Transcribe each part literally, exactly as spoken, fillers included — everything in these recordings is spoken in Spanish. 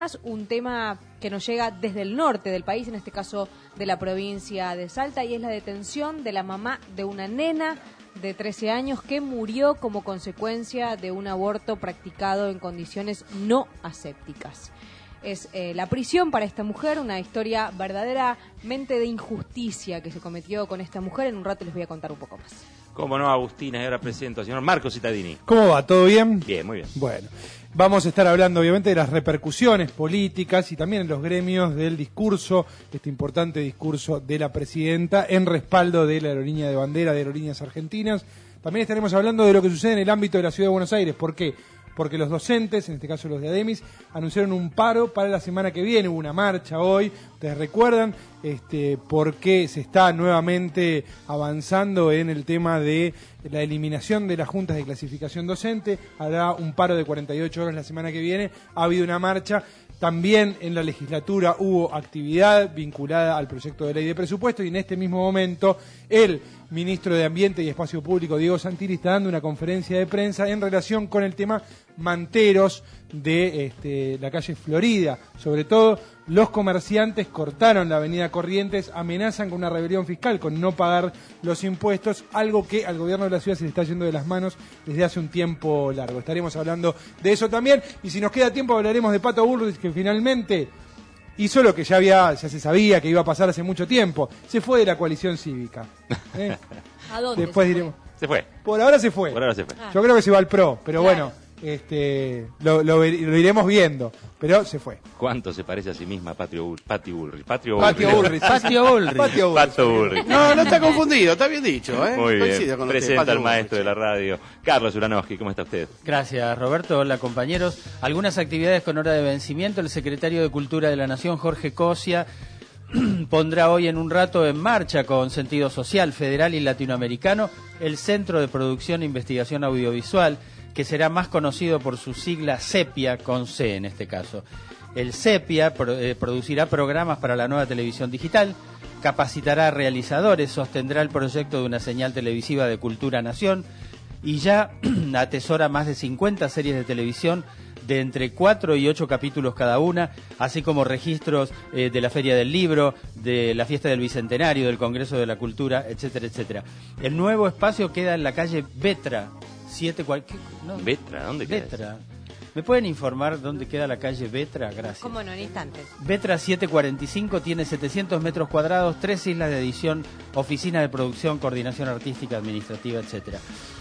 Un tema que nos llega desde el norte del país, en este caso de la provincia de Salta, y es la detención de la mamá de una nena de trece años que murió como consecuencia de un aborto practicado en condiciones no asépticas. Es eh, la prisión para esta mujer, una historia verdaderamente de injusticia que se cometió con esta mujer. En un rato les voy a contar un poco más. Cómo no, Agustina, y ahora presento al señor Marcos Cittadini. ¿Cómo va? ¿Todo bien? Bien, muy bien. Bueno, vamos a estar hablando obviamente de las repercusiones políticas y también en los gremios del discurso, este importante discurso de la presidenta en respaldo de la aerolínea de bandera de Aerolíneas Argentinas. También estaremos hablando de lo que sucede en el ámbito de la Ciudad de Buenos Aires. ¿Por qué? Porque los docentes, en este caso los de ADEMIS, anunciaron un paro para la semana que viene. Hubo una marcha hoy, ustedes recuerdan, este, porque se está nuevamente avanzando en el tema de la eliminación de las juntas de clasificación docente. Habrá un paro de cuarenta y ocho horas la semana que viene. Ha habido una marcha. También en la legislatura hubo actividad vinculada al proyecto de ley de presupuesto y en este mismo momento el ministro de Ambiente y Espacio Público, Diego Santilli, está dando una conferencia de prensa en relación con el tema manteros de este, la calle Florida. Sobre todo, los comerciantes cortaron la avenida Corrientes, amenazan con una rebelión fiscal, con no pagar los impuestos, algo que al gobierno de la ciudad se le está yendo de las manos desde hace un tiempo largo. Estaremos hablando de eso también, y si nos queda tiempo hablaremos de Pato Bullrich, que finalmente hizo lo que ya había, ya se sabía que iba a pasar hace mucho tiempo. Se fue de la coalición cívica. ¿Eh? ¿A dónde? Después se diremos. Se fue. Por ahora se fue. Por ahora se fue. Ah. Yo creo que se va al PRO, pero Claro. bueno, este, lo, lo, ver- lo iremos viendo. Pero se fue. ¿Cuánto se parece a sí misma Patio Bull- Pati Bullrich? Patio Patio Bullrich. Bullrich. Patio Bullrich. Patio Bullrich. Pato Bullrich. No, no está confundido, está bien dicho, ¿eh? Muy Coincido bien. con usted, Presenta Patio al maestro de Bullrich. la radio, Carlos Uranowski. ¿Cómo está usted? Gracias, Roberto. Hola, compañeros. Algunas actividades con hora de vencimiento. El secretario de Cultura de la Nación, Jorge Cosia, pondrá hoy en un rato en marcha, con sentido social, federal y latinoamericano, el Centro de Producción e Investigación Audiovisual, que será más conocido por su sigla CEPIA, con C en este caso. El CEPIA pro- eh, producirá programas para la nueva televisión digital, capacitará a realizadores, sostendrá el proyecto de una señal televisiva de Cultura Nación y ya atesora más de cincuenta series de televisión de entre cuatro y ocho capítulos cada una, así como registros eh, de la Feria del Libro, de la Fiesta del Bicentenario, del Congreso de la Cultura, etcétera, etcétera. El nuevo espacio queda en la calle Vetra, siete cual... ¿qué? No, ¿Vetra? ¿Dónde queda Vetra. ¿Me pueden informar dónde queda la calle Vetra? Gracias. ¿Cómo no? En instantes. Vetra setecientos cuarenta y cinco tiene setecientos metros cuadrados, tres islas de edición, oficina de producción, coordinación artística, administrativa, etcétera.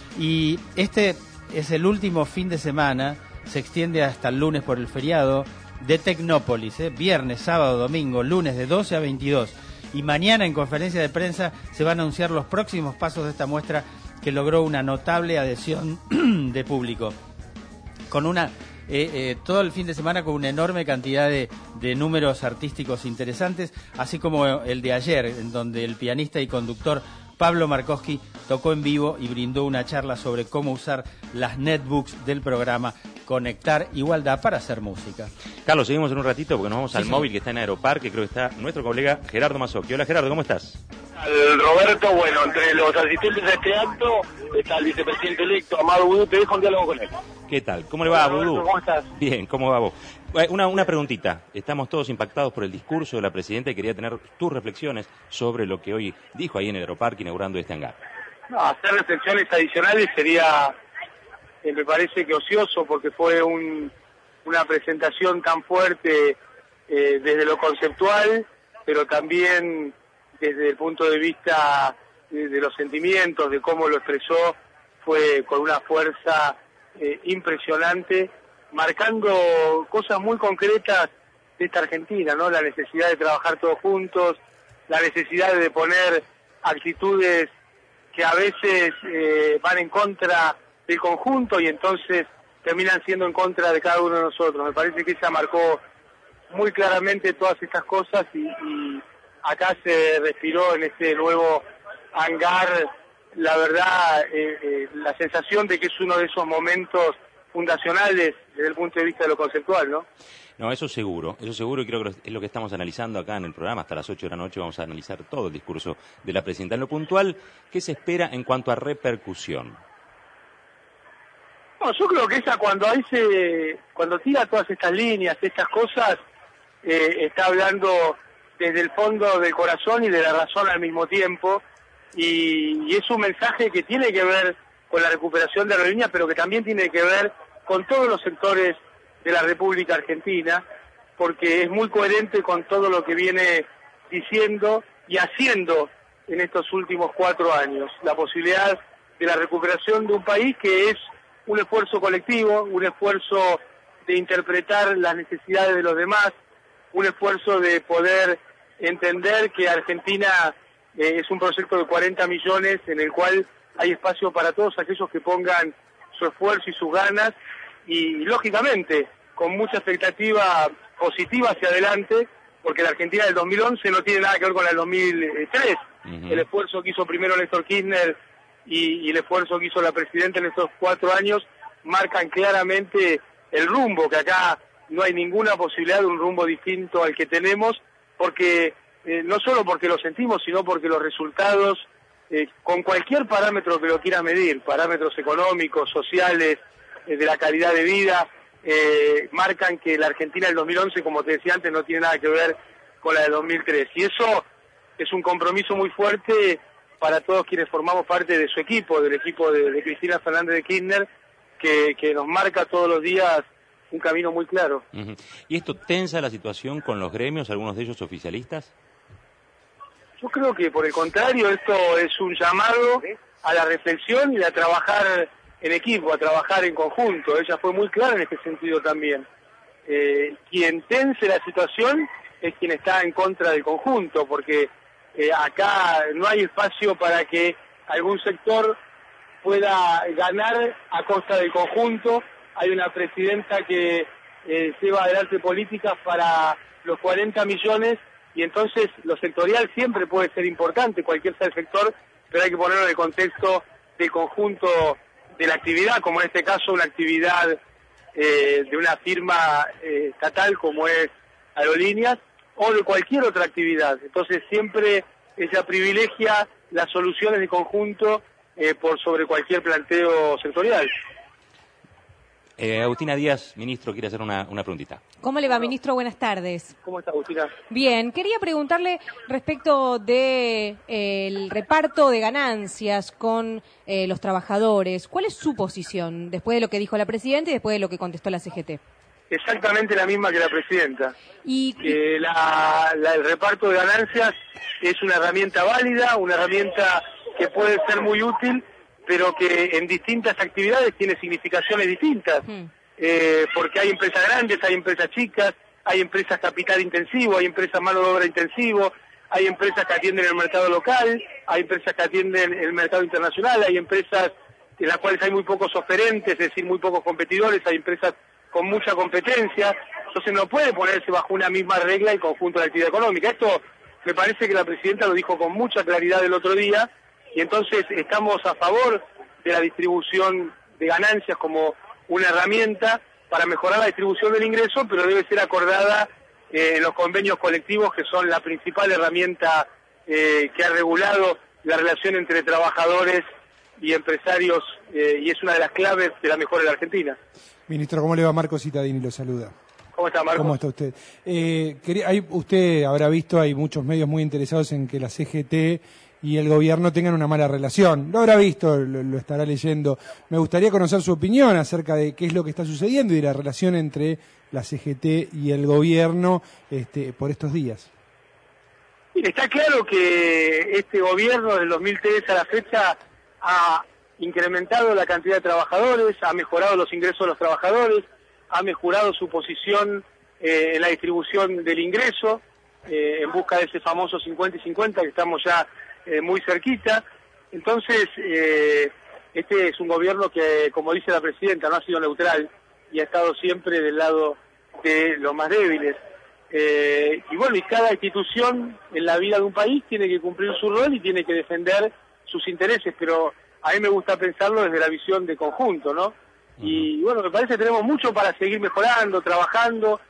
Y este es el último fin de semana, se extiende hasta el lunes por el feriado de Tecnópolis, ¿eh? Viernes, sábado, domingo, lunes de doce a veintidós. Y mañana en conferencia de prensa se van a anunciar los próximos pasos de esta muestra que logró una notable adhesión de público. Con una eh, eh, todo el fin de semana con una enorme cantidad de, de números artísticos interesantes, así como el de ayer, en donde el pianista y conductor Pablo Markowski tocó en vivo y brindó una charla sobre cómo usar las netbooks del programa Conectar Igualdad para hacer música. Carlos, seguimos en un ratito porque nos vamos Sí, al sí. móvil que está en Aeroparque. Creo que está nuestro colega Gerardo Mazzocchi. Hola, Gerardo, ¿cómo estás? Al Roberto, bueno, entre los asistentes a este acto está el vicepresidente electo, Amado Vudú. Te dejo un diálogo con él. ¿Qué tal? ¿Cómo le va, Hola, Vudú? Roberto, ¿cómo estás? Bien, ¿cómo va vos? Eh, Una, una preguntita. Estamos todos impactados por el discurso de la presidenta y quería tener tus reflexiones sobre lo que hoy dijo ahí en el Aeroparque inaugurando este hangar. No, hacer reflexiones adicionales sería, eh, me parece que ocioso, porque fue un, una presentación tan fuerte eh, desde lo conceptual, pero también desde el punto de vista de, de los sentimientos, de cómo lo expresó, fue con una fuerza eh, impresionante, marcando cosas muy concretas de esta Argentina, ¿no? La necesidad de trabajar todos juntos, la necesidad de poner actitudes que a veces eh, van en contra del conjunto y entonces terminan siendo en contra de cada uno de nosotros. Me parece que ella marcó muy claramente todas estas cosas y, y acá se respiró en este nuevo hangar, la verdad, eh, eh, la sensación de que es uno de esos momentos fundacionales desde el punto de vista de lo conceptual, ¿no? No, eso seguro, eso seguro, y creo que es lo que estamos analizando acá en el programa. Hasta las ocho de la noche vamos a analizar todo el discurso de la presidenta. En lo puntual, ¿qué se espera en cuanto a repercusión? No, yo creo que ella cuando dice, cuando tira todas estas líneas, estas cosas, eh, está hablando desde el fondo del corazón y de la razón al mismo tiempo, y, y es un mensaje que tiene que ver con la recuperación de aerolíneas, pero que también tiene que ver con todos los sectores de la República Argentina, porque es muy coherente con todo lo que viene diciendo y haciendo en estos últimos cuatro años. La posibilidad de la recuperación de un país que es un esfuerzo colectivo, un esfuerzo de interpretar las necesidades de los demás, un esfuerzo de poder entender que Argentina eh, es un proyecto de cuarenta millones en el cual hay espacio para todos aquellos que pongan su esfuerzo y sus ganas, y lógicamente con mucha expectativa positiva hacia adelante, porque la Argentina del dos mil once no tiene nada que ver con la del dos mil tres. Uh-huh. El esfuerzo que hizo primero Néstor Kirchner y, y el esfuerzo que hizo la Presidenta en estos cuatro años marcan claramente el rumbo, que acá no hay ninguna posibilidad de un rumbo distinto al que tenemos, porque eh, no solo porque lo sentimos, sino porque los resultados, eh, con cualquier parámetro que lo quiera medir, parámetros económicos, sociales, eh, de la calidad de vida, eh, marcan que la Argentina del dos mil once, como te decía antes, no tiene nada que ver con la del dos mil tres. Y eso es un compromiso muy fuerte para todos quienes formamos parte de su equipo, del equipo de, de Cristina Fernández de Kirchner, que, que nos marca todos los días un camino muy claro. Uh-huh. ¿Y esto tensa la situación con los gremios, algunos de ellos oficialistas? Yo creo que por el contrario, esto es un llamado a la reflexión y a trabajar en equipo, a trabajar en conjunto. Ella fue muy clara en este sentido también. Eh, quien tense la situación es quien está en contra del conjunto, porque eh, acá no hay espacio para que algún sector pueda ganar a costa del conjunto. Hay una presidenta que eh, lleva adelante políticas para los cuarenta millones, y entonces lo sectorial siempre puede ser importante, cualquier sea el sector, pero hay que ponerlo en el contexto del conjunto de la actividad, como en este caso una actividad eh, de una firma eh, estatal como es Aerolíneas, o de cualquier otra actividad. Entonces siempre ella privilegia las soluciones de conjunto eh, por sobre cualquier planteo sectorial. Eh, Agustina Díaz, ministro, quiere hacer una, una preguntita. ¿Cómo le va, ministro? Buenas tardes. ¿Cómo está, Agustina? Bien, quería preguntarle respecto de eh, el reparto de ganancias con eh, los trabajadores. ¿Cuál es su posición después de lo que dijo la presidenta y después de lo que contestó la C G T? Exactamente la misma que la presidenta. Y eh, la, la, el reparto de ganancias es una herramienta válida, una herramienta que puede ser muy útil, pero que en distintas actividades tiene significaciones distintas, mm. eh, porque hay empresas grandes, hay empresas chicas, hay empresas capital intensivo, hay empresas mano de obra intensivo, hay empresas que atienden el mercado local, hay empresas que atienden el mercado internacional, hay empresas en las cuales hay muy pocos oferentes, es decir, muy pocos competidores, hay empresas con mucha competencia. Entonces no puede ponerse bajo una misma regla el conjunto de la actividad económica. Esto me parece que la presidenta lo dijo con mucha claridad el otro día, y entonces estamos a favor de la distribución de ganancias como una herramienta para mejorar la distribución del ingreso, pero debe ser acordada eh, en los convenios colectivos, que son la principal herramienta eh, que ha regulado la relación entre trabajadores y empresarios, eh, y es una de las claves de la mejora de la Argentina. Ministro, ¿cómo le va? Marco Citadini lo saluda. ¿Cómo está, Marco? ¿Cómo está usted? Eh, quería, hay, usted habrá visto, hay muchos medios muy interesados en que la C G T y el gobierno tengan una mala relación. Lo habrá visto, lo, lo estará leyendo. Me gustaría conocer su opinión acerca de qué es lo que está sucediendo y la relación entre la C G T y el gobierno este, por estos días. Está claro que este gobierno del dos mil tres a la fecha ha incrementado la cantidad de trabajadores, ha mejorado los ingresos de los trabajadores, ha mejorado su posición eh, en la distribución del ingreso, eh, en busca de ese famoso cincuenta y cincuenta que estamos ya eh, muy cerquita. Entonces, eh, este es un gobierno que, como dice la presidenta, no ha sido neutral y ha estado siempre del lado de los más débiles. Eh, y bueno, y cada institución en la vida de un país tiene que cumplir su rol y tiene que defender sus intereses, pero a mí me gusta pensarlo desde la visión de conjunto, ¿no? Y bueno, me parece que tenemos mucho para seguir mejorando, trabajando,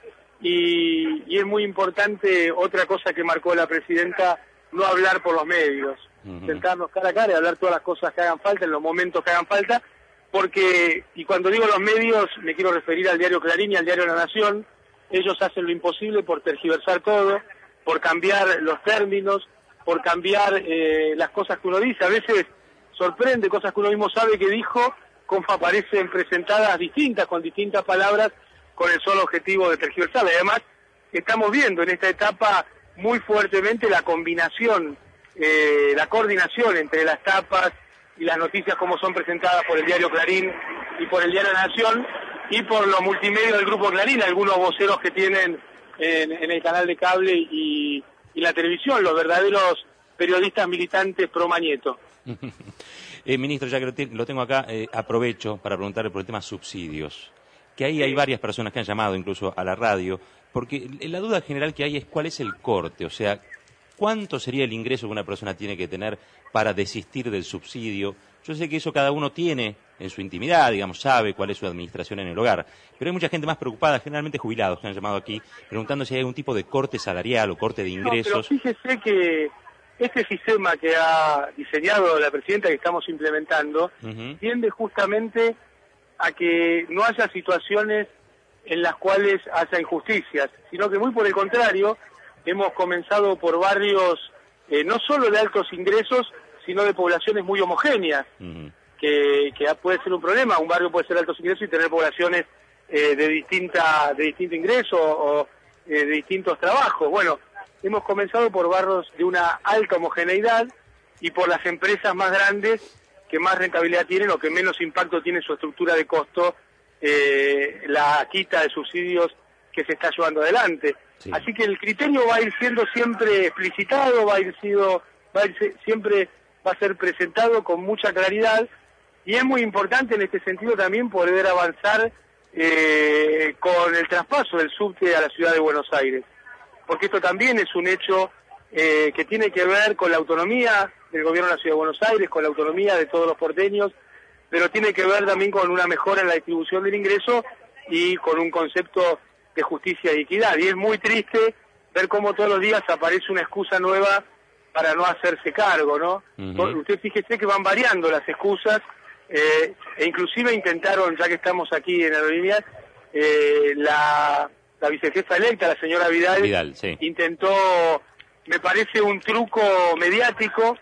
y, y es muy importante, otra cosa que marcó la presidenta, no hablar por los medios, uh-huh. sentarnos cara a cara y hablar todas las cosas que hagan falta, en los momentos que hagan falta, porque, y cuando digo los medios, me quiero referir al diario Clarín y al diario La Nación, ellos hacen lo imposible por tergiversar todo, por cambiar los términos, por cambiar eh, las cosas que uno dice. A veces sorprende cosas que uno mismo sabe que dijo, como aparecen presentadas distintas, con distintas palabras, con el solo objetivo de tergiversar. Además, estamos viendo en esta etapa muy fuertemente la combinación, eh, la coordinación entre las tapas y las noticias como son presentadas por el diario Clarín y por el diario La Nación y por los multimedios del Grupo Clarín, algunos voceros que tienen en, en el canal de cable y, y la televisión, los verdaderos periodistas militantes pro Mañeto. eh, ministro, ya que lo, te, lo tengo acá, eh, aprovecho para preguntarle por el tema subsidios, que ahí hay varias personas que han llamado incluso a la radio, porque la duda general que hay es cuál es el corte, o sea, ¿cuánto sería el ingreso que una persona tiene que tener para desistir del subsidio? Yo sé que eso cada uno tiene en su intimidad, digamos, sabe cuál es su administración en el hogar, pero hay mucha gente más preocupada, generalmente jubilados que han llamado aquí, preguntando si hay algún tipo de corte salarial o corte de ingresos. No, pero fíjese que este sistema que ha diseñado la presidenta, que estamos implementando, uh-huh. tiende justamente a que no haya situaciones en las cuales haya injusticias, sino que muy por el contrario, hemos comenzado por barrios eh, no solo de altos ingresos, sino de poblaciones muy homogéneas, uh-huh. que, que puede ser un problema. Un barrio puede ser de altos ingresos y tener poblaciones eh, de distinta de distinto ingreso o eh, de distintos trabajos. Bueno, hemos comenzado por barrios de una alta homogeneidad y por las empresas más grandes que más rentabilidad tienen o que menos impacto tiene su estructura de costo, eh, la quita de subsidios que se está llevando adelante. Sí. Así que el criterio va a ir siendo siempre explicitado, va a ir sido, va a ir siempre va a ser presentado con mucha claridad y es muy importante en este sentido también poder avanzar eh, con el traspaso del subte a la ciudad de Buenos Aires, porque esto también es un hecho eh, que tiene que ver con la autonomía del gobierno de la ciudad de Buenos Aires, con la autonomía de todos los porteños, pero tiene que ver también con una mejora en la distribución del ingreso y con un concepto de justicia y equidad. Y es muy triste ver cómo todos los días aparece una excusa nueva para no hacerse cargo, ¿no? Uh-huh. Usted fíjese que van variando las excusas, eh, e inclusive intentaron, ya que estamos aquí en Aerolíneas, eh, la, la vicejefa electa, la señora Vidal, Vidal sí. intentó, me parece un truco mediático,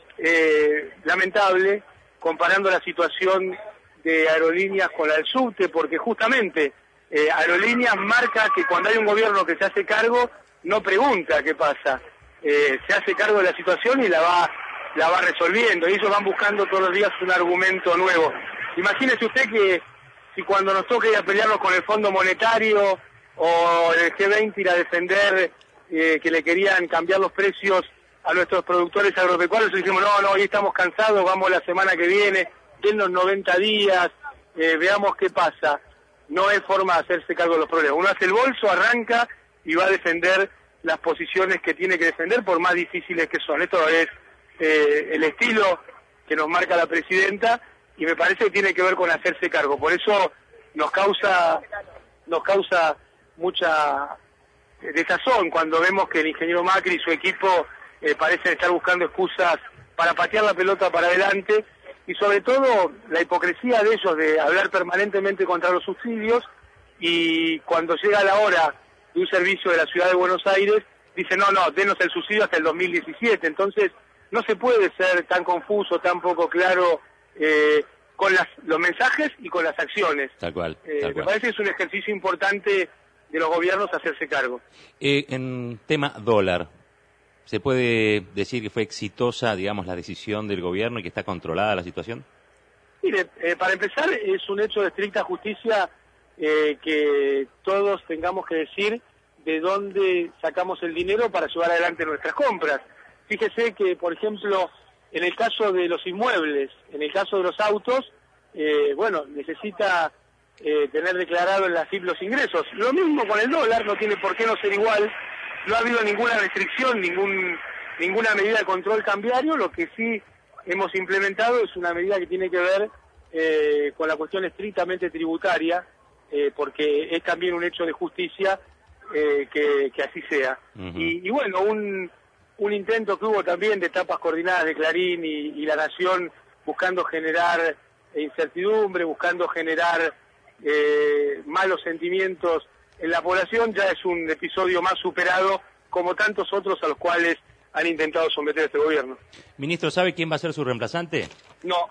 eh, lamentable, comparando la situación de Aerolíneas con la del subte, porque justamente eh, Aerolíneas marca que cuando hay un gobierno que se hace cargo, no pregunta qué pasa. Eh, se hace cargo de la situación y la va la va resolviendo, y ellos van buscando todos los días un argumento nuevo. Imagínese usted que si cuando nos toque ir a pelearnos con el Fondo Monetario o el G veinte ir a defender eh, que le querían cambiar los precios a nuestros productores agropecuarios, y decimos, no, no, hoy estamos cansados, vamos la semana que viene, dennos noventa días, eh, veamos qué pasa. No es forma de hacerse cargo de los problemas. Uno hace el bolso, arranca y va a defender las posiciones que tiene que defender, por más difíciles que son. Esto es eh, el estilo que nos marca la presidenta y me parece que tiene que ver con hacerse cargo. Por eso nos causa nos causa mucha desazón cuando vemos que el ingeniero Macri y su equipo eh, parecen estar buscando excusas para patear la pelota para adelante, y sobre todo la hipocresía de ellos de hablar permanentemente contra los subsidios, y cuando llega la hora de un servicio de la ciudad de Buenos Aires, dice no, no, denos el subsidio hasta el dos mil diecisiete. Entonces no se puede ser tan confuso, tan poco claro eh, con las, los mensajes y con las acciones. Tal cual, eh, tal me cual. parece que es un ejercicio importante de los gobiernos hacerse cargo. Eh, en tema dólar, ¿se puede decir que fue exitosa, digamos, la decisión del gobierno y que está controlada la situación? Mire, eh, para empezar, es un hecho de estricta justicia eh, que todos tengamos que decir de dónde sacamos el dinero para llevar adelante nuestras compras. Fíjese que, por ejemplo, en el caso de los inmuebles, en el caso de los autos, eh, bueno, necesita eh, tener declarado en la F I P los ingresos. Lo mismo con el dólar, no tiene por qué no ser igual. No ha habido ninguna restricción, ningún ninguna medida de control cambiario. Lo que sí hemos implementado es una medida que tiene que ver eh, con la cuestión estrictamente tributaria, eh, porque es también un hecho de justicia eh, que, que así sea. Uh-huh. y, y bueno, un, un intento que hubo también de tapas coordinadas de Clarín y, y La Nación buscando generar e incertidumbre, buscando generar eh, malos sentimientos en la población, ya es un episodio más superado, como tantos otros a los cuales han intentado someter a este gobierno. Ministro, ¿sabe quién va a ser su reemplazante? No.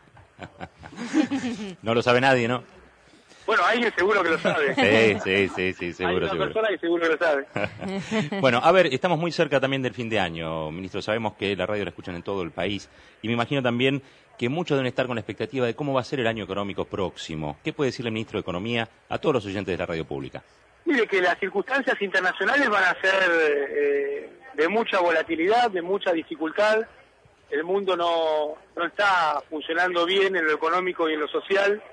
No lo sabe nadie, ¿no? Bueno, alguien seguro que lo sabe. Sí, sí, sí, sí, seguro, Hay una seguro. persona que seguro que lo sabe. Bueno, a ver, estamos muy cerca también del fin de año, ministro. Sabemos que la radio la escuchan en todo el país y me imagino también que muchos deben estar con la expectativa de cómo va a ser el año económico próximo. ¿Qué puede decirle el ministro de Economía a todos los oyentes de la radio pública? Mire que las circunstancias internacionales van a ser eh, de mucha volatilidad, de mucha dificultad. El mundo no, no está funcionando bien en lo económico y en lo social,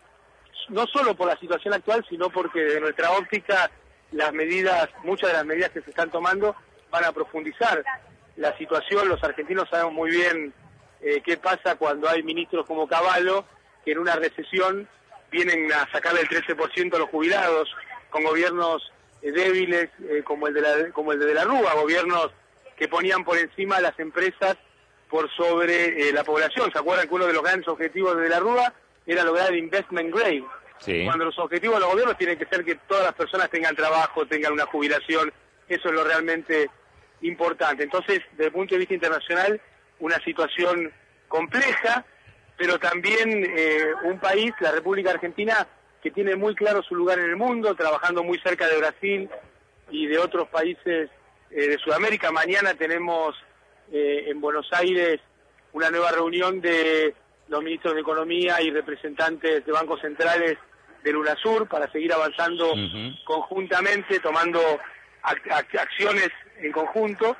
no solo por la situación actual, sino porque desde nuestra óptica las medidas, muchas de las medidas que se están tomando van a profundizar la situación. Los argentinos sabemos muy bien eh, qué pasa cuando hay ministros como Cavallo, que en una recesión vienen a sacarle el trece por ciento a los jubilados, con gobiernos eh, débiles eh, como el de la, como el de, de la Rúa, gobiernos que ponían por encima a las empresas por sobre eh, la población. ¿Se acuerdan que uno de los grandes objetivos de, de la Rúa era lograr el investment grade? Sí. Cuando los objetivos de los gobiernos tienen que ser que todas las personas tengan trabajo, tengan una jubilación, eso es lo realmente importante. Entonces, desde el punto de vista internacional, una situación compleja, pero también eh, un país, la República Argentina, que tiene muy claro su lugar en el mundo, trabajando muy cerca de Brasil y de otros países eh, de Sudamérica. Mañana tenemos eh, en Buenos Aires una nueva reunión de los ministros de Economía y representantes de bancos centrales del UNASUR para seguir avanzando uh-huh. conjuntamente, tomando ac- ac- acciones en conjunto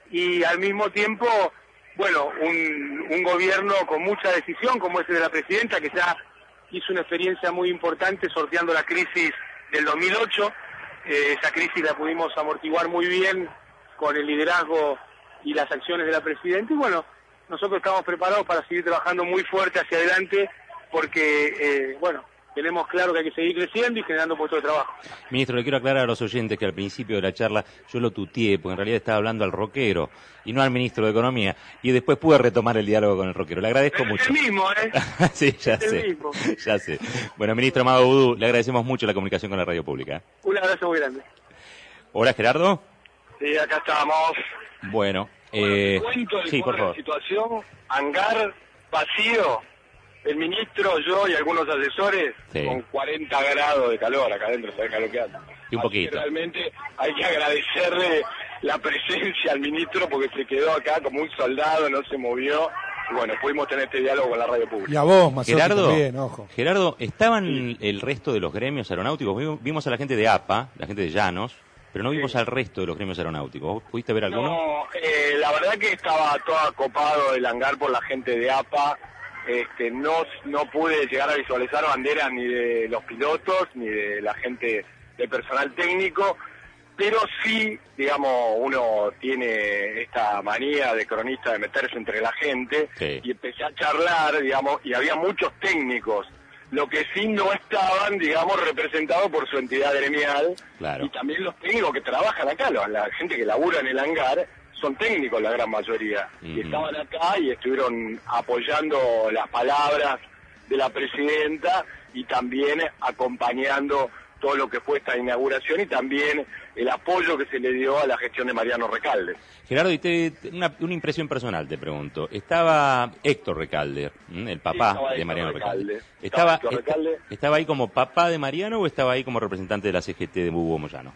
y al mismo tiempo, bueno, un, un gobierno con mucha decisión como es el de la presidenta, que ya hizo una experiencia muy importante sorteando la crisis del dos mil ocho. Eh, esa crisis la pudimos amortiguar muy bien con el liderazgo y las acciones de la presidenta y bueno, nosotros estamos preparados para seguir trabajando muy fuerte hacia adelante porque, eh, bueno, tenemos claro que hay que seguir creciendo y generando puestos de trabajo. Ministro, le quiero aclarar a los oyentes que al principio de la charla yo lo tuteé, porque en realidad estaba hablando al rockero y no al ministro de Economía, y después pude retomar el diálogo con el rockero. Le agradezco es mucho. Es el mismo, ¿eh? Sí, ya es sé, el mismo. ya sé. Bueno, ministro Amado Vudú, le agradecemos mucho la comunicación con la radio pública. Un abrazo muy grande. Hola, Gerardo. Sí, acá estamos. Bueno, Bueno, eh... te cuento el sí, por cuadro favor. de situación, hangar vacío, el ministro, yo y algunos asesores Sí. con cuarenta grados de calor acá adentro, ¿sabes qué es lo que hace? Y un Así poquito. que realmente hay que agradecerle la presencia al ministro porque se quedó acá como un soldado, no se movió. Y bueno, pudimos tener este diálogo con la radio pública. Y a vos, Mazotti, Gerardo, también, ojo. Gerardo, ¿estaban el resto de los gremios aeronáuticos? Vimos- Vimos a la gente de A P A, la gente de Llanos, pero no vimos Sí. al resto de los gremios aeronáuticos. ¿Vos pudiste ver alguno? No, eh, la verdad que estaba todo acopado el hangar por la gente de A P A. Este, no, no pude llegar a visualizar banderas ni de los pilotos ni de la gente del personal técnico, pero sí, digamos, uno tiene esta manía de cronista de meterse entre la gente Sí. y empecé a charlar, digamos, y había muchos técnicos, lo que sí no estaban, digamos, representados por su entidad gremial. Claro. Y también los técnicos que trabajan acá, la, la gente que labura en el hangar, son técnicos la gran mayoría. Ujú. Y estaban acá y estuvieron apoyando las palabras de la presidenta y también acompañando todo lo que fue esta inauguración y también el apoyo que se le dio a la gestión de Mariano Recalde. Gerardo, y te, una, una impresión personal te pregunto. Estaba Héctor Recalde, ¿m? el papá estaba de Héctor Mariano Recalde. Recalde. ¿Estaba, Estaba Héctor esta- Recalde. ¿Estaba ahí como papá de Mariano o estaba ahí como representante de la C G T de Hugo Moyano?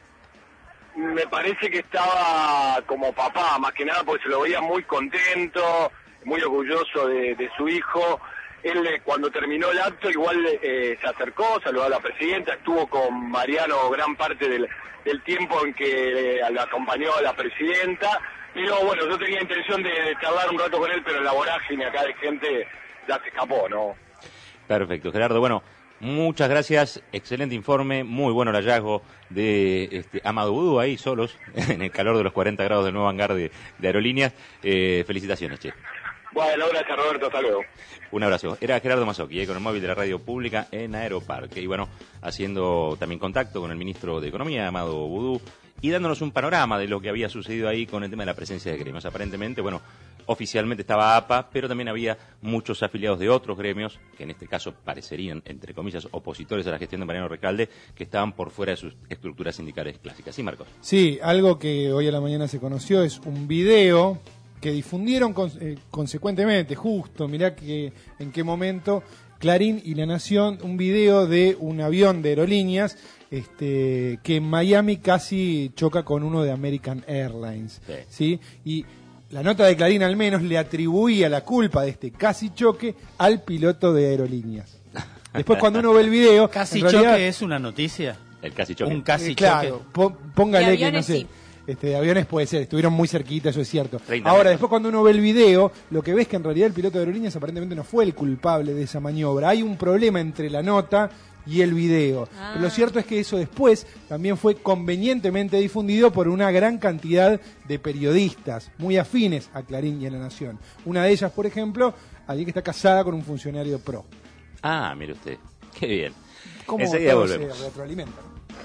Me parece que estaba como papá, más que nada porque se lo veía muy contento, muy orgulloso de, de su hijo. Él eh, cuando terminó el acto igual eh, se acercó, saludó a la presidenta, estuvo con Mariano gran parte del, del tiempo en que eh, la acompañó a la presidenta. Pero bueno, yo tenía intención de, de charlar un rato con él, pero la vorágine acá de gente ya se escapó, ¿no? Perfecto, Gerardo. Bueno, muchas gracias. Excelente informe. Muy bueno el hallazgo de este, Amado Vudú ahí solos, en el calor de los cuarenta grados del nuevo hangar de, de aerolíneas. Eh, felicitaciones, che. Bueno, gracias Roberto, hasta luego. Un abrazo. Era Gerardo Mazzocchi, eh, con el móvil de la radio pública en Aeroparque. Y bueno, haciendo también contacto con el ministro de Economía, Amado Vudú. y dándonos un panorama de lo que había sucedido ahí con el tema de la presencia de gremios. Aparentemente, bueno, oficialmente estaba A P A, pero también había muchos afiliados de otros gremios, que en este caso parecerían, entre comillas, opositores a la gestión de Mariano Recalde, que estaban por fuera de sus estructuras sindicales clásicas. ¿Sí, Marcos? Sí, algo que hoy a la mañana se conoció es un video que difundieron con, eh, consecuentemente, justo, mirá que en qué momento, Clarín y La Nación, un video de un avión de aerolíneas este, que en Miami casi choca con uno de American Airlines, sí. ¿sí? Y la nota de Clarín al menos le atribuía la culpa de este casi choque al piloto de aerolíneas. Después cuando uno ve el video... ¿Casi en realidad, choque es una noticia? El casi choque. Un casi eh, claro, choque. po- póngale De que no aviones, sé... sí. Este, de aviones puede ser, estuvieron muy cerquita, eso es cierto. treinta Ahora, metros. después cuando uno ve el video, lo que ves es que en realidad el piloto de aerolíneas aparentemente no fue el culpable de esa maniobra. Hay un problema entre la nota y el video. Ah. Pero lo cierto es que eso después también fue convenientemente difundido por una gran cantidad de periodistas muy afines a Clarín y a La Nación. Una de ellas, por ejemplo, alguien que está casada con un funcionario pro. Ah, mire usted, qué bien. ¿Cómo Enseguida todo se volvemos. retroalimenta?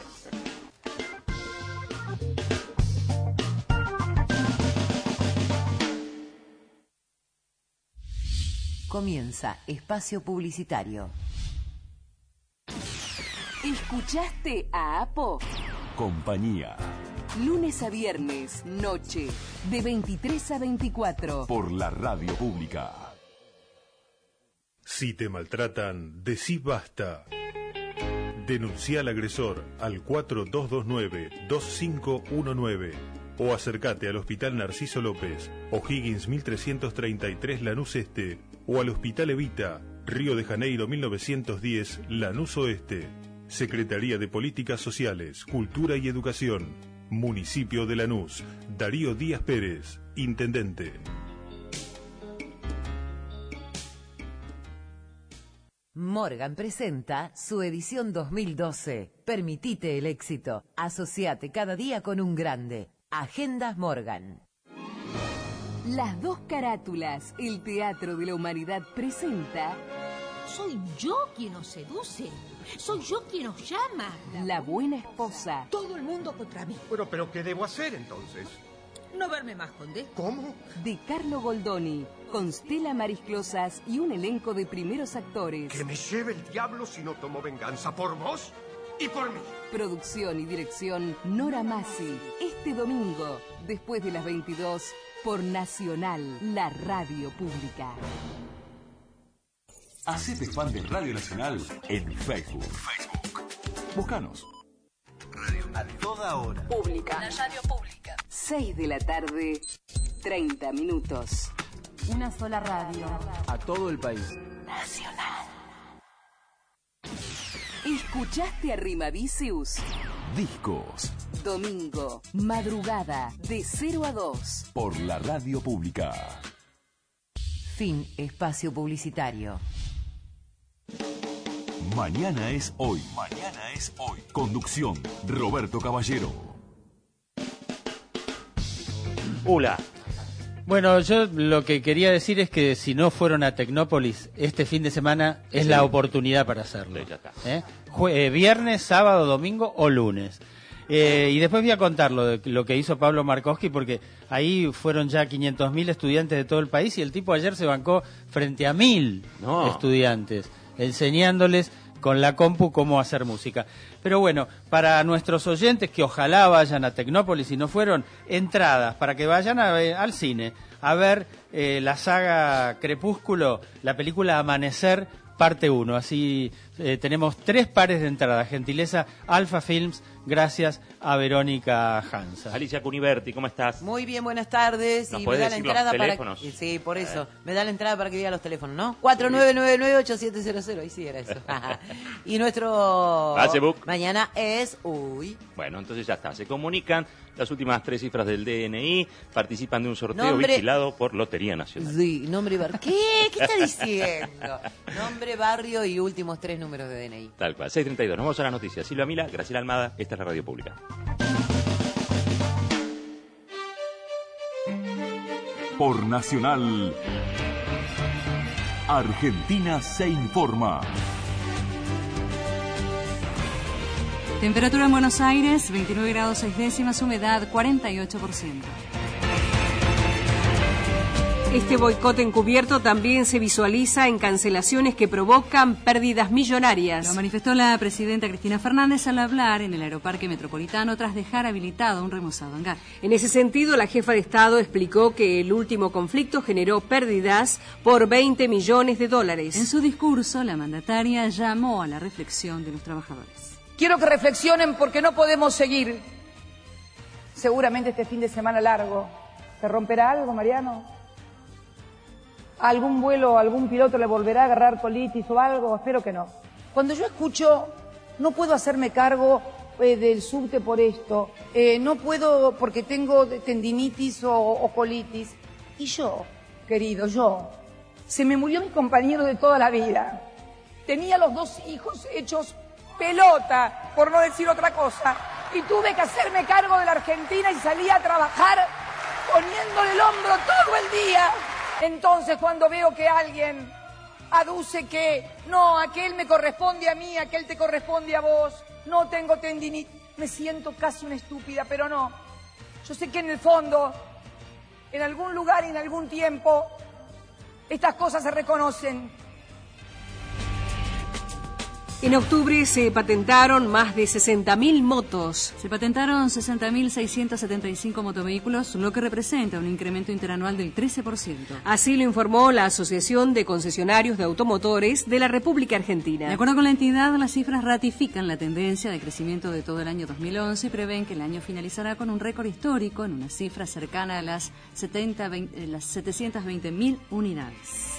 Comienza Espacio Publicitario. ¿Escuchaste a Apo? Compañía. Lunes a viernes, noche, de veintitrés a veinticuatro. Por la radio pública. Si te maltratan, decí basta. Denuncia al agresor al cuatro dos dos nueve, dos cinco uno nueve o acércate al Hospital Narciso López, O'Higgins mil trescientos treinta y tres Lanús Este, o al Hospital Evita, Río de Janeiro mil novecientos diez Lanús Oeste. Secretaría de Políticas Sociales, Cultura y Educación, Municipio de Lanús. Darío Díaz Pérez, Intendente. Morgan presenta su edición dos mil doce. Permitite el éxito. Asociate cada día con un grande. Agendas Morgan. Las dos carátulas, el Teatro de la Humanidad presenta... Soy yo quien os seduce. Soy yo quien os llama. La buena esposa. Todo el mundo contra mí. Bueno, pero ¿qué debo hacer entonces? No verme más, Conde. ¿Cómo? De Carlo Goldoni, con Stella Marisclosas y un elenco de primeros actores. Que me lleve el diablo si no tomo venganza por vos y por mí. Producción y dirección Nora Masi. Este domingo, después de las veintidós, por Nacional, la radio pública. Hacete fan de Radio Nacional en Facebook. Facebook. Búscanos. Radio a toda hora. Pública. La radio pública. seis de la tarde, treinta minutos. Una sola radio. A todo el país. Nacional. ¿Escuchaste a Rimavicius? Discos. Domingo, madrugada, de cero a dos. Por la radio pública. Fin espacio publicitario. Mañana es hoy. Mañana es hoy. Conducción, Roberto Caballero. Hola. Bueno, yo lo que quería decir es que si no fueron a Tecnópolis este fin de semana es Sí. la oportunidad para hacerlo. Sí, ya está. ¿Eh? Jue- eh, viernes, sábado, domingo o lunes. Eh, y después voy a contar lo, de, lo que hizo Pablo Markowski, porque ahí fueron ya quinientos mil estudiantes de todo el país y el tipo ayer se bancó frente a mil No. estudiantes, enseñándoles con la compu cómo hacer música. Pero bueno, para nuestros oyentes que ojalá vayan a Tecnópolis y no fueron, entradas para que vayan a ver- al cine a ver eh, la saga Crepúsculo, la película Amanecer, parte uno. Así eh, tenemos tres pares de entradas, gentileza Alfa Films, gracias a Verónica Hansa. Alicia Cuniverti, ¿cómo estás? Muy bien, buenas tardes. ¿Nos Y me podés da la decir los entrada para teléfonos? que- Sí, por eso. Eh. Me da la entrada para que diga los teléfonos, ¿no? cuatro nueve nueve nueve, ocho siete cero cero. Ahí sí era eso. Y nuestro Facebook. mañana es... Uy. Bueno, entonces ya está. Se comunican las últimas tres cifras del D N I, participan de un sorteo Nombre- vigilado por Lotería Nacional. Sí, nombre, bar... ¿Qué? ¿Qué está diciendo? Nombre, barrio y últimos tres números de D N I. Tal cual, seis treinta y dos. Nos vamos a las noticias. Silvia Mila, Graciela Almada, esta es la radio pública. Por Nacional. Argentina se informa. Temperatura en Buenos Aires, veintinueve grados seis décimas, humedad cuarenta y ocho por ciento. Este boicot encubierto también se visualiza en cancelaciones que provocan pérdidas millonarias. Lo manifestó la presidenta Cristina Fernández al hablar en el Aeroparque Metropolitano tras dejar habilitado un remozado hangar. En ese sentido, la jefa de Estado explicó que el último conflicto generó pérdidas por veinte millones de dólares. En su discurso, la mandataria llamó a la reflexión de los trabajadores. Quiero que reflexionen porque no podemos seguir. Seguramente este fin de semana largo. ¿Se romperá algo, Mariano? ¿Algún vuelo, algún piloto le volverá a agarrar colitis o algo? Espero que no. Cuando yo escucho, no puedo hacerme cargo eh, del subte por esto, eh, no puedo porque tengo tendinitis o, o colitis. Y yo, querido, yo, se me murió mi compañero de toda la vida. Tenía los dos hijos hechos pelota, por no decir otra cosa, y tuve que hacerme cargo de la Argentina y salí a trabajar poniéndole el hombro todo el día. Entonces, cuando veo que alguien aduce que no, aquel me corresponde a mí, aquel te corresponde a vos, no tengo tendinitis, me siento casi una estúpida, pero no. Yo sé que en el fondo, en algún lugar y en algún tiempo, estas cosas se reconocen. En octubre se patentaron más de sesenta mil motos. Se patentaron sesenta mil seiscientos setenta y cinco motovehículos, lo que representa un incremento interanual del trece por ciento. Así lo informó la Asociación de Concesionarios de Automotores de la República Argentina. De acuerdo con la entidad, las cifras ratifican la tendencia de crecimiento de todo el año dos mil once y prevén que el año finalizará con un récord histórico en una cifra cercana a las, setenta, veinte, las setecientas veinte mil unidades.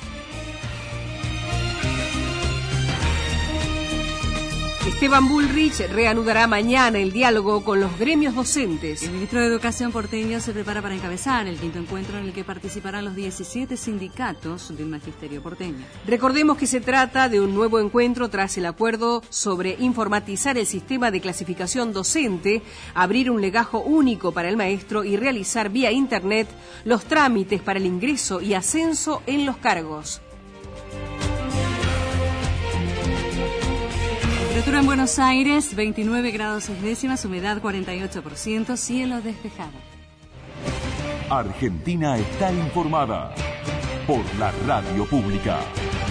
Esteban Bullrich reanudará mañana el diálogo con los gremios docentes. El ministro de Educación porteño se prepara para encabezar el quinto encuentro en el que participarán los diecisiete sindicatos del magisterio porteño. Recordemos que se trata de un nuevo encuentro tras el acuerdo sobre informatizar el sistema de clasificación docente, abrir un legajo único para el maestro y realizar vía internet los trámites para el ingreso y ascenso en los cargos. Temperatura en Buenos Aires, veintinueve grados seis décimas, humedad cuarenta y ocho por ciento, cielo despejado. Argentina está informada por la radio pública.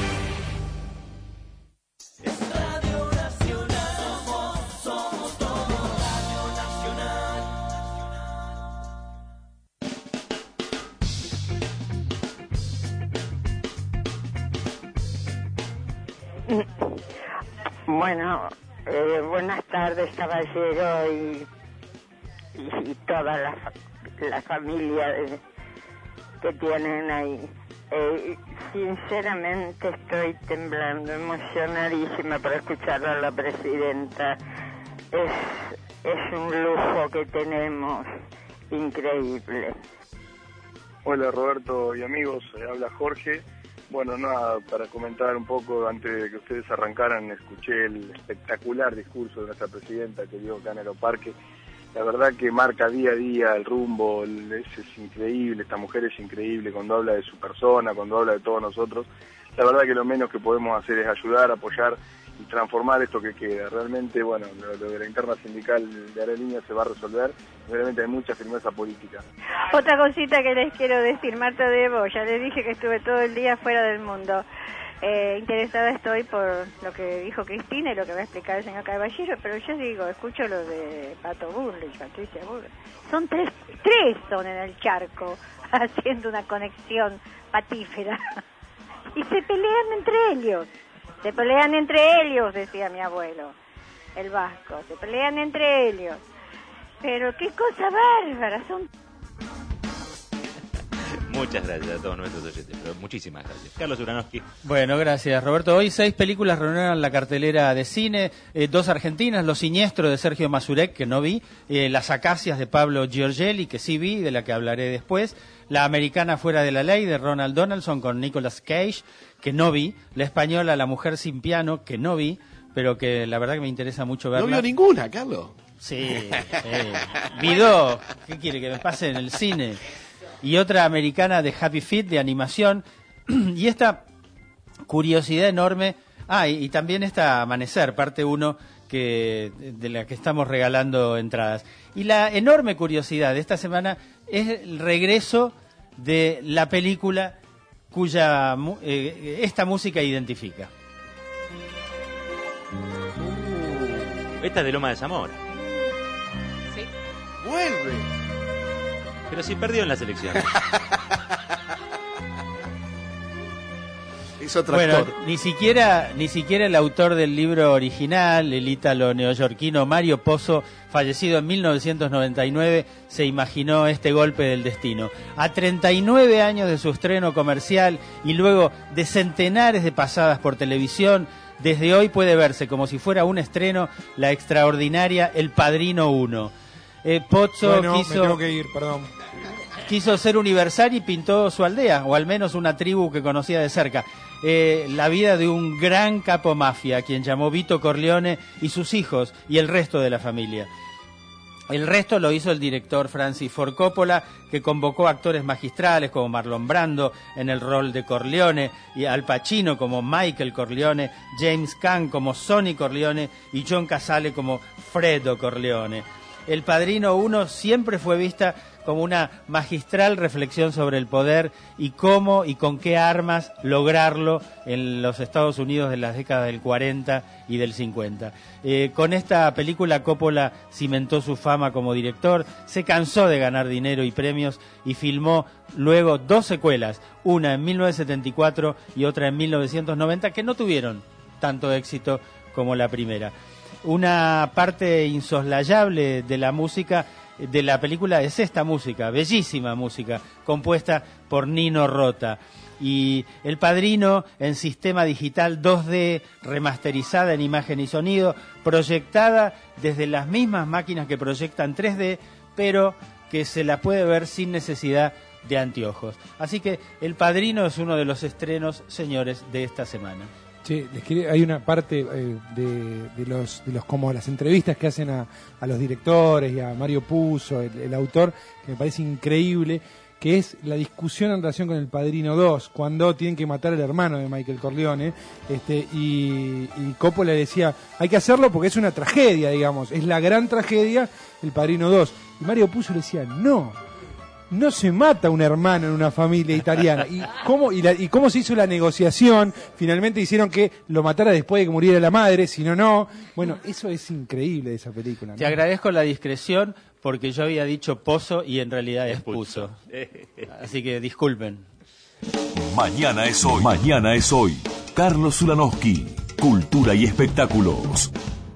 Radio Nacional, somos, somos todo. Radio Nacional. Bueno, eh, buenas tardes, caballero, y, y, y toda la, la familia de, que tienen ahí. Eh, sinceramente estoy temblando, emocionadísima para escuchar a la presidenta. Es, es un lujo que tenemos, increíble. Hola Roberto y amigos, eh, habla Jorge. Bueno, nada, para comentar un poco, antes de que ustedes arrancaran, escuché el espectacular discurso de nuestra presidenta que dio acá en Aeroparque. La verdad que marca día a día el rumbo, el, es, es increíble, esta mujer es increíble cuando habla de su persona, cuando habla de todos nosotros. La verdad que lo menos que podemos hacer es ayudar, apoyar y transformar esto que queda. Realmente, bueno, lo, lo de la interna sindical de Aerolíneas se va a resolver. Realmente hay mucha firmeza política. Otra cosita que les quiero decir, Marta Debo, ya les dije que estuve todo el día fuera del mundo. Eh, interesada estoy por lo que dijo Cristina y lo que va a explicar el señor Caballero, pero yo digo, escucho lo de Pato Bullrich, Patricia Bullrich. Son tres, tres son en el charco, haciendo una conexión patífera. Y se pelean entre ellos. Se pelean entre ellos, decía mi abuelo, el vasco. Se pelean entre ellos. Pero qué cosa bárbara, son... Muchas gracias a todos nuestros oyentes, pero muchísimas gracias. Carlos Uranowski. Bueno, gracias Roberto. Hoy seis películas reunieron la cartelera de cine, eh, dos argentinas, Lo Siniestro de Sergio Mazurek, que no vi, eh, Las Acacias de Pablo Giorgelli, que sí vi, de la que hablaré después, La Americana Fuera de la Ley de Ronald Donaldson con Nicolas Cage, que no vi, La Española La Mujer sin Piano, que no vi, pero que la verdad que me interesa mucho verla. No vio ninguna, Carlos. Sí, eh, vi dos, ¿qué quiere que me pase en el cine? Y otra americana de Happy Feet, de animación, y esta curiosidad enorme, ah, y, y también esta Amanecer, parte uno, que de la que estamos regalando entradas. Y la enorme curiosidad de esta semana es el regreso de la película cuya eh, esta música identifica. Uh, esta es de Loma de Zamora. Sí. Vuelve. Pero si perdió en las elecciones. Es otro bueno, actor. ni siquiera, ni siquiera el autor del libro original, el ítalo neoyorquino Mario Puzo, fallecido en mil novecientos noventa y nueve, se imaginó este golpe del destino. A treinta y nueve años de su estreno comercial y luego de centenares de pasadas por televisión, desde hoy puede verse como si fuera un estreno la extraordinaria El Padrino uno. Eh, Pozzo bueno, quiso... me tengo que ir, perdón. Quiso ser universal y pintó su aldea, o al menos una tribu que conocía de cerca. Eh, la vida de un gran capo mafia, a quien llamó Vito Corleone, y sus hijos, y el resto de la familia. El resto lo hizo el director Francis Ford Coppola, que convocó actores magistrales como Marlon Brando en el rol de Corleone, y Al Pacino como Michael Corleone, James Caan como Sonny Corleone y John Cazale como Fredo Corleone. El Padrino uno siempre fue vista como una magistral reflexión sobre el poder y cómo y con qué armas lograrlo en los Estados Unidos de las décadas del cuarenta y del cincuenta. Eh, con esta película Coppola cimentó su fama como director, se cansó de ganar dinero y premios y filmó luego dos secuelas, una en mil novecientos setenta y cuatro y otra en mil novecientos noventa, que no tuvieron tanto éxito como la primera. Una parte insoslayable de la música de la película es esta música, bellísima música, compuesta por Nino Rota. Y El Padrino en sistema digital dos D, remasterizada en imagen y sonido, proyectada desde las mismas máquinas que proyectan tres D, pero que se la puede ver sin necesidad de anteojos. Así que El Padrino es uno de los estrenos, señores, de esta semana. Sí, les quería, hay una parte eh, de, de los de los como las entrevistas que hacen a, a los directores y a Mario Puzo, el, el autor, que me parece increíble, que es la discusión en relación con El Padrino dos, cuando tienen que matar al hermano de Michael Corleone, este, y, y Coppola le decía, hay que hacerlo porque es una tragedia, digamos, es la gran tragedia El Padrino dos. Y Mario Puzo le decía, no, no se mata un hermano en una familia italiana. ¿Y cómo, y, la, ¿Y cómo se hizo la negociación? Finalmente hicieron que lo matara después de que muriera la madre, si no, no. Bueno, eso es increíble de esa película, ¿no? Te agradezco la discreción porque yo había dicho Pozo y en realidad es Puzo. Así que disculpen. Mañana es hoy. Mañana es hoy. Carlos Zulanowski, Cultura y Espectáculos.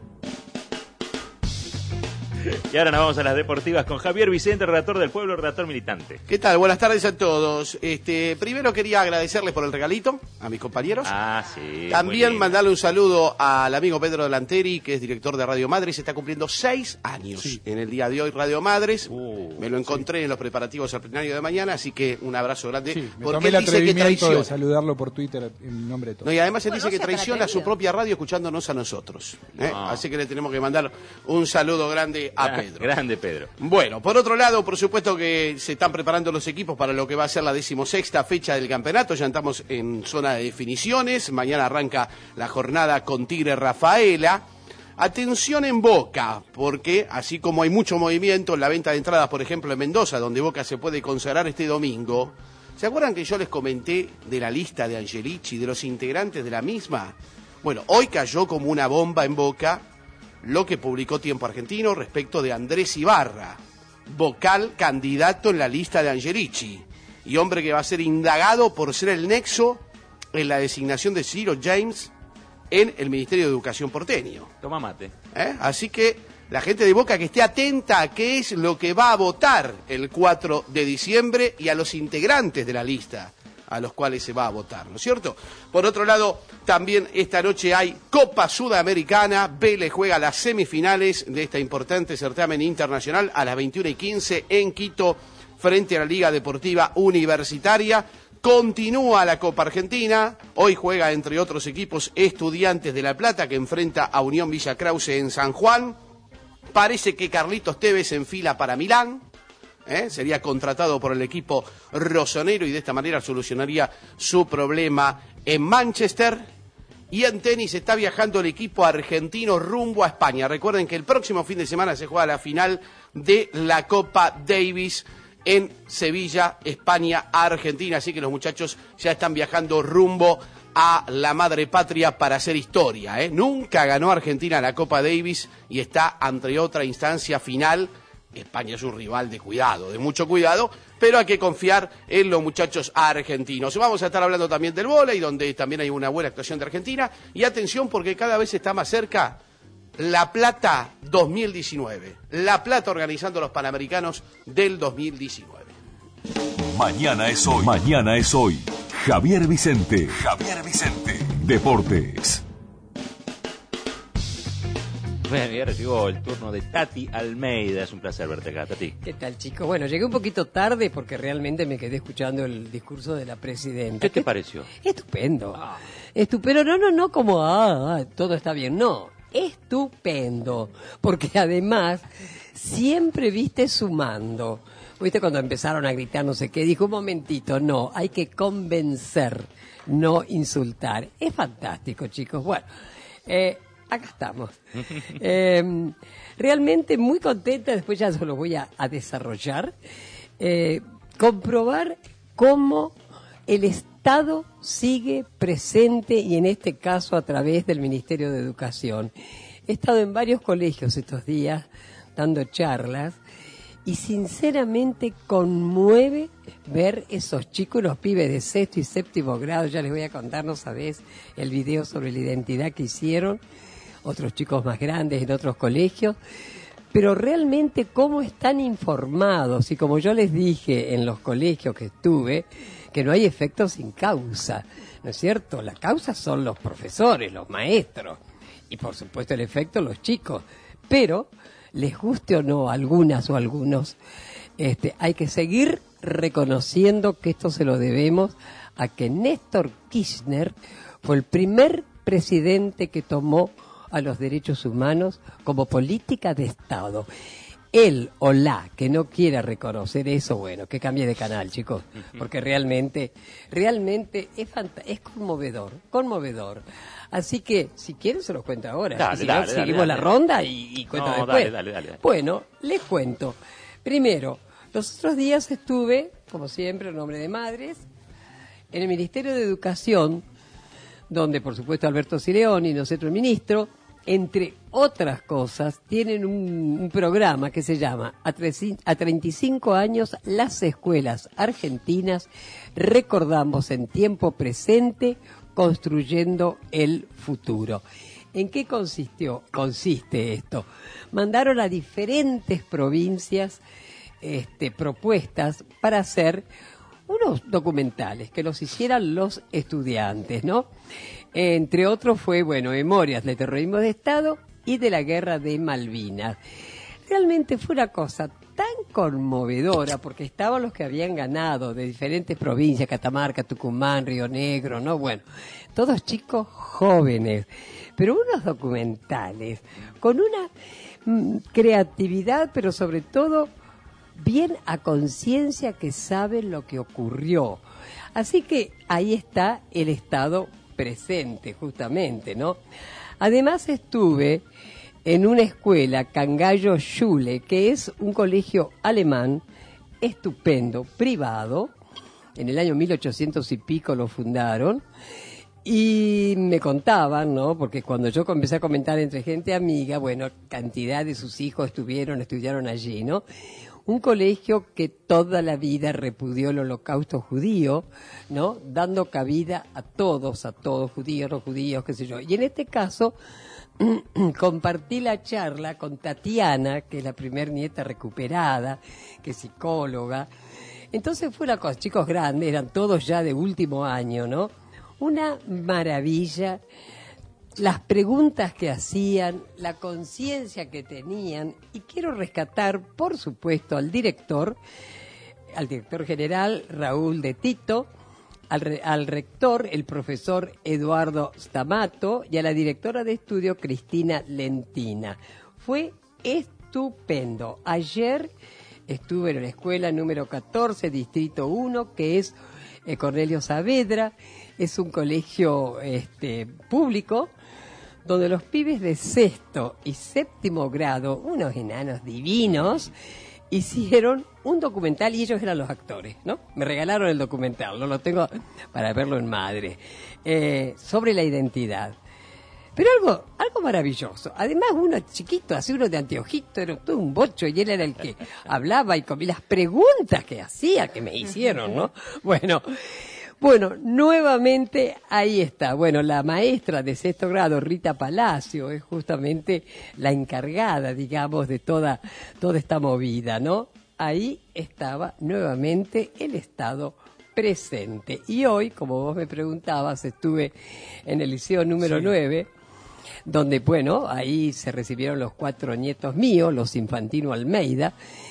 Y ahora nos vamos a las deportivas con Javier Vicente, redactor del Pueblo, redactor militante. ¿Qué tal? Buenas tardes a todos. Este, primero quería agradecerles por el regalito a mis compañeros. Ah, sí. También mandarle un saludo al amigo Pedro Delanteri, que es director de Radio Madres. Está cumpliendo seis años sí. en el día de hoy Radio Madres. Uh, me lo encontré sí. en los preparativos al plenario de mañana, así que un abrazo grande. Sí, me porque tomé él el dice que atrevimiento traiciona. de saludarlo por Twitter en nombre de todos. No, y además él bueno, dice que no traiciona a su propia radio escuchándonos a nosotros. ¿eh? No. Así que le tenemos que mandar un saludo grande a Gra- Pedro. Grande Pedro. Bueno, por otro lado, por supuesto que se están preparando los equipos para lo que va a ser la decimosexta fecha del campeonato. Ya estamos en zona de definiciones. Mañana arranca la jornada con Tigre Rafaela. Atención en Boca, porque así como hay mucho movimiento en la venta de entradas, por ejemplo, en Mendoza, donde Boca se puede consagrar este domingo. ¿Se acuerdan que yo les comenté de la lista de Angelici, de los integrantes de la misma? Bueno, hoy cayó como una bomba en Boca lo que publicó Tiempo Argentino respecto de Andrés Ibarra, vocal candidato en la lista de Angelici, y hombre que va a ser indagado por ser el nexo en la designación de Ciro James en el Ministerio de Educación porteño. Toma mate. ¿Eh? Así que la gente de Boca que esté atenta a qué es lo que va a votar el cuatro de diciembre y a los integrantes de la lista a los cuales se va a votar, ¿no es cierto? Por otro lado, también esta noche hay Copa Sudamericana. Vélez juega las semifinales de esta importante certamen internacional a las veintiuna y quince en Quito frente a la Liga Deportiva Universitaria. Continúa la Copa Argentina. Hoy juega, entre otros equipos, Estudiantes de La Plata, que enfrenta a Unión Villa Krause en San Juan. Parece que Carlitos Tevez enfila para Milán. ¿Eh? Sería contratado por el equipo rosonero y de esta manera solucionaría su problema en Manchester. Y en tenis está viajando el equipo argentino rumbo a España. Recuerden que el próximo fin de semana se juega la final de la Copa Davis en Sevilla, España, Argentina. Así que los muchachos ya están viajando rumbo a la madre patria para hacer historia, ¿eh? Nunca ganó Argentina la Copa Davis y está ante otra instancia final. España es un rival de cuidado, de mucho cuidado, pero hay que confiar en los muchachos argentinos. Vamos a estar hablando también del vóley, donde también hay una buena actuación de Argentina. Y atención, porque cada vez está más cerca La Plata dos mil diecinueve. La Plata organizando los Panamericanos del dos mil diecinueve. Mañana es hoy. Mañana es hoy. Javier Vicente. Javier Vicente. Deportes. Bueno, y ahora llegó el turno de Tati Almeida. Es un placer verte acá, Tati. ¿Qué tal, chicos? Bueno, llegué un poquito tarde porque realmente me quedé escuchando el discurso de la presidenta. ¿Qué te pareció? Estupendo. Ah. Estupendo. No, no, no como, ah, ah, todo está bien. No, estupendo. Porque además, siempre viste sumando. ¿Viste cuando empezaron a gritar no sé qué? Dijo, un momentito, no, hay que convencer, no insultar. Es fantástico, chicos. Bueno, eh... acá estamos. Eh, realmente muy contenta, después ya se lo voy a, a desarrollar, eh, comprobar cómo el Estado sigue presente y en este caso a través del Ministerio de Educación. He estado en varios colegios estos días dando charlas y sinceramente conmueve ver esos chicos, los pibes de sexto y séptimo grado. Ya les voy a contar, no sabés, el video sobre la identidad que hicieron otros chicos más grandes en otros colegios, pero realmente cómo están informados, y como yo les dije en los colegios que estuve, que no hay efecto sin causa, ¿no es cierto? La causa son los profesores, los maestros, y por supuesto el efecto los chicos, pero les guste o no a algunas o a algunos, este, hay que seguir reconociendo que esto se lo debemos a que Néstor Kirchner fue el primer presidente que tomó a los derechos humanos como política de Estado. Él o la que no quiera reconocer eso, bueno, que cambie de canal, chicos, porque realmente, realmente es fant- es conmovedor, conmovedor. Así que, si quieren se los cuento ahora. Dale, y si dale, no, dale, seguimos dale, la dale. ronda y, y cuento No, después. dale, dale, dale, dale. Bueno, les cuento. Primero, los otros días estuve, como siempre, en nombre de madres, en el Ministerio de Educación, donde, por supuesto, Alberto Sileoni, nuestro ministro, entre otras cosas, tienen un, un programa que se llama a, treci- a treinta y cinco años las escuelas argentinas recordamos en tiempo presente construyendo el futuro. ¿En qué consistió? Consiste esto. Mandaron a diferentes provincias este, propuestas para hacer unos documentales que los hicieran los estudiantes, ¿no? Entre otros fue, bueno, Memorias del Terrorismo de Estado y de la Guerra de Malvinas. Realmente fue una cosa tan conmovedora porque estaban los que habían ganado de diferentes provincias, Catamarca, Tucumán, Río Negro, ¿no? Bueno, todos chicos jóvenes, pero unos documentales con una mm, creatividad, pero sobre todo bien a conciencia que saben lo que ocurrió. Así que ahí está el Estado presente, justamente, ¿no? Además estuve en una escuela, Cangallo Schule, que es un colegio alemán estupendo, privado, en el año mil ochocientos y pico lo fundaron, y me contaban, ¿no? Porque cuando yo empecé a comentar entre gente amiga, bueno, cantidad de sus hijos estuvieron, estudiaron allí, ¿no? Un colegio que toda la vida repudió el holocausto judío, ¿no? Dando cabida a todos, a todos, judíos, no judíos, qué sé yo. Y en este caso, compartí la charla con Tatiana, que es la primer nieta recuperada, que es psicóloga. Entonces fue una cosa, chicos grandes, eran todos ya de último año, ¿no? Una maravilla. Las preguntas que hacían, la conciencia que tenían, y quiero rescatar, por supuesto, al director, al director general Raúl de Tito, al, re, al rector, el profesor Eduardo Stamato, y a la directora de estudio, Cristina Lentina. Fue estupendo. Ayer estuve en la escuela número catorce, Distrito uno, que es eh, Cornelio Saavedra. Es un colegio este, público donde los pibes de sexto y séptimo grado, unos enanos divinos, hicieron un documental y ellos eran los actores, ¿no? Me regalaron el documental, no lo tengo para verlo en Madre, eh, sobre la identidad. Pero algo algo maravilloso. Además, uno chiquito, así uno de anteojito, era todo un bocho, y él era el que hablaba y con las preguntas que hacía, que me hicieron, ¿no? Bueno... Bueno, nuevamente ahí está. Bueno, la maestra de sexto grado, Rita Palacio, es justamente la encargada, digamos, de toda, toda esta movida, ¿no? Ahí estaba nuevamente el Estado presente. Y hoy, como vos me preguntabas, estuve en el liceo número sí. nueve, donde, bueno, ahí se recibieron los cuatro nietos míos, los Infantino Almeida,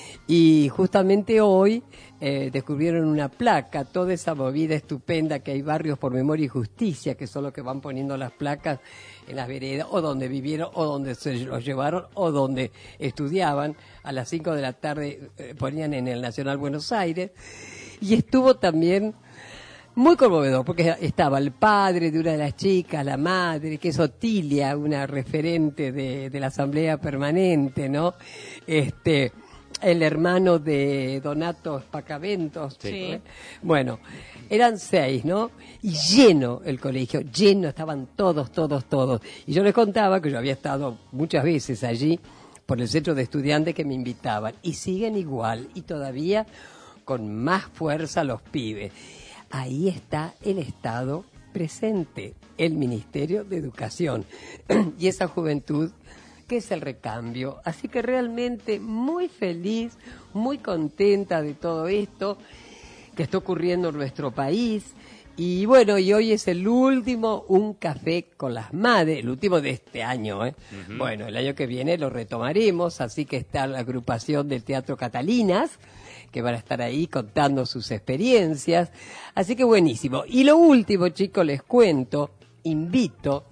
y justamente hoy eh, descubrieron una placa, toda esa movida estupenda que hay barrios por memoria y justicia, que son los que van poniendo las placas en las veredas, o donde vivieron, o donde se los llevaron, o donde estudiaban. A las cinco de la tarde eh, ponían en el Nacional Buenos Aires. Y estuvo también muy conmovedor, porque estaba el padre de una de las chicas, la madre, que es Otilia, una referente de, de la Asamblea Permanente, ¿no? Este... el hermano de Donato Spacaventos. Sí. ¿no? Bueno, eran seis, ¿no? Y lleno el colegio, lleno, estaban todos, todos, todos. Y yo les contaba que yo había estado muchas veces allí por el centro de estudiantes que me invitaban. Y siguen igual, y todavía con más fuerza los pibes. Ahí está el Estado presente, el Ministerio de Educación. Y esa juventud que es el recambio. Así que realmente muy feliz, muy contenta de todo esto que está ocurriendo en nuestro país. Y bueno, y hoy es el último Un Café con las Madres, el último de este año, ¿eh? Uh-huh. Bueno, el año que viene lo retomaremos, así que está la agrupación del Teatro Catalinas, que van a estar ahí contando sus experiencias. Así que buenísimo. Y lo último, chicos, les cuento, invito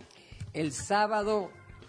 el sábado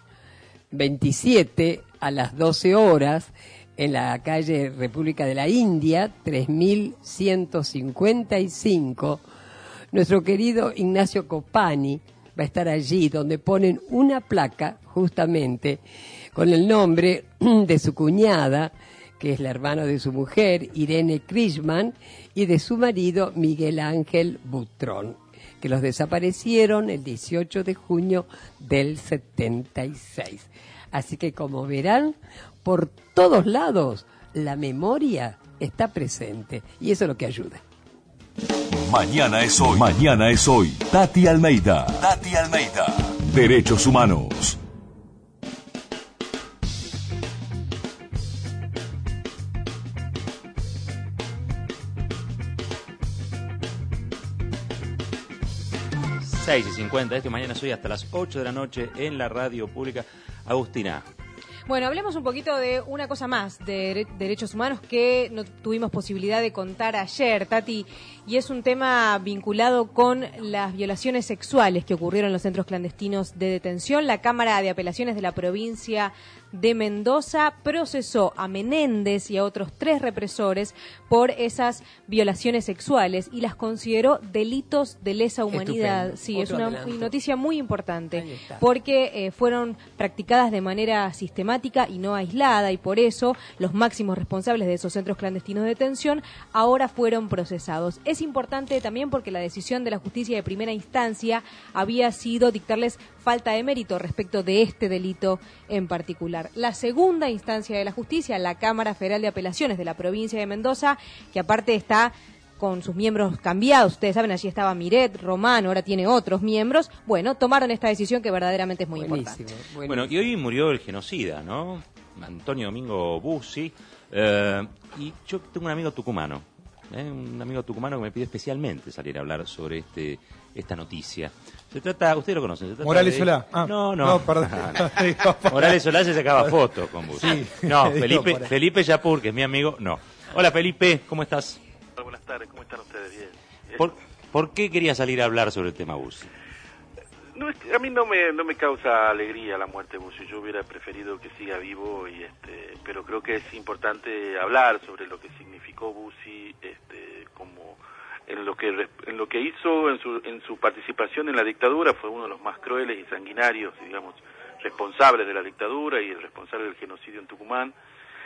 veintisiete a las doce horas en la calle República de la India, tres mil ciento cincuenta y cinco, nuestro querido Ignacio Copani va a estar allí, donde ponen una placa justamente con el nombre de su cuñada, que es la hermana de su mujer, Irene Krishman, y de su marido, Miguel Ángel Butrón, que los desaparecieron el dieciocho de junio del setenta y seis. Así que, como verán, por todos lados la memoria está presente y eso es lo que ayuda. Mañana es hoy. Mañana es hoy. Tati Almeida. Tati Almeida. Derechos humanos. seis y cincuenta, este mañana soy hasta las ocho de la noche en la radio pública. Agustina. Bueno, hablemos un poquito de una cosa más de derechos humanos que no tuvimos posibilidad de contar ayer, Tati, y es un tema vinculado con las violaciones sexuales que ocurrieron en los centros clandestinos de detención. La Cámara de Apelaciones de la provincia de Mendoza procesó a Menéndez y a otros tres represores por esas violaciones sexuales y las consideró delitos de lesa humanidad. Estupendo. Sí, Otro es una adelanto. noticia muy importante porque eh, fueron practicadas de manera sistemática y no aislada, y por eso los máximos responsables de esos centros clandestinos de detención ahora fueron procesados. Es importante también porque la decisión de la justicia de primera instancia había sido dictarles falta de mérito respecto de este delito en particular. La segunda instancia de la justicia, la Cámara Federal de Apelaciones de la provincia de Mendoza, que aparte está con sus miembros cambiados, ustedes saben, allí estaba Miret, Romano, ahora tiene otros miembros, bueno, tomaron esta decisión que verdaderamente es muy Buenísimo, importante. buenísimo. Bueno, y hoy murió el genocida, ¿no? Antonio Domingo Bussi. Eh, y yo tengo un amigo tucumano, ¿eh? un amigo tucumano que me pide especialmente salir a hablar sobre este esta noticia. Se trata, ustedes lo conocen, se trata Morales de... Solá. Ah, no, no. no, perdón. Morales Solá se sacaba fotos con Bussi. Sí, no, digo Felipe, por ahí. Felipe Yapur, que es mi amigo, no. Hola Felipe, ¿cómo estás? Buenas tardes, ¿cómo están ustedes? Bien. ¿Por, ¿Por qué quería salir a hablar sobre el tema Bussi? No, es que a mí no me no me causa alegría la muerte de Bussi. Yo hubiera preferido que siga vivo, y este, pero creo que es importante hablar sobre lo que significó Bussi, este, como en, en lo que en lo que hizo en su en su participación en la dictadura. Fue uno de los más crueles y sanguinarios, digamos, responsables de la dictadura y el responsable del genocidio en Tucumán.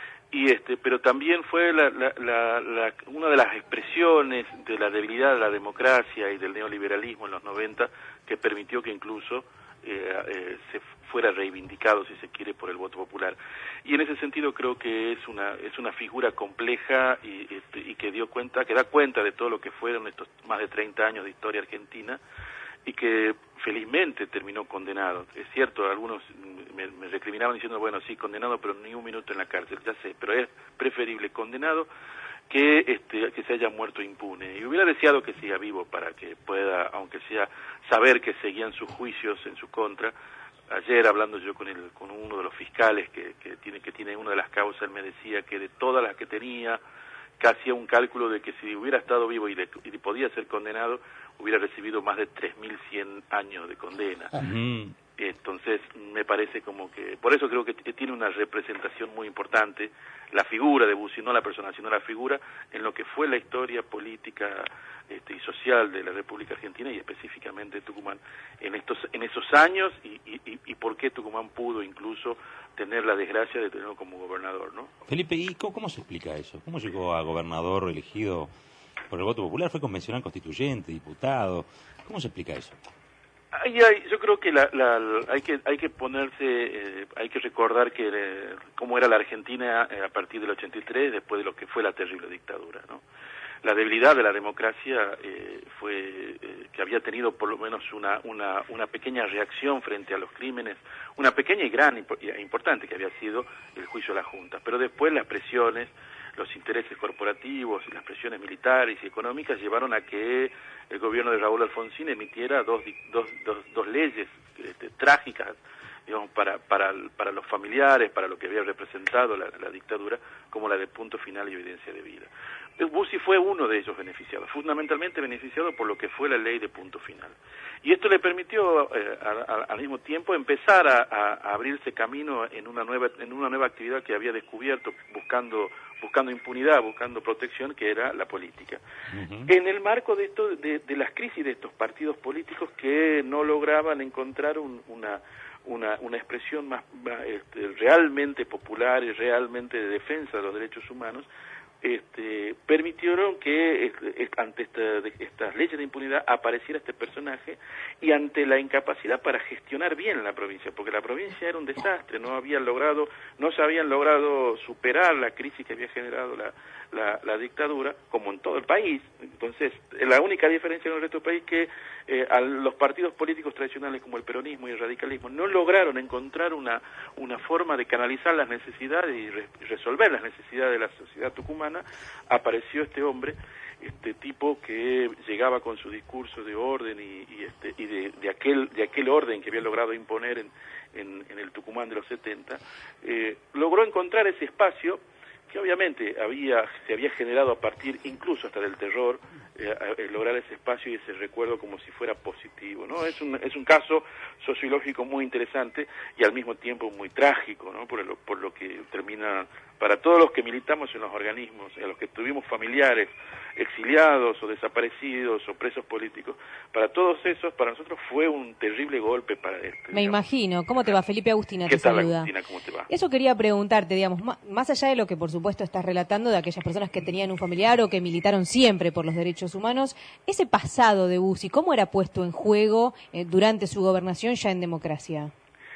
Y este, pero también fue la, la, la, la, una de las expresiones de la debilidad de la democracia y del neoliberalismo en los noventa, que permitió que incluso eh, eh, se fuera reivindicado, si se quiere, por el voto popular. Y en ese sentido creo que es una es una figura compleja y, este, y que dio cuenta, que da cuenta de todo lo que fueron estos más de treinta años de historia argentina, y que felizmente terminó condenado. Es cierto, algunos me, me recriminaban diciendo, bueno, sí, condenado, pero ni un minuto en la cárcel, ya sé, pero es preferible condenado que este que se haya muerto impune. Y hubiera deseado que siga vivo para que pueda, aunque sea, saber que seguían sus juicios en su contra. Ayer, hablando yo con el con uno de los fiscales que, que tiene que tiene una de las causas, él me decía que de todas las que tenía, que hacía un cálculo de que si hubiera estado vivo y, de, y podía ser condenado, hubiera recibido más de tres mil cien años de condena. Uh-huh. Entonces, me parece como que... Por eso creo que tiene una representación muy importante, la figura de Bussi, no la persona, sino la figura en lo que fue la historia política este, y social de la República Argentina y específicamente de Tucumán en estos en esos años y, y, y por qué Tucumán pudo incluso tener la desgracia de tenerlo como gobernador, ¿no? Felipe, ¿y cómo, cómo se explica eso? ¿Cómo llegó a gobernador elegido por el voto popular? ¿Fue convencional constituyente, diputado? ¿Cómo se explica eso? Ay, ay, yo creo que la, la, la, hay que hay que ponerse, eh, hay que recordar que eh, cómo era la Argentina eh, a partir del ochenta y tres, después de lo que fue la terrible dictadura, ¿no? La debilidad de la democracia eh, fue eh, que había tenido por lo menos una, una, una pequeña reacción frente a los crímenes, una pequeña y gran e importante que había sido el juicio de la Junta, pero después las presiones, los intereses corporativos y las presiones militares y económicas llevaron a que el gobierno de Raúl Alfonsín emitiera dos, dos, dos, dos leyes este, trágicas, digamos, para, para, para los familiares, para lo que había representado la, la dictadura, como la de punto final y evidencia de vida. Bussi fue uno de ellos beneficiados, fundamentalmente beneficiado por lo que fue la ley de punto final. Y esto le permitió eh, a, a, al mismo tiempo empezar a, a, a abrirse camino en una nueva en una nueva actividad que había descubierto buscando buscando impunidad, buscando protección, que era la política. Uh-huh. En el marco de esto de, de las crisis de estos partidos políticos que no lograban encontrar un, una Una, una expresión más, más este, realmente popular y realmente de defensa de los derechos humanos, este, permitieron que este, ante esta, de, estas leyes de impunidad apareciera este personaje y ante la incapacidad para gestionar bien la provincia, porque la provincia era un desastre, no habían logrado, no se habían logrado superar la crisis que había generado la, la, la dictadura, como en todo el país. Entonces, la única diferencia en el resto del país es que eh, a los partidos políticos tradicionales como el peronismo y el radicalismo no lograron encontrar una, una forma de canalizar las necesidades y re, resolver las necesidades de la sociedad tucumana. Apareció este hombre, este tipo que llegaba con su discurso de orden y, y, este, y de, de aquel de aquel orden que había logrado imponer en, en, en el Tucumán de los setenta, eh, logró encontrar ese espacio que obviamente había se había generado a partir incluso hasta del terror, eh, a, a lograr ese espacio y ese recuerdo como si fuera positivo, ¿no? Es un es un caso sociológico muy interesante y al mismo tiempo muy trágico, ¿no? Por lo, por lo que termina para todos los que militamos en los organismos, a los que tuvimos familiares exiliados o desaparecidos o presos políticos, para todos esos, para nosotros fue un terrible golpe para este. Me digamos. Imagino. ¿Cómo te va? Felipe Agustina ¿Qué te tal, saluda. Agustina? ¿Cómo te va? Eso quería preguntarte, digamos, más allá de lo que por supuesto estás relatando de aquellas personas que tenían un familiar o que militaron siempre por los derechos humanos, ese pasado de Bussi, ¿cómo era puesto en juego eh, durante su gobernación ya en democracia?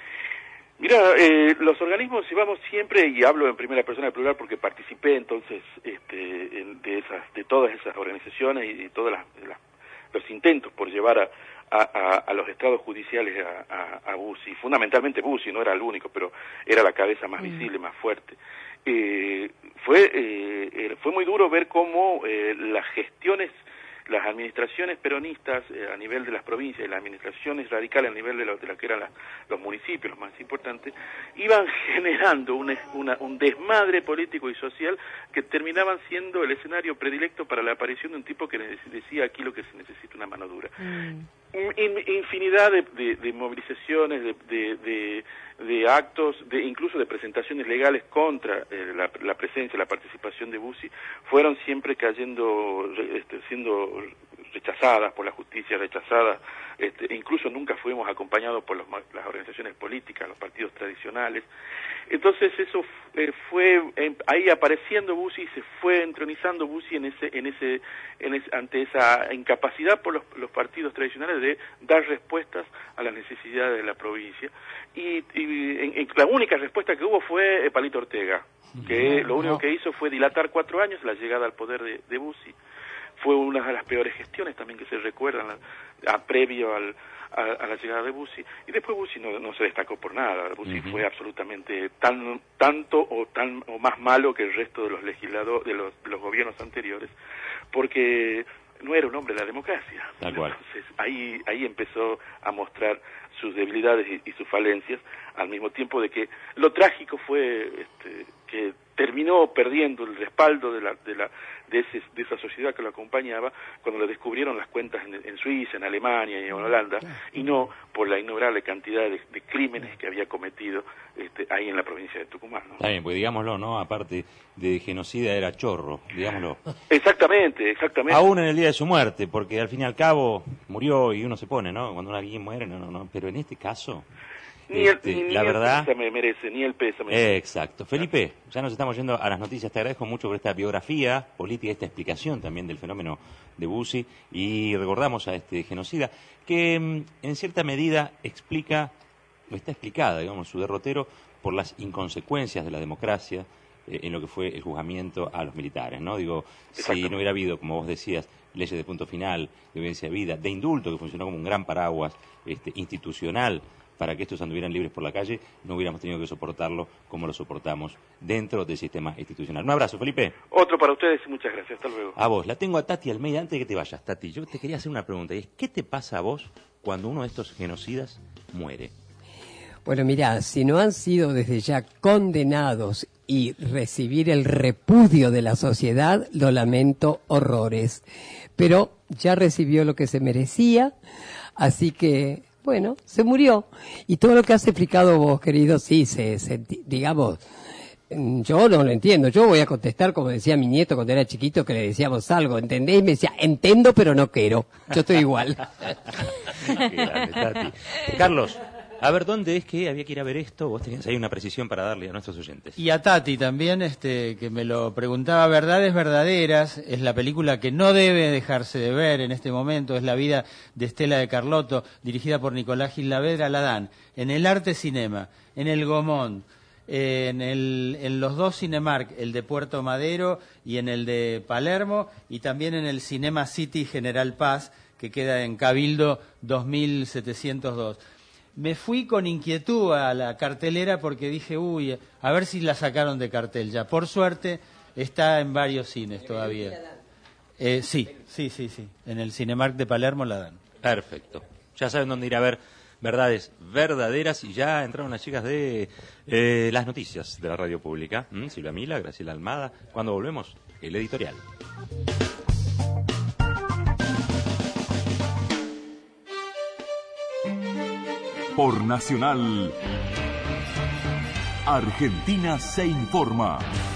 Mira, eh, los organismos, si vamos siempre, y hablo en primera persona de plural porque participé entonces este, en, de esas, de todas esas organizaciones y de todos los intentos por llevar a, a, a los estrados judiciales a, a, a Bussi, fundamentalmente Bussi, no era el único, pero era la cabeza más visible, más fuerte. Eh, fue, eh, fue muy duro ver cómo eh, las gestiones, las administraciones peronistas eh, a nivel de las provincias y las administraciones radicales a nivel de lo, de lo que eran la, los municipios, los más importantes, iban generando un, una, un desmadre político y social que terminaban siendo el escenario predilecto para la aparición de un tipo que decía aquí lo que se necesita una mano dura. Mm. In, infinidad de, de, de movilizaciones, de, de, de, de actos, de incluso de presentaciones legales contra eh, la, la presencia, la participación de Bussi, fueron siempre cayendo, este, siendo rechazadas por la justicia, rechazadas, este, e incluso nunca fuimos acompañados por los, las organizaciones políticas, los partidos tradicionales. Entonces eso eh, fue eh, ahí apareciendo Bussi, se fue entronizando Bussi en ese, en ese, en ese, ante esa incapacidad por los, los partidos tradicionales de dar respuestas a las necesidades de la provincia. Y, y en, en, la única respuesta que hubo fue eh, Palito Ortega, que lo único que hizo fue dilatar cuatro años la llegada al poder de, de Bussi. Fue una de las peores gestiones también que se recuerdan a, a previo al A, a la llegada de Bussi, y después Bussi no, no se destacó por nada. Bussi uh-huh. fue absolutamente tan tanto o tan o más malo que el resto de los legisladores, de los, de los gobiernos anteriores, porque no era un hombre de la democracia. Tal cual. Entonces ahí ahí empezó a mostrar sus debilidades y, y sus falencias, al mismo tiempo de que lo trágico fue este, que terminó perdiendo el respaldo de la de la de, ese, de esa sociedad que lo acompañaba cuando le descubrieron las cuentas en, en Suiza, en Alemania y en Holanda, y no por la innumerable cantidad de, de crímenes que había cometido este, ahí en la provincia de Tucumán, ¿no? Está bien, pues digámoslo, ¿no? Aparte de genocida era chorro, digámoslo. Exactamente, exactamente. Aún en el día de su muerte, porque al fin y al cabo murió y uno se pone, ¿no? Cuando alguien muere, no, no, no. Pero en este caso... Ni el, Este, ni, la ni verdad, el pésame merece, ni el pésame. Eh, exacto. Felipe, ya nos estamos yendo a las noticias. Te agradezco mucho por esta biografía política, esta explicación también del fenómeno de Bussi, y recordamos a este genocida que en cierta medida explica, o está explicada, digamos, su derrotero por las inconsecuencias de la democracia eh, en lo que fue el juzgamiento a los militares, ¿no? Digo, si no hubiera habido, como vos decías, leyes de punto final, de obediencia de vida, de indulto, que funcionó como un gran paraguas este, institucional para que estos anduvieran libres por la calle, no hubiéramos tenido que soportarlo como lo soportamos dentro del sistema institucional. Un abrazo, Felipe. Otro para ustedes y muchas gracias. Hasta luego. A vos. La tengo a Tati Almeida. Antes de que te vayas, Tati, yo te quería hacer una pregunta. Y es, ¿qué te pasa a vos cuando uno de estos genocidas muere? Bueno, mirá, si no han sido desde ya condenados y recibir el repudio de la sociedad, lo lamento horrores. Pero ya recibió lo que se merecía, así que... Bueno, se murió. Y todo lo que has explicado vos, querido, sí, se, se, digamos, yo no lo entiendo. Yo voy a contestar como decía mi nieto cuando era chiquito, que le decíamos algo, ¿entendés? Y me decía, entiendo, pero no quiero. Yo estoy igual. Qué grande, Tati. Carlos, a ver, ¿dónde es que había que ir a ver esto? Vos tenías ahí una precisión para darle a nuestros oyentes. Y a Tati también, este, que me lo preguntaba. Verdades verdaderas es la película que no debe dejarse de ver en este momento. Es la vida de Estela de Carlotto, dirigida por Nicolás Gil Lavedra. La dan en el Arte Cinema, en el Gomón, en, el, en los dos Cinemark, el de Puerto Madero y en el de Palermo, y también en el Cinema City General Paz, que queda en Cabildo dos mil setecientos dos. Me fui con inquietud a la cartelera porque dije, uy, a ver si la sacaron de cartel ya. Por suerte, está en varios cines todavía. Eh, sí, sí, sí, sí. En el Cinemark de Palermo la dan. Perfecto. Ya saben dónde ir a ver verdades verdaderas, y ya entraron las chicas de eh, las noticias de la radio pública. ¿Mm? Silvia Mila, Graciela Almada. Cuando volvemos, el editorial. Por Nacional, Argentina se informa.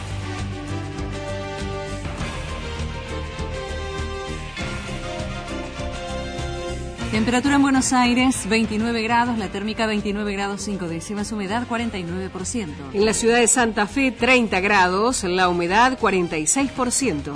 Temperatura en Buenos Aires, veintinueve grados, la térmica veintinueve grados cinco décimas, humedad cuarenta y nueve por ciento. En la ciudad de Santa Fe, treinta grados, la humedad cuarenta y seis por ciento.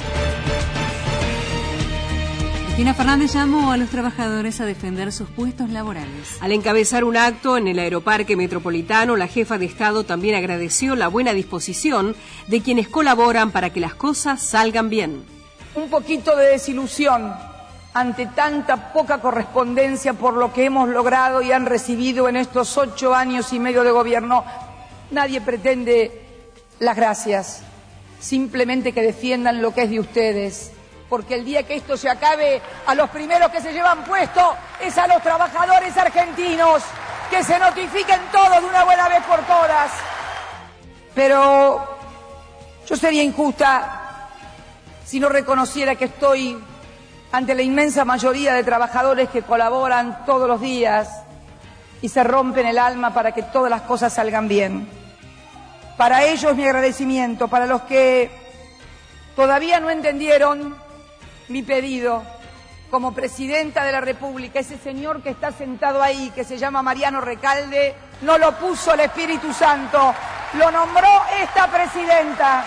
Cristina Fernández llamó a los trabajadores a defender sus puestos laborales. Al encabezar un acto en el Aeroparque Metropolitano, la jefa de Estado también agradeció la buena disposición de quienes colaboran para que las cosas salgan bien. Un poquito de desilusión ante tanta poca correspondencia por lo que hemos logrado y han recibido en estos ocho años y medio de gobierno. Nadie pretende las gracias, simplemente que defiendan lo que es de ustedes. Porque el día que esto se acabe, a los primeros que se llevan puesto es a los trabajadores argentinos, que se notifiquen todos de una buena vez por todas. Pero yo sería injusta si no reconociera que estoy ante la inmensa mayoría de trabajadores que colaboran todos los días y se rompen el alma para que todas las cosas salgan bien. Para ellos mi agradecimiento, para los que todavía no entendieron mi pedido, como presidenta de la República. Ese señor que está sentado ahí, que se llama Mariano Recalde, no lo puso el Espíritu Santo, lo nombró esta presidenta.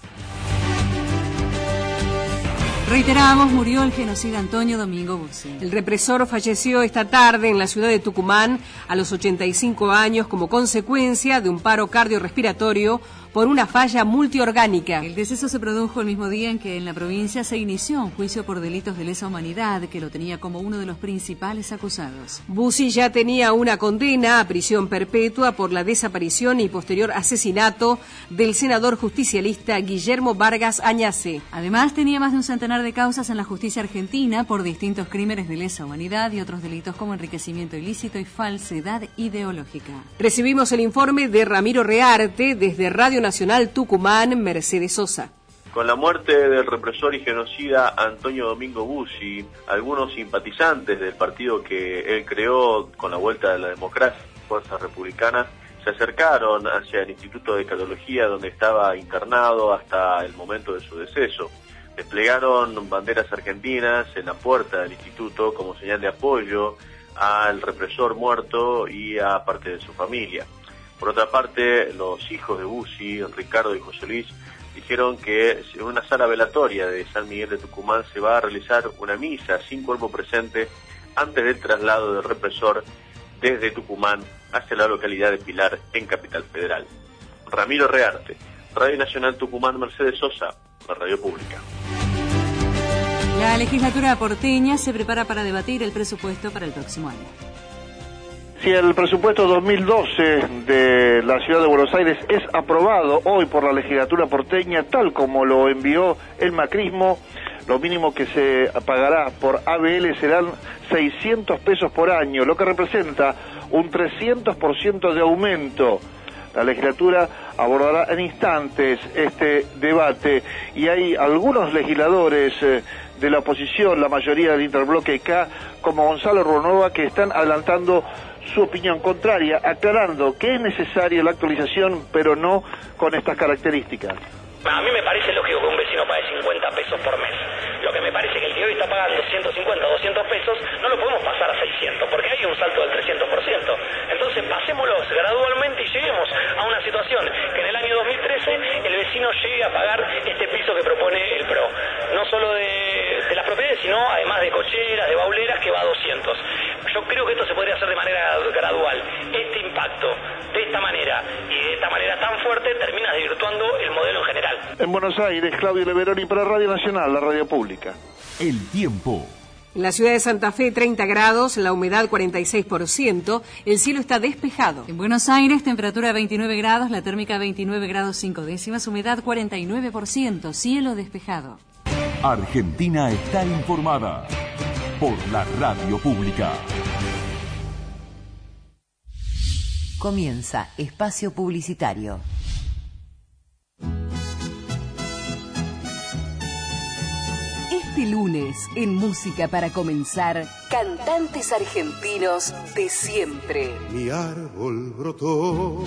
Reiteramos, murió el genocida Antonio Domingo Bussi. El represor falleció esta tarde en la ciudad de Tucumán a los ochenta y cinco años como consecuencia de un paro cardiorrespiratorio por una falla multiorgánica. El deceso se produjo el mismo día en que en la provincia se inició un juicio por delitos de lesa humanidad que lo tenía como uno de los principales acusados. Bussi ya tenía una condena a prisión perpetua por la desaparición y posterior asesinato del senador justicialista Guillermo Vargas Añase. Además, tenía más de un centenar de causas en la justicia argentina por distintos crímenes de lesa humanidad y otros delitos como enriquecimiento ilícito y falsedad ideológica. Recibimos el informe de Ramiro Rearte desde Radio Nacional Tucumán, Mercedes Sosa. Con la muerte del represor y genocida Antonio Domingo Bussi, algunos simpatizantes del partido que él creó con la vuelta de la democracia, Fuerza Republicana, se acercaron hacia el Instituto de Cardiología donde estaba internado hasta el momento de su deceso. Desplegaron banderas argentinas en la puerta del instituto como señal de apoyo al represor muerto y a parte de su familia. Por otra parte, los hijos de Bussi, Ricardo y José Luis, dijeron que en una sala velatoria de San Miguel de Tucumán se va a realizar una misa sin cuerpo presente antes del traslado del represor desde Tucumán hacia la localidad de Pilar, en Capital Federal. Ramiro Rearte, Radio Nacional Tucumán, Mercedes Sosa, la radio pública. La legislatura porteña se prepara para debatir el presupuesto para el próximo año. Si el presupuesto dos mil doce de la Ciudad de Buenos Aires es aprobado hoy por la legislatura porteña, tal como lo envió el macrismo, lo mínimo que se pagará por A B L serán seiscientos pesos por año, lo que representa un trescientos por ciento de aumento. La legislatura abordará en instantes este debate y hay algunos legisladores eh, de la oposición, la mayoría del interbloque K, como Gonzalo Ruonova, que están adelantando su opinión contraria, aclarando que es necesaria la actualización, pero no con estas características. A mí me parece lógico que un vecino pague cincuenta pesos por mes. Lo que me parece que el que hoy está pagando ciento cincuenta o doscientos pesos, no lo podemos pasar a seiscientos, porque hay un salto del trescientos por ciento. Entonces pasémoslos gradualmente y lleguemos a una situación que en el año dos mil trece el vecino llegue a pagar este piso que propone el PRO. No solo de, de las propiedades, sino además de cocheras, de bauleras, que va a doscientos. Yo creo que esto se podría hacer de manera gradual. Este impacto, de esta manera y de esta manera tan fuerte, termina desvirtuando el modelo en general. En Buenos Aires, Claudio Leveroni para Radio Nacional, la radio pública. El tiempo. En la ciudad de Santa Fe, treinta grados, la humedad cuarenta y seis por ciento, el cielo está despejado. En Buenos Aires, temperatura veintinueve grados, la térmica veintinueve grados cinco décimas, humedad cuarenta y nueve por ciento, cielo despejado. Argentina está informada por la radio pública. Comienza Espacio Publicitario. Este lunes, en Música para Comenzar, cantantes argentinos de siempre. Mi árbol brotó,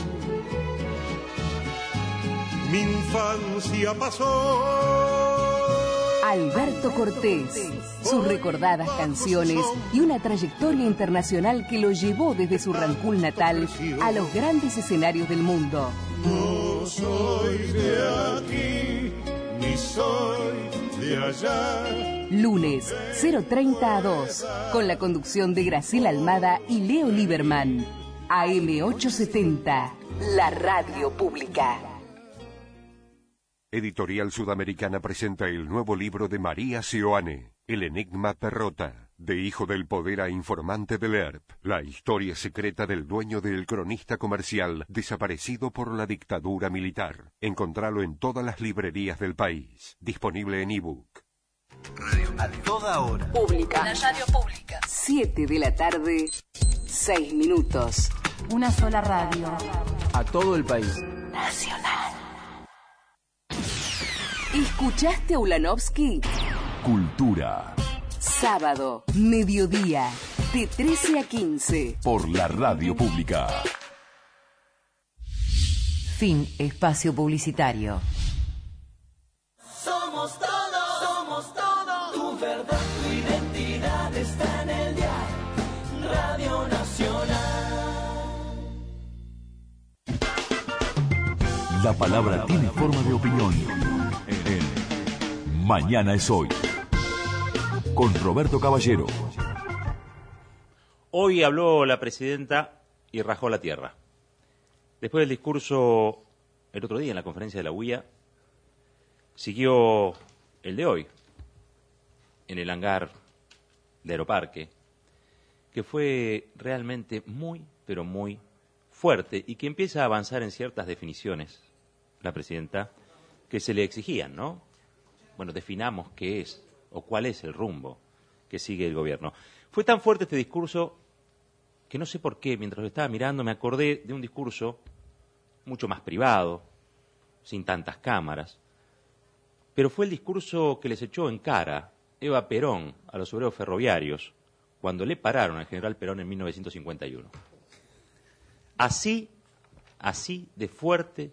mi infancia pasó. Alberto Cortés, sus recordadas canciones y una trayectoria internacional que lo llevó desde su Rancul natal a los grandes escenarios del mundo. No soy de aquí, ni soy de allá. Lunes, cero treinta a dos, con la conducción de Graciela Almada y Leo Lieberman. A M ochocientos setenta, la radio pública. Editorial Sudamericana presenta el nuevo libro de María Seoane, El enigma Perrota, de hijo del poder a informante del E R P, la historia secreta del dueño del cronista comercial desaparecido por la dictadura militar. Encontralo en todas las librerías del país. Disponible en ebook. A toda hora. Pública. La radio pública. Siete de la tarde, seis minutos. Una sola radio. A todo el país. Nacional. ¿Escuchaste a Ulanovsky? Cultura. Sábado, mediodía, de trece a quince. Por la radio pública. Fin espacio publicitario. Somos todos, somos todos, tu verdad, tu identidad. Nacionalidad está en el dial, Radio Nacional. La palabra tiene forma de opinión. En Mañana es hoy. Con Roberto Caballero. Hoy habló la presidenta y rajó la tierra. Después del discurso el otro día en la conferencia de la U I A, siguió el de hoy, en el hangar de Aeroparque, que fue realmente muy, pero muy fuerte y que empieza a avanzar en ciertas definiciones, la presidenta, que se le exigían, ¿no? Bueno, definamos qué es o cuál es el rumbo que sigue el gobierno. Fue tan fuerte este discurso que no sé por qué, mientras lo estaba mirando, me acordé de un discurso mucho más privado, sin tantas cámaras, pero fue el discurso que les echó en cara Eva Perón a los obreros ferroviarios cuando le pararon al general Perón en mil novecientos cincuenta y uno. Así, así de fuerte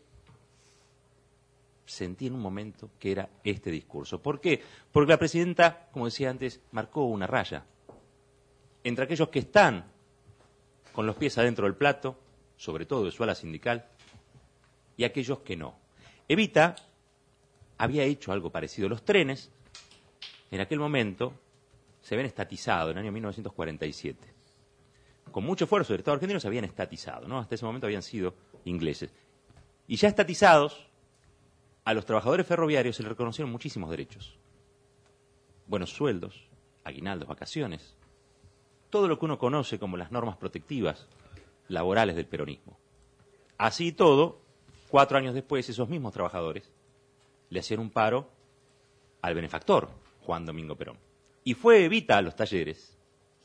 sentí en un momento que era este discurso. ¿Por qué? Porque la presidenta, como decía antes, marcó una raya entre aquellos que están con los pies adentro del plato, sobre todo de su ala sindical, y aquellos que no. Evita había hecho algo parecido. Los trenes, en aquel momento, se habían estatizado, en el año mil novecientos cuarenta y siete. Con mucho esfuerzo del Estado argentino se habían estatizado, ¿no? Hasta ese momento habían sido ingleses. Y ya estatizados, a los trabajadores ferroviarios se les reconocieron muchísimos derechos. Buenos sueldos, aguinaldos, vacaciones, todo lo que uno conoce como las normas protectivas laborales del peronismo. Así y todo, cuatro años después, esos mismos trabajadores le hacían un paro al benefactor, Juan Domingo Perón. Y fue Evita a los talleres,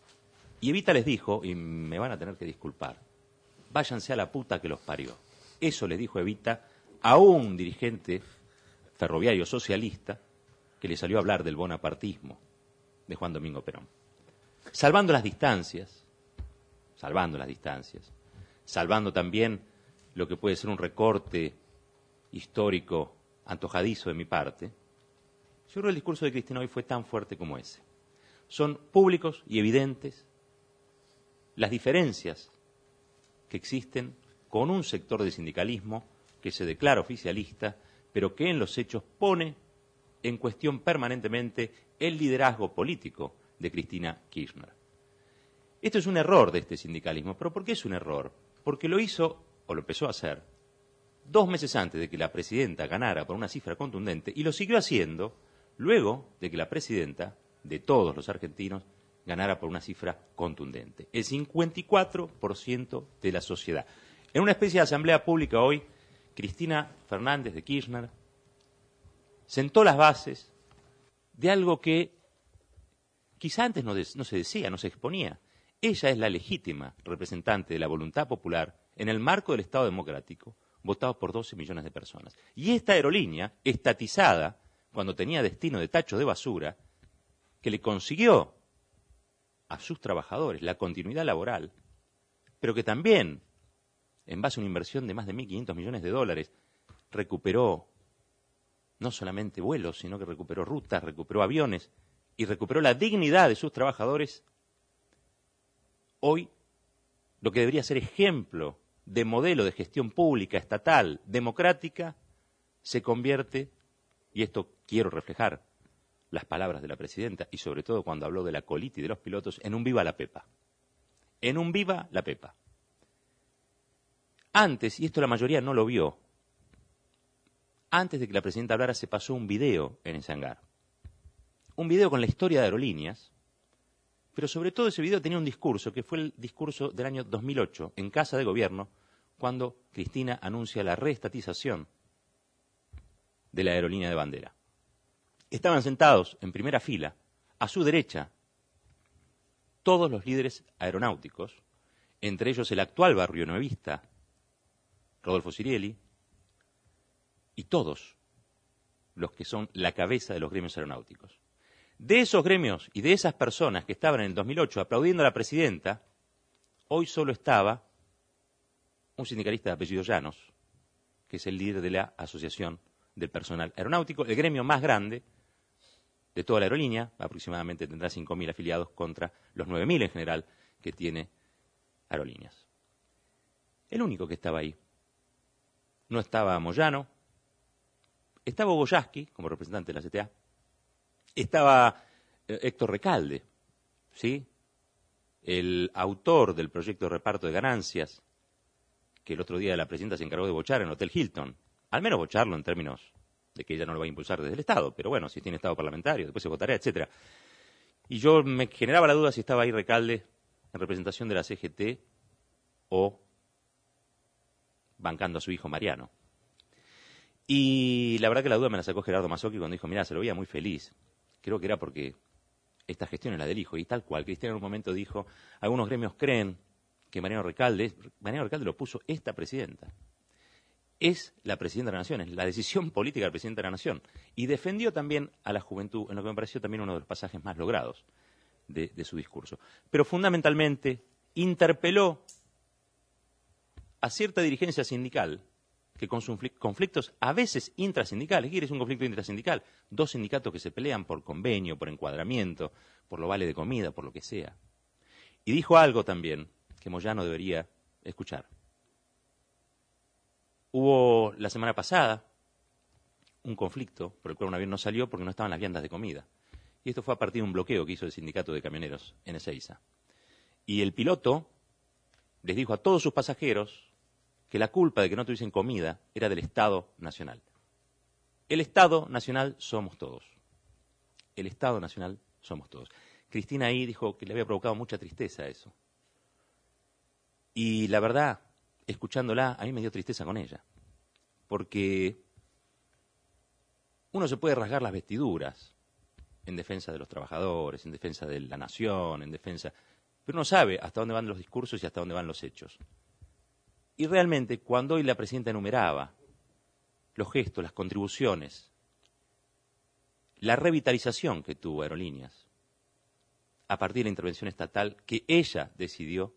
y Evita les dijo, y me van a tener que disculpar, váyanse a la puta que los parió. Eso les dijo Evita a un dirigente ferroviario socialista que le salió a hablar del bonapartismo de Juan Domingo Perón. Salvando las distancias, salvando las distancias, salvando también lo que puede ser un recorte histórico antojadizo de mi parte, yo creo que el discurso de Cristina hoy fue tan fuerte como ese. Son públicos y evidentes las diferencias que existen con un sector del sindicalismo que se declara oficialista, pero que en los hechos pone en cuestión permanentemente el liderazgo político de Cristina Kirchner. Esto es un error de este sindicalismo, pero ¿por qué es un error? Porque lo hizo, o lo empezó a hacer, dos meses antes de que la presidenta ganara por una cifra contundente, y lo siguió haciendo luego de que la presidenta de todos los argentinos ganara por una cifra contundente, el cincuenta y cuatro por ciento de la sociedad. En una especie de asamblea pública hoy, Cristina Fernández de Kirchner sentó las bases de algo que quizá antes no, de, no se decía, no se exponía. Ella es la legítima representante de la voluntad popular en el marco del Estado democrático, votado por doce millones de personas. Y esta aerolínea, estatizada, cuando tenía destino de tacho de basura, que le consiguió a sus trabajadores la continuidad laboral, pero que también, en base a una inversión de más de mil quinientos millones de dólares, recuperó no solamente vuelos, sino que recuperó rutas, recuperó aviones y recuperó la dignidad de sus trabajadores. Hoy, lo que debería ser ejemplo de modelo de gestión pública, estatal, democrática, se convierte, y esto quiero reflejar las palabras de la presidenta, y sobre todo cuando habló de la colitis y de los pilotos, en un viva la pepa. En un viva la pepa. Antes, y esto la mayoría no lo vio, antes de que la presidenta hablara se pasó un video en ese hangar. Un video con la historia de aerolíneas, pero sobre todo ese video tenía un discurso, que fue el discurso del año dos mil ocho, en Casa de Gobierno, cuando Cristina anuncia la reestatización de la aerolínea de bandera. Estaban sentados en primera fila, a su derecha, todos los líderes aeronáuticos, entre ellos el actual barrionuevista, Rodolfo Sirieli, y todos los que son la cabeza de los gremios aeronáuticos. De esos gremios y de esas personas que estaban en el dos mil ocho aplaudiendo a la presidenta, hoy solo estaba un sindicalista de apellido Llanos, que es el líder de la Asociación del Personal Aeronáutico, el gremio más grande de toda la aerolínea, aproximadamente tendrá cinco mil afiliados contra los nueve mil en general que tiene Aerolíneas. El único que estaba ahí. No estaba Moyano, estaba Boyaski como representante de la C T A, estaba eh, Héctor Recalde, ¿sí? El autor del proyecto de reparto de ganancias, que el otro día la presidenta se encargó de bochar en el Hotel Hilton, al menos bocharlo en términos de que ella no lo va a impulsar desde el Estado, pero bueno, si tiene Estado parlamentario, después se votará, etcétera. Y yo me generaba la duda si estaba ahí Recalde en representación de la C G T o bancando a su hijo Mariano. Y la verdad que la duda me la sacó Gerardo Mazzocchi cuando dijo, mirá, se lo veía muy feliz. Creo que era porque esta gestión es la del hijo. Y tal cual, Cristina en un momento dijo, algunos gremios creen que Mariano Recalde, Mariano Recalde lo puso esta presidenta. Es la presidenta de la Nación, es la decisión política del presidente de la Nación. Y defendió también a la juventud, en lo que me pareció también uno de los pasajes más logrados de, de su discurso. Pero fundamentalmente interpeló a cierta dirigencia sindical que con sus conflictos a veces intrasindicales, ¿qué es un conflicto intrasindical? Dos sindicatos que se pelean por convenio, por encuadramiento, por lo vale de comida, por lo que sea. Y dijo algo también que Moyano debería escuchar. Hubo la semana pasada un conflicto por el cual un avión no salió porque no estaban las viandas de comida. Y esto fue a partir de un bloqueo que hizo el sindicato de camioneros en Ezeiza. Y el piloto les dijo a todos sus pasajeros que la culpa de que no tuviesen comida era del Estado Nacional. El Estado Nacional somos todos. El Estado Nacional somos todos. Cristina ahí dijo que le había provocado mucha tristeza eso. Y la verdad, escuchándola, a mí me dio tristeza con ella. Porque uno se puede rasgar las vestiduras en defensa de los trabajadores, en defensa de la nación, en defensa... Pero uno sabe hasta dónde van los discursos y hasta dónde van los hechos. Y realmente, cuando hoy la presidenta enumeraba los gestos, las contribuciones, la revitalización que tuvo Aerolíneas a partir de la intervención estatal que ella decidió,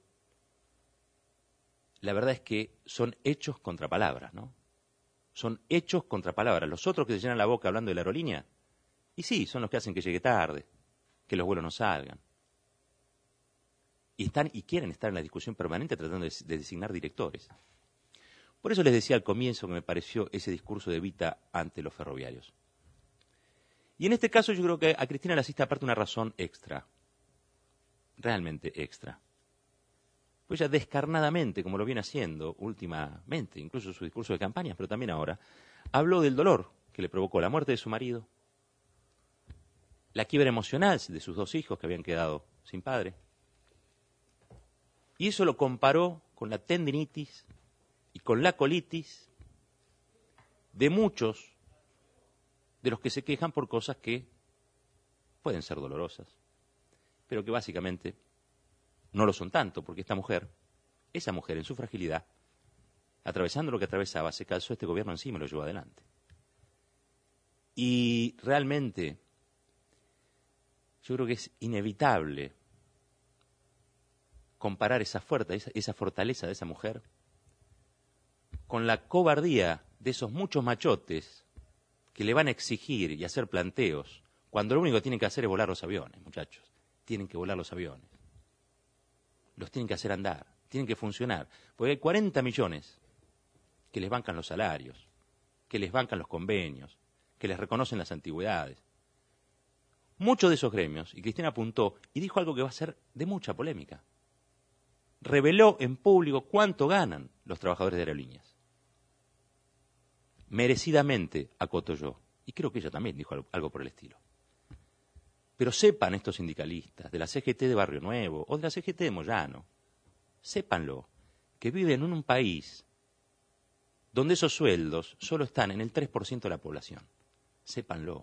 la verdad es que son hechos contra palabras, ¿no? Son hechos contra palabras. Los otros que se llenan la boca hablando de la aerolínea, y sí, son los que hacen que llegue tarde, que los vuelos no salgan. Y están y quieren estar en la discusión permanente tratando de, de designar directores. Por eso les decía al comienzo que me pareció ese discurso de Evita ante los ferroviarios. Y en este caso yo creo que a Cristina le asiste aparte una razón extra, realmente extra. Pues ella descarnadamente, como lo viene haciendo últimamente, incluso en su discurso de campaña, pero también ahora, habló del dolor que le provocó la muerte de su marido, la quiebra emocional de sus dos hijos que habían quedado sin padre. Y eso lo comparó con la tendinitis y con la colitis de muchos de los que se quejan por cosas que pueden ser dolorosas, pero que básicamente no lo son tanto, porque esta mujer, esa mujer en su fragilidad, atravesando lo que atravesaba, se calzó este gobierno encima y lo llevó adelante. Y realmente yo creo que es inevitable comparar esa fuerza, esa, esa fortaleza de esa mujer con la cobardía de esos muchos machotes que le van a exigir y hacer planteos cuando lo único que tienen que hacer es volar los aviones, muchachos. Tienen que volar los aviones. Los tienen que hacer andar, tienen que funcionar. Porque hay cuarenta millones que les bancan los salarios, que les bancan los convenios, que les reconocen las antigüedades. Muchos de esos gremios, y Cristina apuntó y dijo algo que va a ser de mucha polémica. Reveló en público cuánto ganan los trabajadores de aerolíneas. Merecidamente, acotó yo. Y creo que ella también dijo algo, algo por el estilo. Pero sepan estos sindicalistas de la C G T de Barrio Nuevo o de la C G T de Moyano, sépanlo, que viven en un país donde esos sueldos solo están en el tres por ciento de la población. Sépanlo.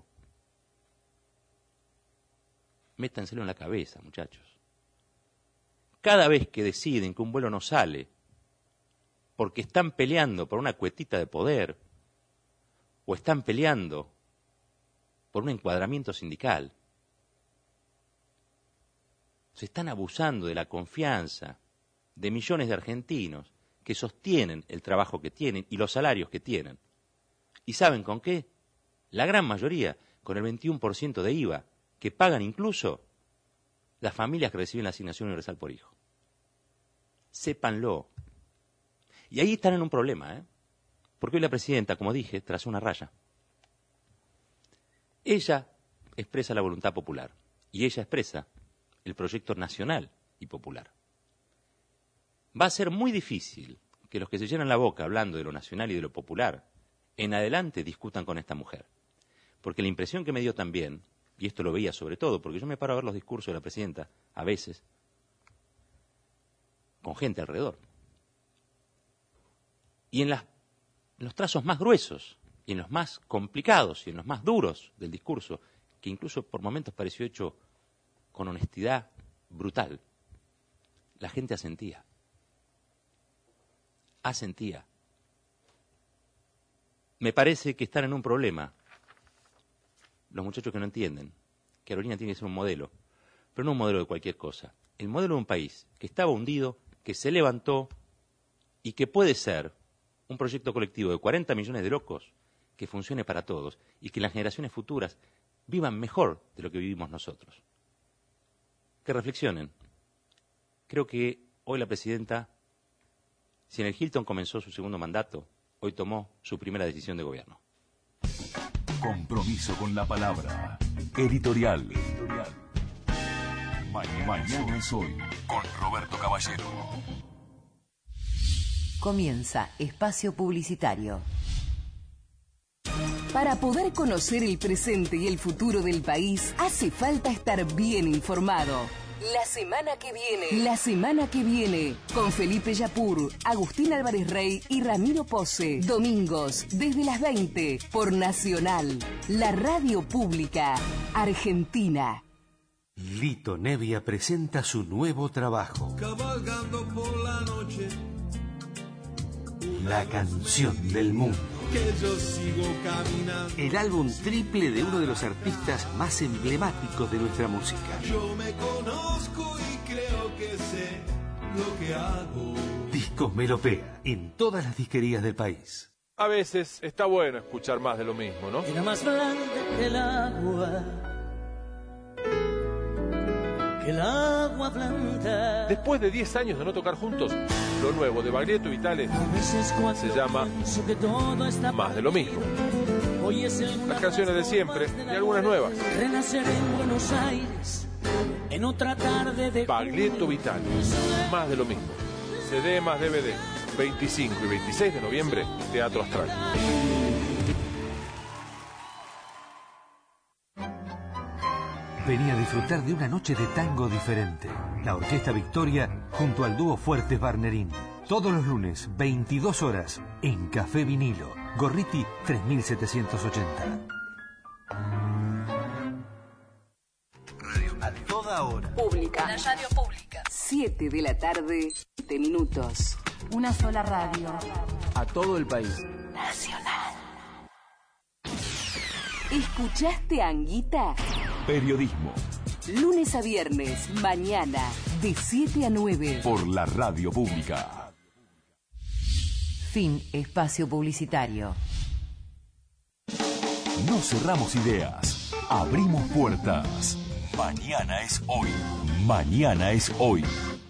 Métanselo en la cabeza, muchachos. Cada vez que deciden que un vuelo no sale porque están peleando por una cuetita de poder o están peleando por un encuadramiento sindical, se están abusando de la confianza de millones de argentinos que sostienen el trabajo que tienen y los salarios que tienen. ¿Y saben con qué? La gran mayoría con el veintiuno por ciento de I V A que pagan incluso las familias que reciben la asignación universal por hijo. Sépanlo. Y ahí están en un problema, ¿eh? Porque hoy la presidenta, como dije, trazó una raya. Ella expresa la voluntad popular y ella expresa el proyecto nacional y popular. Va a ser muy difícil que los que se llenan la boca hablando de lo nacional y de lo popular en adelante discutan con esta mujer. Porque la impresión que me dio también, y esto lo veía sobre todo, porque yo me paro a ver los discursos de la presidenta, a veces, con gente alrededor. Y en, las, en los trazos más gruesos, y en los más complicados, y en los más duros del discurso, que incluso por momentos pareció hecho con honestidad brutal, la gente asentía. Asentía. Me parece que están en un problema los muchachos que no entienden que Aerolínea tiene que ser un modelo, pero no un modelo de cualquier cosa. El modelo de un país que estaba hundido, que se levantó y que puede ser un proyecto colectivo de cuarenta millones de locos que funcione para todos y que las generaciones futuras vivan mejor de lo que vivimos nosotros. Que reflexionen. Creo que hoy la presidenta, si en el Hilton comenzó su segundo mandato, hoy tomó su primera decisión de gobierno. Compromiso con la palabra. Editorial. Editorial. Mañana, Mañana es hoy. Con Roberto Caballero. Comienza Espacio Publicitario. Para poder conocer el presente y el futuro del país, hace falta estar bien informado. La semana que viene. La semana que viene. Con Felipe Yapur, Agustín Álvarez Rey y Ramiro Pose. Domingos, desde las veinte, por Nacional, la radio pública argentina. Lito Nevia presenta su nuevo trabajo. Cabalgando por la noche. La canción del mundo. Que yo sigo caminando. El álbum triple de uno de los artistas más emblemáticos de nuestra música. Yo me conozco y creo que sé lo que hago. Discos Melopea en todas las disquerías del país. A veces está bueno escuchar más de lo mismo, ¿no? Era más grande que el agua. Que el agua blanda. Después de diez años de no tocar juntos, lo nuevo de Baglietto y Vitale se llama Más de lo mismo. Las canciones de siempre y algunas nuevas. Renacer en Buenos Aires en otra tarde de Baglietto Vitale, Más de lo mismo. C D más D V D, veinticinco y veintiséis de noviembre, Teatro Astral. Venía a disfrutar de una noche de tango diferente. La Orquesta Victoria junto al dúo Fuertes Barnerín. Todos los lunes, veintidós horas, en Café Vinilo. Gorriti tres mil setecientos ochenta. Radio a toda hora. Pública. La radio pública. siete de la tarde, siete minutos. Una sola radio. A todo el país. Nacional. ¿Escuchaste Anguita? Periodismo. Lunes a viernes, mañana, de siete a nueve. Por la radio pública. Fin Espacio Publicitario. No cerramos ideas, abrimos puertas. Mañana es hoy. Mañana es hoy.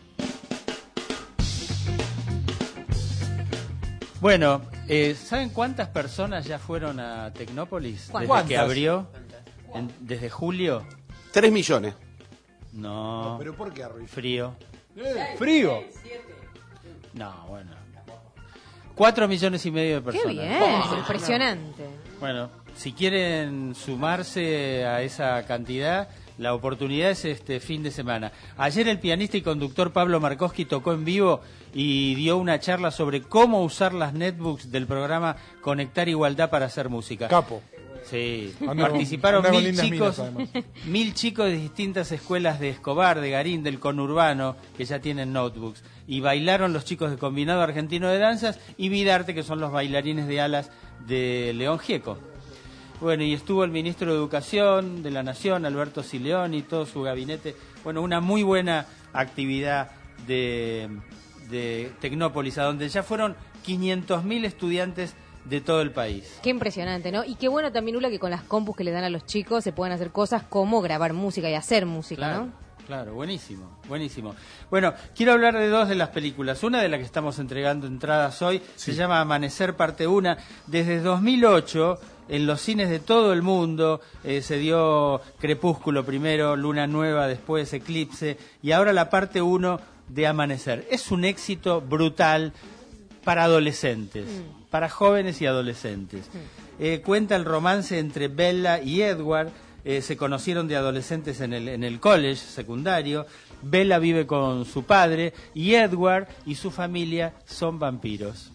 Bueno, eh, ¿saben cuántas personas ya fueron a Tecnópolis desde ¿Cuántas? que abrió? En- desde julio. Tres millones. No. ¿Pero por qué arriba? Frío. Eh, ¿Frío? No, bueno. Cuatro millones y medio de Qué personas. bien, Oh, impresionante. Bueno, si quieren sumarse a esa cantidad, la oportunidad es este fin de semana. Ayer el pianista y conductor Pablo Markowski tocó en vivo y dio una charla sobre cómo usar las netbooks del programa Conectar Igualdad para hacer música. Capo. Sí, Anda participaron con- anda con mil lindas chicos, minas, además. mil chicos de distintas escuelas de Escobar, de Garín, del conurbano, que ya tienen notebooks. Y bailaron los chicos de Combinado Argentino de Danzas y Vidarte, que son los bailarines de alas de León Gieco. Bueno, y estuvo el ministro de Educación de la Nación, Alberto Sileoni, y todo su gabinete. Bueno, una muy buena actividad de, de Tecnópolis, a donde ya fueron quinientos mil estudiantes de todo el país. Qué impresionante, ¿no? Y qué bueno también, Ula, que con las compus que le dan a los chicos se puedan hacer cosas como grabar música y hacer música, Claro. ¿no? Claro, buenísimo, buenísimo. Bueno, quiero hablar de dos de las películas. Una de la que estamos entregando entradas hoy se llama Amanecer parte uno. Desde dos mil ocho, en los cines de todo el mundo, eh, se dio Crepúsculo primero, Luna Nueva, después Eclipse, y ahora la parte uno de Amanecer. Es un éxito brutal para adolescentes, mm. para jóvenes y adolescentes. Mm. Eh, cuenta el romance entre Bella y Edward. Eh, se conocieron de adolescentes en el, en el college secundario. Bella vive con su padre y Edward y su familia son vampiros.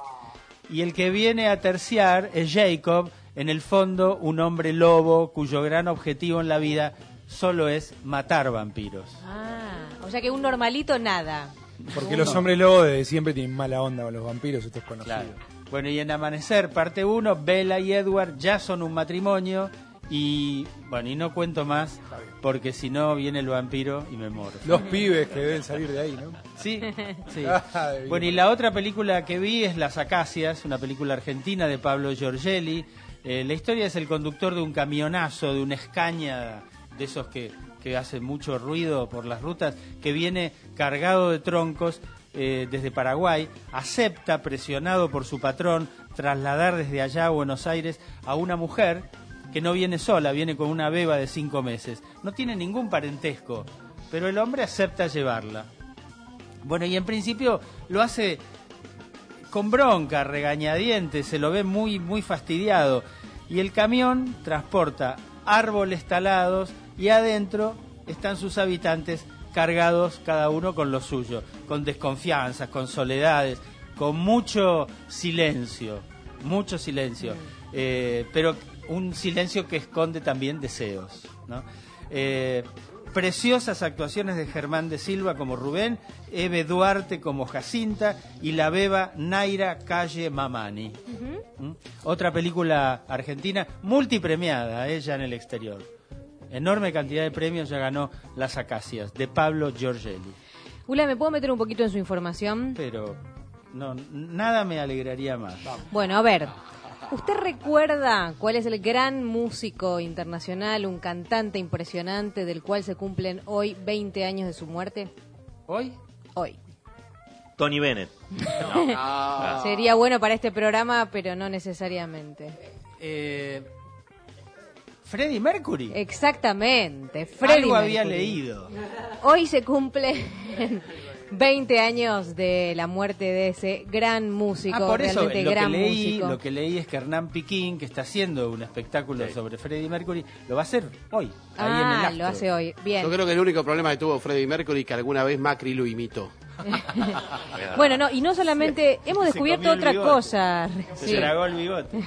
Y el que viene a terciar es Jacob, en el fondo un hombre lobo cuyo gran objetivo en la vida solo es matar vampiros. Ah, o sea que un normalito nada. Porque los hombres lobos desde siempre tienen mala onda con los vampiros, esto es conocido. Claro. Bueno, y en Amanecer parte uno, Bella y Edward ya son un matrimonio. Y bueno, y no cuento más porque si no viene el vampiro y me muero. Los pibes que deben salir de ahí, ¿no? Sí, sí. Bueno, y la otra película que vi es Las Acacias, una película argentina de Pablo Giorgelli. Eh, la historia es el conductor de un camionazo, de una Scania, de esos que, que hace mucho ruido por las rutas, que viene cargado de troncos eh, desde Paraguay, acepta, presionado por su patrón, trasladar desde allá a Buenos Aires a una mujer que no viene sola, viene con una beba de cinco meses. No tiene ningún parentesco, pero el hombre acepta llevarla. Bueno, y en principio lo hace con bronca, regañadientes, se lo ve muy, muy fastidiado. Y el camión transporta árboles talados y adentro están sus habitantes cargados cada uno con lo suyo, con desconfianzas, con soledades, con mucho silencio, mucho silencio. Eh, pero un silencio que esconde también deseos, ¿no? Eh, preciosas actuaciones de Germán de Silva como Rubén, Eve Duarte como Jacinta y la beba Naira Calle Mamani. Uh-huh. ¿Mm? Otra película argentina multipremiada, ella en el exterior. Enorme cantidad de premios, ya ganó Las Acacias, de Pablo Giorgelli. Ula, ¿me puedo meter un poquito en su información? Pero no, nada me alegraría más. Bueno, a ver... ¿Usted recuerda cuál es el gran músico internacional, un cantante impresionante del cual se cumplen hoy veinte años de su muerte? ¿Hoy? Hoy. Tony Bennett. No. No. Sería bueno para este programa, pero no necesariamente. Eh, Freddie Mercury. Exactamente, Freddie Algo Mercury. había leído. Hoy se cumple veinte años de la muerte de ese gran músico, ah, por eso, realmente lo gran que leí, músico. Lo que leí es que Hernán Piquín, que está haciendo un espectáculo sí. sobre Freddie Mercury, lo va a hacer hoy. Ah, ahí en el Astro. lo hace hoy. Bien. Yo creo que el único problema que tuvo Freddie Mercury es que alguna vez Macri lo imitó. Bueno, no, y no solamente, sí, hemos descubierto otra cosa. Se sí. tragó el bigote.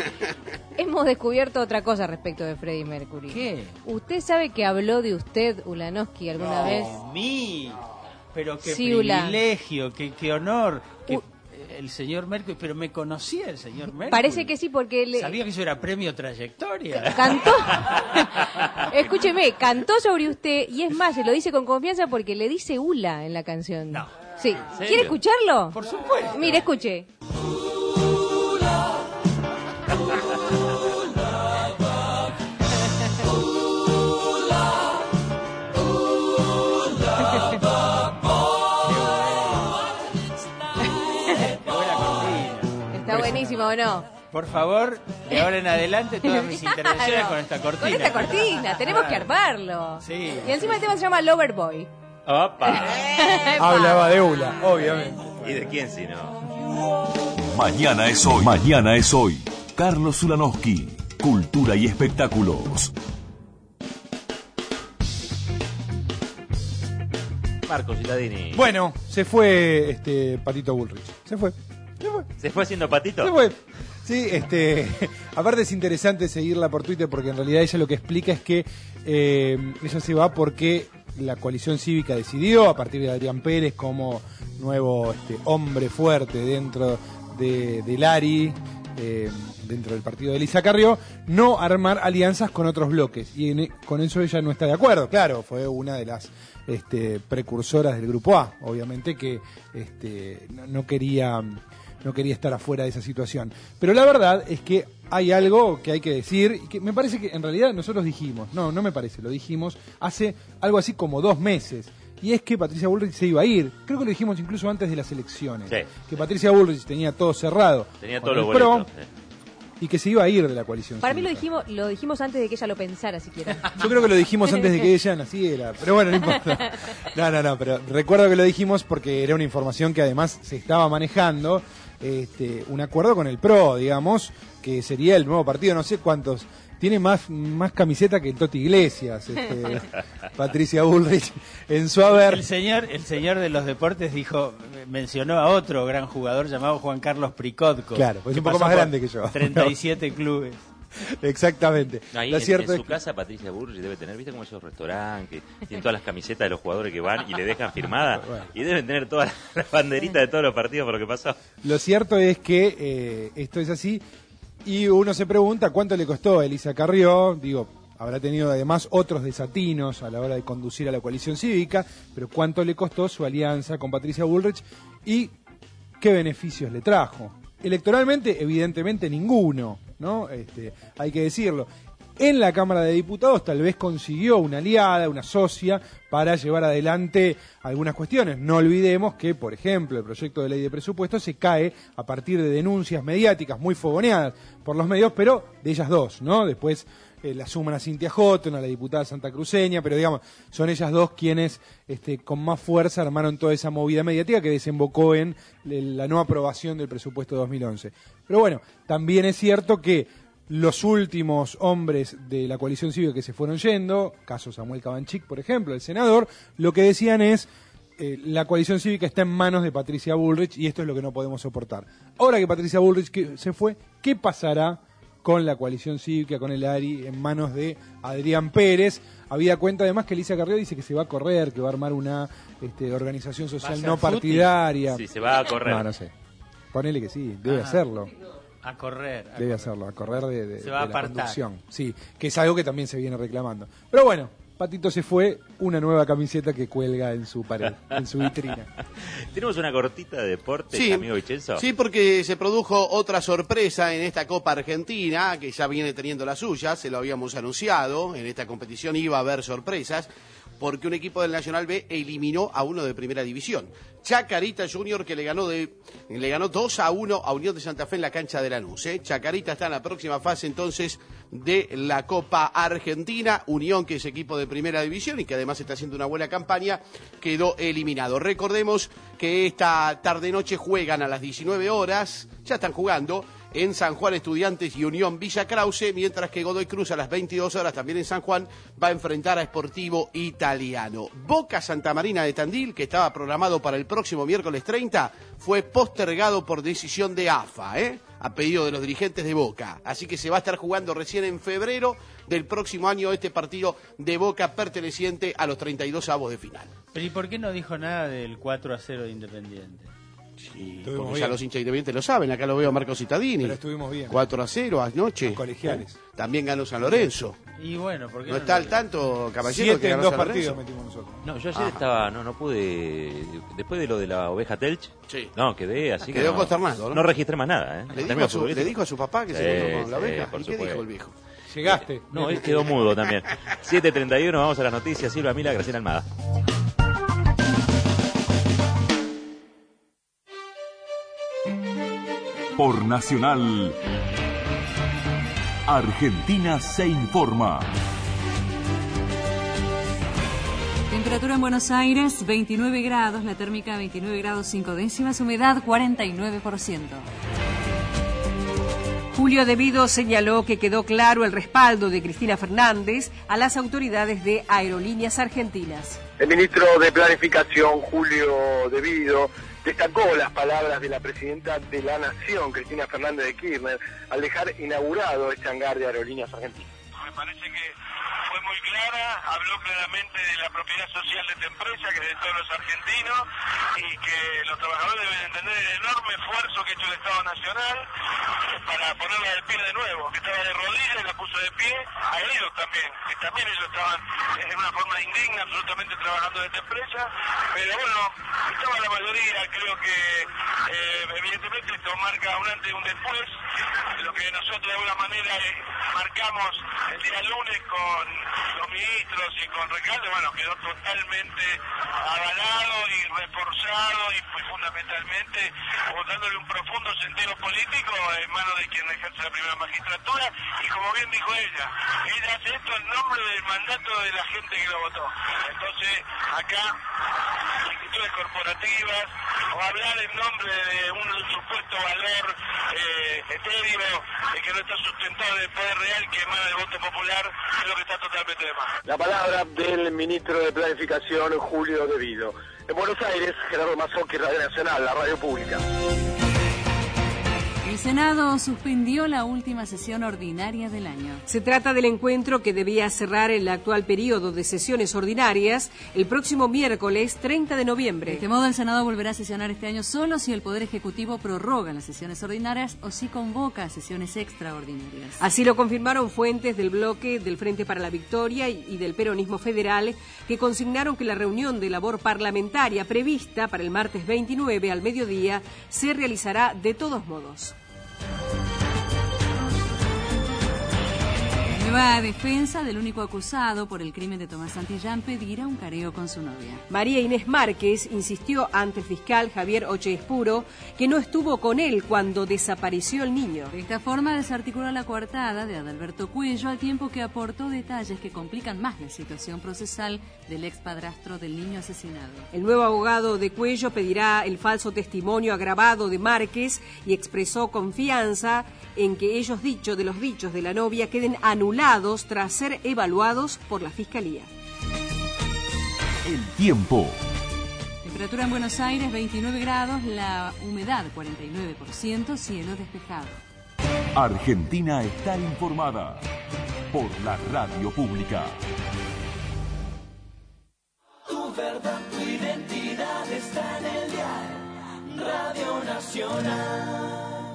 Hemos descubierto otra cosa respecto de Freddie Mercury. ¿Qué? ¿Usted sabe que habló de usted, Ulanowski, alguna no, vez? mí. Pero qué Sí, privilegio, qué, qué honor. Que U el señor Mercury, pero me conocía el señor Mercury. Parece que sí, porque... Le... Sabía que eso era premio trayectoria. Cantó, escúcheme, cantó sobre usted y es más, se lo dice con confianza porque le dice Ula en la canción. No. Sí. ¿Quiere escucharlo? Por supuesto. Mire, escuche. Está buenísimo, ¿o no? Por favor, de ahora en adelante todas mis intervenciones Claro, con esta cortina. Con esta cortina, tenemos que armarlo. Sí. Y encima el tema se llama Loverboy. ¡Opa! Hablaba de Ula, obviamente. ¿Y de quién si no? Mañana es hoy. Mañana es hoy. Carlos Ulanowski. Cultura y espectáculos. Marcos Cittadini. Bueno, se fue este Patito Bullrich. Se fue. Se fue. ¿Se fue haciendo patito? Se fue. Sí, este, aparte es interesante seguirla por Twitter porque en realidad ella lo que explica es que eh, ella se va porque la coalición cívica decidió, a partir de Adrián Pérez como nuevo este, hombre fuerte dentro de, del A R I, eh, dentro del partido de Elisa Carrió, no armar alianzas con otros bloques. Y en, con eso ella no está de acuerdo. Claro, fue una de las este, precursoras del Grupo A, obviamente que este, no, no quería no quería estar afuera de esa situación. Pero la verdad es que hay algo que hay que decir, y que me parece que en realidad nosotros dijimos, no, no me parece, lo dijimos hace algo así como dos meses, y es que Patricia Bullrich se iba a ir. Creo que lo dijimos incluso antes de las elecciones. Sí. Que Patricia Bullrich tenía todo cerrado. Tenía con todos los el PRO, boletos. sí. Y que se iba a ir de la coalición. Para mí lo cívica. dijimos, lo dijimos antes de que ella lo pensara siquiera. Yo creo que lo dijimos antes de que ella naciera, pero bueno, no importa. No, no, no, pero recuerdo que lo dijimos porque era una información que además se estaba manejando, este, un acuerdo con el PRO, digamos, que sería el nuevo partido, no sé cuántos, tiene más, más camiseta que el Toti Iglesias, este, Patricia Bullrich, en su haber. El señor, el señor de los deportes dijo, mencionó a otro gran jugador llamado Juan Carlos Pricotco. Claro, pues que un poco pasó más por grande que yo. treinta y siete clubes. Exactamente. Ahí Lo en, cierto en es su que- casa Patricia Bullrich debe tener, ¿viste como esos restaurantes que tienen todas las camisetas de los jugadores que van y le dejan firmada? Bueno. Y deben tener todas las banderitas de todos los partidos por lo que pasó. Lo cierto es que eh, esto es así y uno se pregunta cuánto le costó a Elisa Carrió, digo, habrá tenido además otros desatinos a la hora de conducir a la coalición cívica, pero cuánto le costó su alianza con Patricia Bullrich y qué beneficios le trajo. Electoralmente, evidentemente ninguno, ¿no? Este, hay que decirlo. En la Cámara de Diputados tal vez consiguió una aliada, una socia, para llevar adelante algunas cuestiones. No olvidemos que, por ejemplo, el proyecto de ley de presupuesto se cae a partir de denuncias mediáticas muy fogoneadas por los medios, pero de ellas dos, ¿no? Después eh, la suman a Cintia Houghton, a la diputada santacruceña, pero digamos, son ellas dos quienes este, con más fuerza armaron toda esa movida mediática que desembocó en la no aprobación del presupuesto dos mil once. Pero bueno, también es cierto que los últimos hombres de la coalición cívica que se fueron yendo, caso Samuel Cabanchik, por ejemplo, el senador, lo que decían es, eh, la coalición cívica está en manos de Patricia Bullrich y esto es lo que no podemos soportar. Ahora que Patricia Bullrich que se fue, ¿qué pasará con la coalición cívica, con el A R I, en manos de Adrián Pérez? Había cuenta además que Elisa Carrió dice que se va a correr, que va a armar una este, organización social no partidaria. Sí, se va a correr. No, no sé. Ponele que sí, debe Ah. hacerlo. A correr. a Debe correr. hacerlo, a correr de, de- Se va a de la apartar. conducción. Sí, que es algo que también se viene reclamando. Pero bueno, Patito se fue, una nueva camiseta que cuelga en su pared, en su vitrina. Tenemos una cortita de deporte, Sí, amigo Vicenzo. sí, porque se produjo otra sorpresa en esta Copa Argentina, que ya viene teniendo la suya, se lo habíamos anunciado, en esta competición iba a haber sorpresas, porque un equipo del Nacional B eliminó a uno de Primera División. Chacarita Junior, que le ganó de le ganó dos a uno a Unión de Santa Fe en la cancha de Lanús. ¿eh? Chacarita está en la próxima fase entonces de la Copa Argentina. Unión, que es equipo de Primera División y que además está haciendo una buena campaña, quedó eliminado. Recordemos que esta tarde-noche juegan a las diecinueve horas, ya están jugando, en San Juan Estudiantes y Unión Villa Krause, mientras que Godoy Cruz a las veintidós horas también en San Juan va a enfrentar a Sportivo Italiano. Boca Santa Marina de Tandil, que estaba programado para el próximo miércoles treinta, fue postergado por decisión de A F A, ¿eh? a pedido de los dirigentes de Boca. Así que se va a estar jugando recién en febrero del próximo año este partido de Boca perteneciente a los treinta y dos avos de final. Pero ¿y por qué no dijo nada del cuatro a cero de Independiente? Sí, porque ya los hinchas independientes lo saben, acá lo veo a Marco Cittadini. Pero estuvimos bien. cuatro a cero anoche. Colegiales. ¿Eh? También ganó San Lorenzo. Y bueno, ¿por qué ¿No no está lo- al tanto, caballero, Siete que en ganó dos San partidos Lorenzo? metimos nosotros. No, yo ayer Ajá. estaba, no, no pude, después de lo de la oveja Telch, Sí. no, quedé así que Quedó no, consternado, ¿no? no registré más nada, ¿eh? ¿Le En dijo, términos a su, futbolísticos. le dijo a su papá que se Sí, encontró con la sí, oveja? por ¿Y qué supuesto. dijo el viejo? Llegaste. No, él quedó mudo también. siete treinta y uno, vamos a las noticias. Silva Mila, Graciela Almada. Por Nacional, Argentina se informa. Temperatura en Buenos Aires, veintinueve grados, la térmica veintinueve grados cinco décimas, humedad cuarenta y nueve por ciento. Julio Devido señaló que quedó claro el respaldo de Cristina Fernández a las autoridades de Aerolíneas Argentinas. El ministro de Planificación, Julio Devido, destacó las palabras de la presidenta de la Nación, Cristina Fernández de Kirchner, al dejar inaugurado este hangar de Aerolíneas Argentinas. Me parece que fue fue muy clara, habló claramente de la propiedad social de esta empresa, que es de todos los argentinos, y que los trabajadores deben entender el enorme esfuerzo que ha hecho el Estado Nacional para ponerla de pie de nuevo, que estaba de rodillas y la puso de pie, a ellos también, que también ellos estaban de una forma indigna absolutamente trabajando en esta empresa, pero bueno, estaba la mayoría, creo que eh, evidentemente esto marca un antes y un después, lo que nosotros de alguna manera eh, marcamos el día lunes con los ministros y con Recalde, bueno, quedó totalmente avalado y reforzado y pues, fundamentalmente dándole un profundo sentido político en manos de quien ejerce la primera magistratura y como bien dijo ella, ella hace esto en nombre del mandato de la gente que lo votó. Entonces acá actitudes corporativas o hablar en nombre de un supuesto valor eh, etéreo eh, que no está sustentado en el poder real que emana del voto popular es lo que está totalmente de más. La palabra del ministro de Planificación, Julio De Vido. En Buenos Aires, Gerardo Mazzocchi, Radio Nacional, la radio pública. El Senado suspendió la última sesión ordinaria del año. Se trata del encuentro que debía cerrar el actual periodo de sesiones ordinarias el próximo miércoles treinta de noviembre. De este modo, el Senado volverá a sesionar este año solo si el Poder Ejecutivo prorroga las sesiones ordinarias o si convoca sesiones extraordinarias. Así lo confirmaron fuentes del bloque del Frente para la Victoria y del Peronismo Federal, que consignaron que la reunión de labor parlamentaria prevista para el martes veintinueve al mediodía se realizará de todos modos. La nueva defensa del único acusado por el crimen de Tomás Santillán pedirá un careo con su novia. María Inés Márquez insistió ante el fiscal Javier Ocheespuro que no estuvo con él cuando desapareció el niño. De esta forma desarticuló la coartada de Adalberto Cuello al tiempo que aportó detalles que complican más la situación procesal del ex padrastro del niño asesinado. El nuevo abogado de Cuello pedirá el falso testimonio agravado de Márquez y expresó confianza en que ellos dichos de los dichos de la novia queden anulados tras ser evaluados por la Fiscalía. El tiempo. Temperatura en Buenos Aires veintinueve grados, la humedad cuarenta y nueve por ciento, cielo despejado. Argentina está informada por la radio pública. Tu verdad, tu identidad está en el diario Radio Nacional.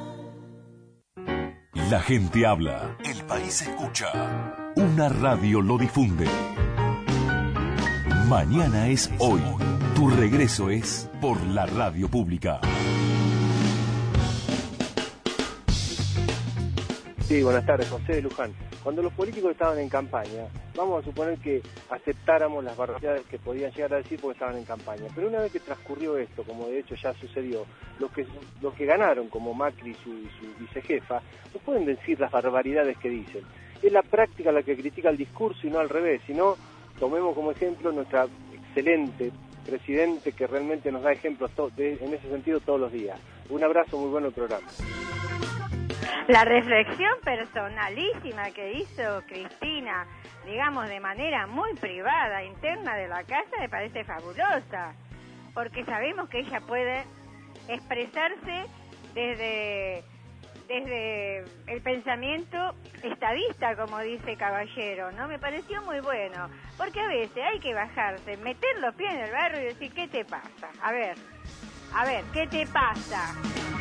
La gente habla, el país escucha, una radio lo difunde. Mañana es hoy, tu regreso es por la radio pública. Sí, buenas tardes, José de Luján. Cuando los políticos estaban en campaña, vamos a suponer que aceptáramos las barbaridades que podían llegar a decir porque estaban en campaña. Pero una vez que transcurrió esto, como de hecho ya sucedió, los que los que ganaron, como Macri y su, su vicejefa, no pueden decir las barbaridades que dicen. Es la práctica la que critica el discurso y no al revés. Si no, tomemos como ejemplo nuestra excelente presidente que realmente nos da ejemplos to- de, en ese sentido todos los días. Un abrazo, muy bueno el programa. La reflexión personalísima que hizo Cristina, digamos de manera muy privada, interna de la casa, me parece fabulosa, porque sabemos que ella puede expresarse desde, desde el pensamiento estadista, como dice Caballero, ¿no? Me pareció muy bueno, porque a veces hay que bajarse, meter los pies en el barro y decir, ¿qué te pasa? A ver, a ver, ¿qué te pasa?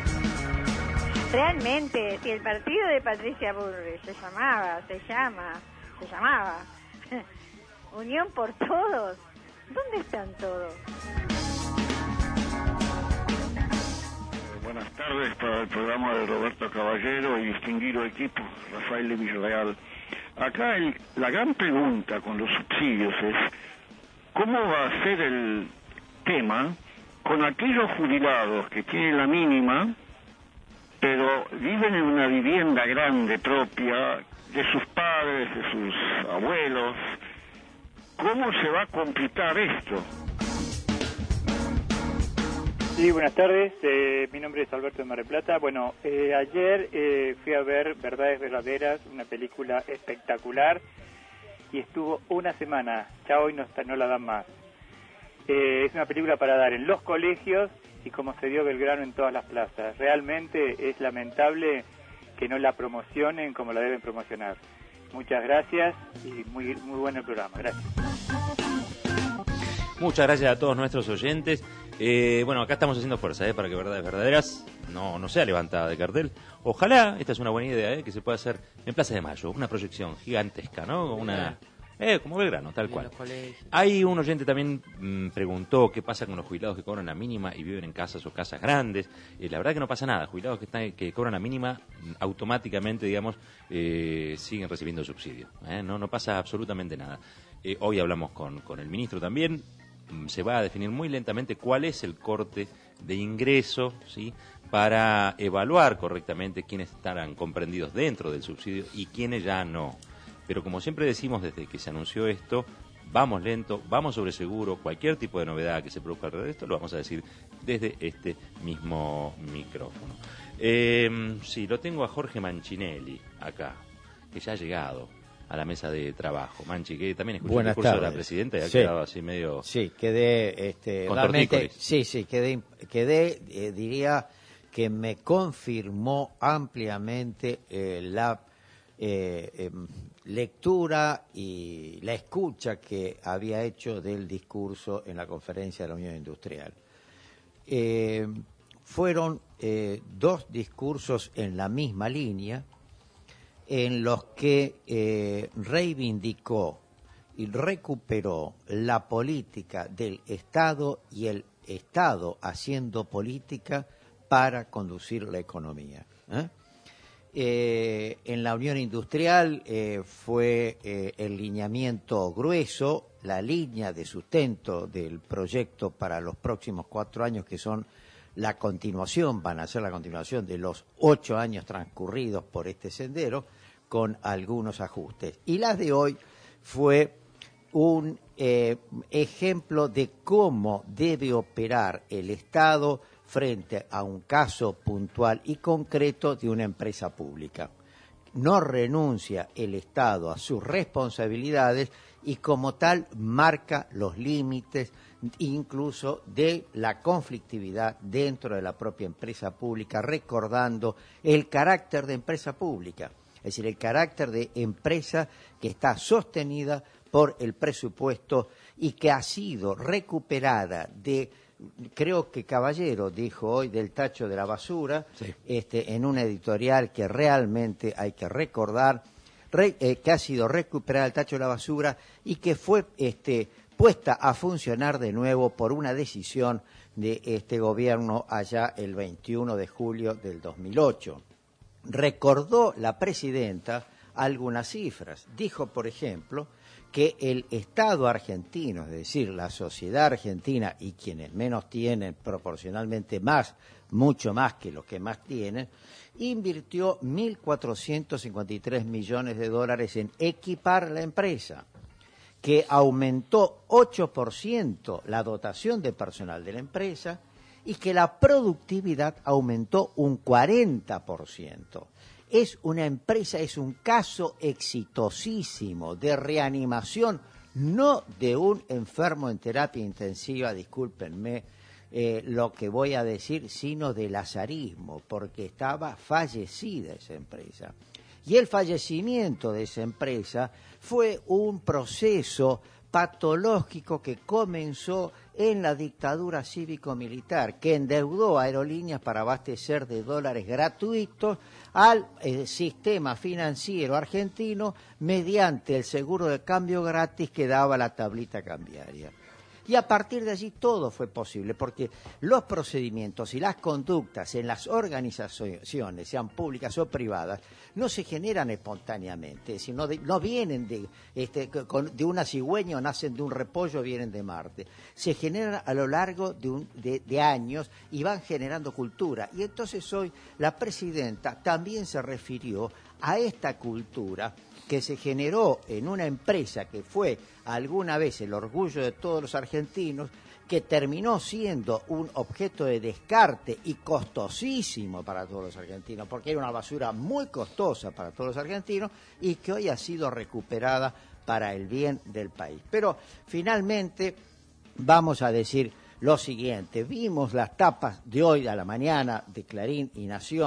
Realmente, si el partido de Patricia Bullrich se llamaba, se llama, se llamaba Unión por Todos, ¿dónde están todos? Buenas tardes para el programa de Roberto Caballero y distinguido equipo, Rafael de Villarreal. Acá el, la gran pregunta con los subsidios es, ¿cómo va a ser el tema con aquellos jubilados que tienen la mínima, pero viven en una vivienda grande propia de sus padres, de sus abuelos? ¿Cómo se va a complicar esto? Sí, buenas tardes. Eh, mi nombre es Alberto de Mar del Plata. Bueno, eh, ayer eh, fui a ver Verdades Verdaderas, una película espectacular, y estuvo una semana. Ya hoy no, está, no la dan más. Eh, es una película para dar en los colegios y como se dio Belgrano en todas las plazas. Realmente es lamentable que no la promocionen como la deben promocionar. Muchas gracias y muy, muy bueno el programa. Gracias. Muchas gracias a todos nuestros oyentes. Eh, bueno, acá estamos haciendo fuerza, ¿eh? Para que Verdades Verdaderas no, no sea levantada de cartel. Ojalá, esta es una buena idea, ¿eh? Que se pueda hacer en Plaza de Mayo, una proyección gigantesca, ¿no? Una, eh, como Belgrano, tal cual. Hay un oyente también mmm, preguntó qué pasa con los jubilados que cobran la mínima y viven en casas o casas grandes. Eh, la verdad que no pasa nada. Jubilados que, están, que cobran la mínima automáticamente, digamos, eh, siguen recibiendo subsidio. ¿eh? No, no pasa absolutamente nada. Eh, hoy hablamos con, con el ministro también. Se va a definir muy lentamente cuál es el corte de ingreso, ¿sí? Para evaluar correctamente quiénes estarán comprendidos dentro del subsidio y quiénes ya no. Pero como siempre decimos desde que se anunció esto, vamos lento, vamos sobre seguro. Cualquier tipo de novedad que se produzca alrededor de esto lo vamos a decir desde este mismo micrófono. Eh, sí, lo tengo a Jorge Manchinelli acá, que ya ha llegado a la mesa de trabajo. Manchi, que también escuchó el discurso de la presidenta y ha sí. quedado así medio... Sí, quedé... Este, realmente, sí, sí, quedé, quedé eh, diría que me confirmó ampliamente eh, la eh, eh, lectura y la escucha que había hecho del discurso en la conferencia de la Unión Industrial. Eh, fueron eh, dos discursos en la misma línea, en los que eh, reivindicó y recuperó la política del Estado y el Estado haciendo política para conducir la economía. ¿eh? Eh, en la Unión Industrial eh, fue eh, el lineamiento grueso, la línea de sustento del proyecto para los próximos cuatro años, que son la continuación, van a ser la continuación de los ocho años transcurridos por este sendero, con algunos ajustes. Y las de hoy fue un eh, ejemplo de cómo debe operar el Estado frente a un caso puntual y concreto de una empresa pública. No renuncia el Estado a sus responsabilidades y como tal marca los límites incluso de la conflictividad dentro de la propia empresa pública, recordando el carácter de empresa pública, es decir, el carácter de empresa que está sostenida por el presupuesto y que ha sido recuperada de, creo que Caballero dijo hoy, del tacho de la basura, sí. este, en una editorial que realmente hay que recordar, re, eh, que ha sido recuperada del tacho de la basura y que fue este, puesta a funcionar de nuevo por una decisión de este gobierno allá el veintiuno de julio del dos mil ocho. Recordó la presidenta algunas cifras. Dijo, por ejemplo, que el Estado argentino, es decir, la sociedad argentina y quienes menos tienen proporcionalmente más, mucho más que los que más tienen, invirtió mil cuatrocientos cincuenta y tres millones de dólares en equipar la empresa, que aumentó ocho por ciento la dotación de personal de la empresa y que la productividad aumentó un cuarenta por ciento. Es una empresa, es un caso exitosísimo de reanimación, no de un enfermo en terapia intensiva, discúlpenme eh, lo que voy a decir, sino de lazarismo, porque estaba fallecida esa empresa. Y el fallecimiento de esa empresa fue un proceso patológico que comenzó en la dictadura cívico-militar, que endeudó a aerolíneas para abastecer de dólares gratuitos al eh, sistema financiero argentino mediante el seguro de cambio gratis que daba la tablita cambiaria. Y a partir de allí todo fue posible, porque los procedimientos y las conductas en las organizaciones, sean públicas o privadas, no se generan espontáneamente, sino de, no vienen de, este, con, de una cigüeña o nacen de un repollo, vienen de Marte. Se generan a lo largo de, un, de, de años y van generando cultura. Y entonces hoy la presidenta también se refirió a esta cultura que se generó en una empresa que fue alguna vez el orgullo de todos los argentinos, que terminó siendo un objeto de descarte y costosísimo para todos los argentinos, porque era una basura muy costosa para todos los argentinos y que hoy ha sido recuperada para el bien del país. Pero finalmente vamos a decir lo siguiente: vimos las tapas de hoy a la mañana de Clarín y Nación,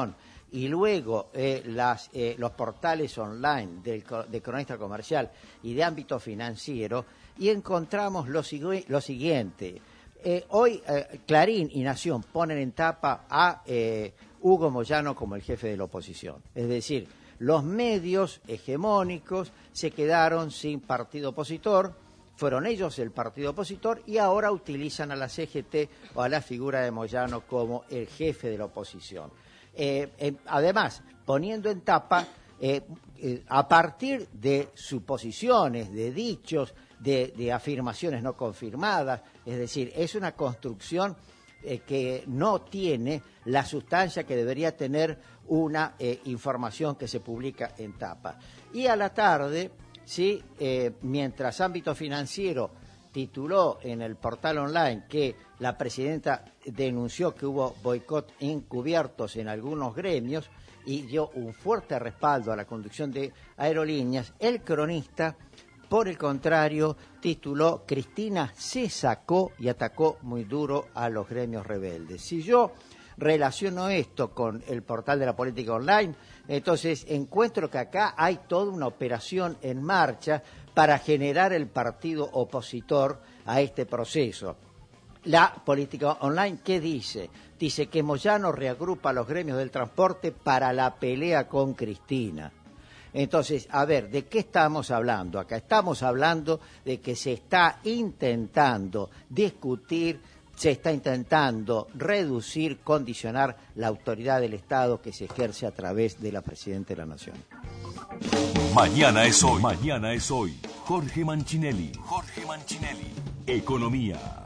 y luego eh, las, eh, los portales online del, de Cronista Comercial y de ámbito financiero, y encontramos lo, lo siguiente. Eh, hoy eh, Clarín y Nación ponen en tapa a eh, Hugo Moyano como el jefe de la oposición. Es decir, los medios hegemónicos se quedaron sin partido opositor, fueron ellos el partido opositor y ahora utilizan a la C G T o a la figura de Moyano como el jefe de la oposición. Eh, eh, además, poniendo en tapa, eh, eh, a partir de suposiciones, de dichos, de, de afirmaciones no confirmadas, es decir, es una construcción eh, que no tiene la sustancia que debería tener una eh, información que se publica en tapa. Y a la tarde, sí, eh, mientras Ámbito Financiero tituló en el portal online que la presidenta denunció que hubo boicot encubiertos en algunos gremios y dio un fuerte respaldo a la conducción de aerolíneas, el Cronista, por el contrario, tituló Cristina se sacó y atacó muy duro a los gremios rebeldes. Si yo relaciono esto con el portal de la política online, entonces encuentro que acá hay toda una operación en marcha para generar el partido opositor a este proceso. La política online, ¿qué dice? Dice que Moyano reagrupa a los gremios del transporte para la pelea con Cristina. Entonces, a ver, ¿de qué estamos hablando acá? Estamos hablando de que se está intentando discutir, se está intentando reducir, condicionar la autoridad del Estado que se ejerce a través de la Presidenta de la Nación. Mañana es hoy. Mañana es hoy. Jorge Manchinelli. Jorge Manchinelli. Economía.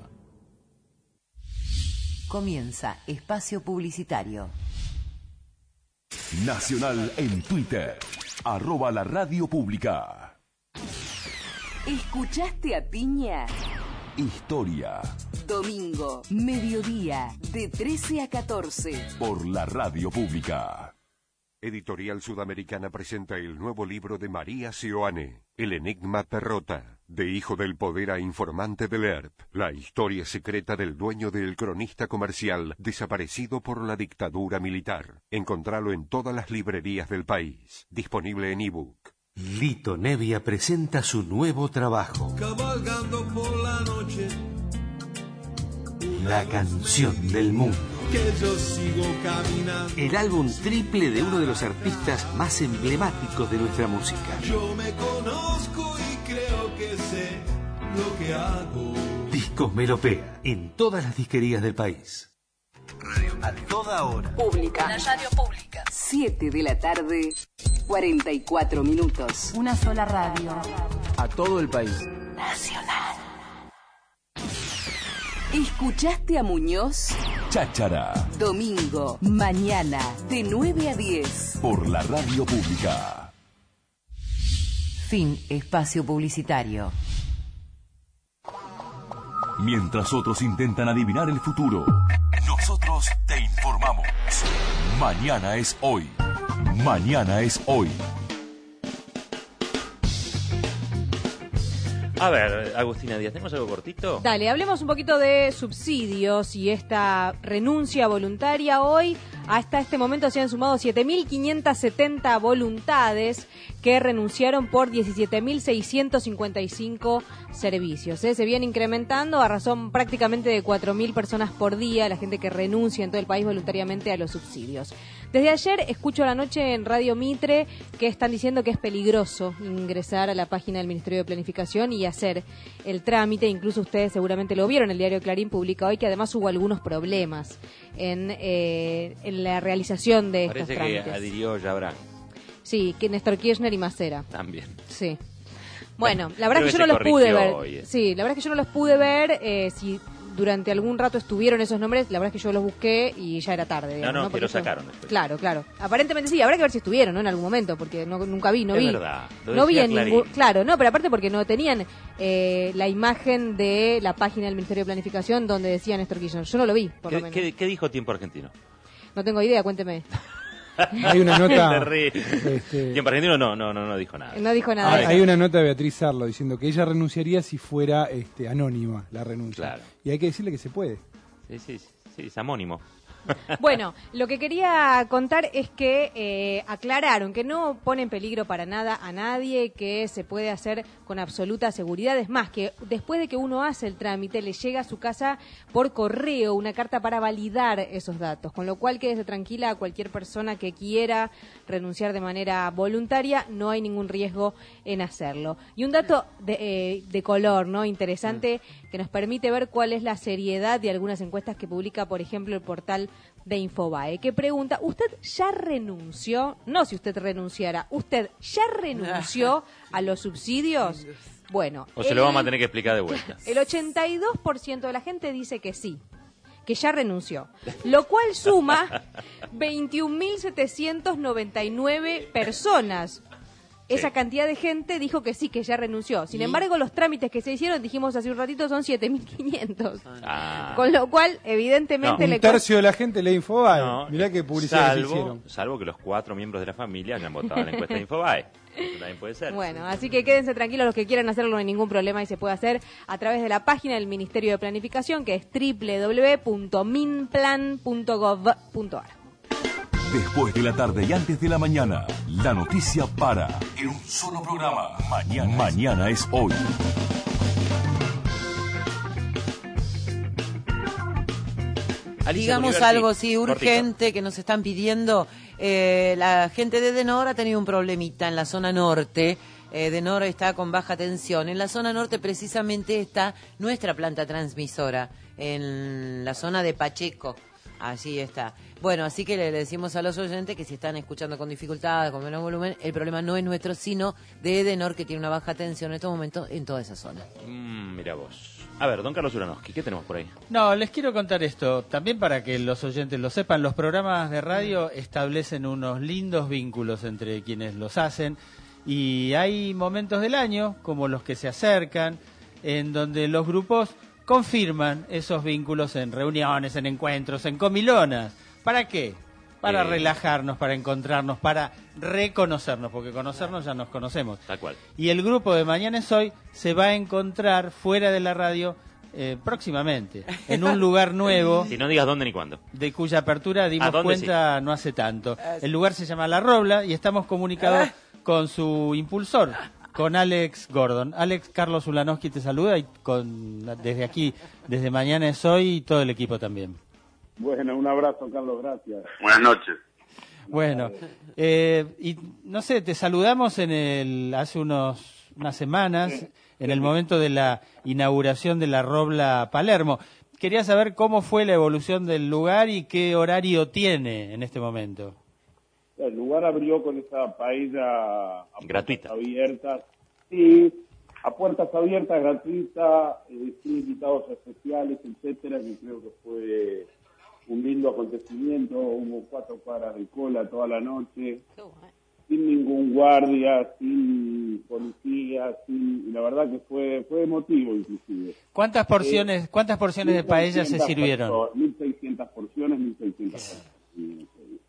Comienza Espacio Publicitario. Nacional en Twitter. Arroba la radio pública. ¿Escuchaste a Piña? Historia. Domingo, mediodía, de trece a catorce. Por la radio pública. Editorial Sudamericana presenta el nuevo libro de María Seoane, El enigma Perrota, de hijo del poder a informante del E R P, la historia secreta del dueño del Cronista Comercial desaparecido por la dictadura militar. Encontralo en todas las librerías del país. Disponible en ebook. Lito Nevia presenta su nuevo trabajo. Cabalgando por la noche, La canción del mundo. que yo sigo caminando. El álbum triple de uno de los artistas más emblemáticos de nuestra música. Yo me conozco y creo que sé lo que hago. Discos Melopea, en todas las disquerías del país. A toda hora. Pública. La radio pública. siete de la tarde, cuarenta y cuatro minutos. Una sola radio. A todo el país. Nacional. ¿Escuchaste a Muñoz? Cháchara. Domingo, mañana, de nueve a diez. Por la radio pública. Fin Espacio Publicitario. Mientras otros intentan adivinar el futuro, nosotros te informamos. Mañana es hoy. Mañana es hoy. A ver, Agustina Díaz, ¿tenemos algo cortito? Dale, hablemos un poquito de subsidios y esta renuncia voluntaria. Hoy, hasta este momento, se han sumado siete mil quinientas setenta voluntades que renunciaron por diecisiete mil seiscientos cincuenta y cinco servicios. ¿eh? Se viene incrementando a razón prácticamente de cuatro mil personas por día, la gente que renuncia en todo el país voluntariamente a los subsidios. Desde ayer escucho a la noche en Radio Mitre que están diciendo que es peligroso ingresar a la página del Ministerio de Planificación y hacer el trámite. Incluso ustedes seguramente lo vieron, el diario Clarín publica hoy que además hubo algunos problemas en, eh, en la realización de estos Parece trámites. que adhirió Yabrán. Sí, que Néstor Kirchner y Macera. También. Sí. Bueno, la verdad Creo es que que yo no se los pude corrigió ver. hoy, eh. Sí, la verdad es que yo no los pude ver. Eh, si durante algún rato estuvieron esos nombres, la verdad es que yo los busqué y ya era tarde. Digamos, No, no, que Porque lo eso- sacaron después. Claro, claro. Aparentemente sí, habrá que ver si estuvieron, ¿no? En algún momento, porque no, nunca vi, no Es vi. verdad, lo No vi decía en Clarín. ningún. Claro, no, pero aparte porque no tenían eh, la imagen de la página del Ministerio de Planificación donde decía Néstor Kirchner. Yo no lo vi, por lo ¿Qué, menos. qué, qué dijo Tiempo Argentino? No tengo idea, cuénteme. Hay una nota. Te ríe. este, Tiempo Argentino no, no, no, no dijo nada. No dijo nada. hay, hay una nota de Beatriz Sarlo diciendo que ella renunciaría si fuera este, anónima la renuncia. Claro. Y hay que decirle que se puede. Sí, sí, sí, es amónimo. Bueno, lo que quería contar es que eh, aclararon que no pone en peligro para nada a nadie, que se puede hacer con absoluta seguridad. Es más, que después de que uno hace el trámite, le llega a su casa por correo una carta para validar esos datos, con lo cual quédese tranquila a cualquier persona que quiera renunciar de manera voluntaria, no hay ningún riesgo en hacerlo. Y un dato de, eh, de color, ¿no? Interesante, mm. que nos permite ver cuál es la seriedad de algunas encuestas que publica, por ejemplo, el portal de Infobae, que pregunta, ¿usted ya renunció? No si usted renunciara, ¿usted ya renunció a los subsidios? Bueno. O se el, lo vamos a tener que explicar de vuelta. El ochenta y dos por ciento de la gente dice que sí, que ya renunció, lo cual suma veintiún mil setecientos noventa y nueve personas. Esa sí. cantidad de gente dijo que sí, que ya renunció. Sin ¿Y? embargo, los trámites que se hicieron, dijimos hace un ratito, son siete mil quinientos. Ah. Con lo cual, evidentemente... No, le un tercio de la gente lee Infobae. No, mirá qué publicidad salvo, hicieron. Salvo que los cuatro miembros de la familia hayan votado en la encuesta de Infobae. Eso también puede ser. Bueno, así que quédense tranquilos los que quieran hacerlo, no hay ningún problema y se puede hacer a través de la página del Ministerio de Planificación, que es doble u doble u doble u punto minplan punto gov punto a r. Después de la tarde y antes de la mañana, la noticia para en un solo programa. Mañana, mañana es hoy. Digamos algo, sí, urgente, que nos están pidiendo. Eh, la gente de Edenor ha tenido un problemita en la zona norte. Eh, Edenor está con baja tensión. En la zona norte precisamente está nuestra planta transmisora, en la zona de Pacheco. Así está. Bueno, así que le, le decimos a los oyentes que si están escuchando con dificultades, con menos volumen, el problema no es nuestro, sino de Edenor, que tiene una baja tensión en estos momentos en toda esa zona. Mm, mira vos. A ver, don Carlos Uranowski, ¿qué tenemos por ahí? No, les quiero contar esto, también para que los oyentes lo sepan. Los programas de radio establecen unos lindos vínculos entre quienes los hacen, y hay momentos del año, como los que se acercan, en donde los grupos confirman esos vínculos en reuniones, en encuentros, en comilonas. ¿Para qué? Para eh... relajarnos, para encontrarnos, para reconocernos, porque conocernos ya nos conocemos. Tal cual. Y el grupo de Mañana es Hoy se va a encontrar fuera de la radio eh, próximamente, en un lugar nuevo. Y no digas dónde ni cuándo. De cuya apertura dimos cuenta sí? no hace tanto. El lugar se llama La Robla y estamos comunicados con su impulsor, con Alex Gordon. Alex, Carlos Ulanowski te saluda y con, desde aquí, desde Mañana es Hoy y todo el equipo también. Bueno, un abrazo, Carlos, gracias. Buenas noches. Bueno, eh, y no sé, te saludamos en el hace unos unas semanas, sí, en el momento de la inauguración de la Robla Palermo. Quería saber cómo fue la evolución del lugar y qué horario tiene en este momento. El lugar abrió con esa paella gratuita, abiertas, sí, a puertas abiertas, gratuita, eh, sin invitados especiales, etcétera, que creo que fue un lindo acontecimiento. Hubo cuatro cuadras de cola toda la noche, sin ningún guardia, sin policía, sin, y la verdad que fue fue emotivo inclusive. ¿Cuántas porciones, eh, cuántas porciones de paella se sirvieron? mil seiscientas porciones, mil seiscientas porciones.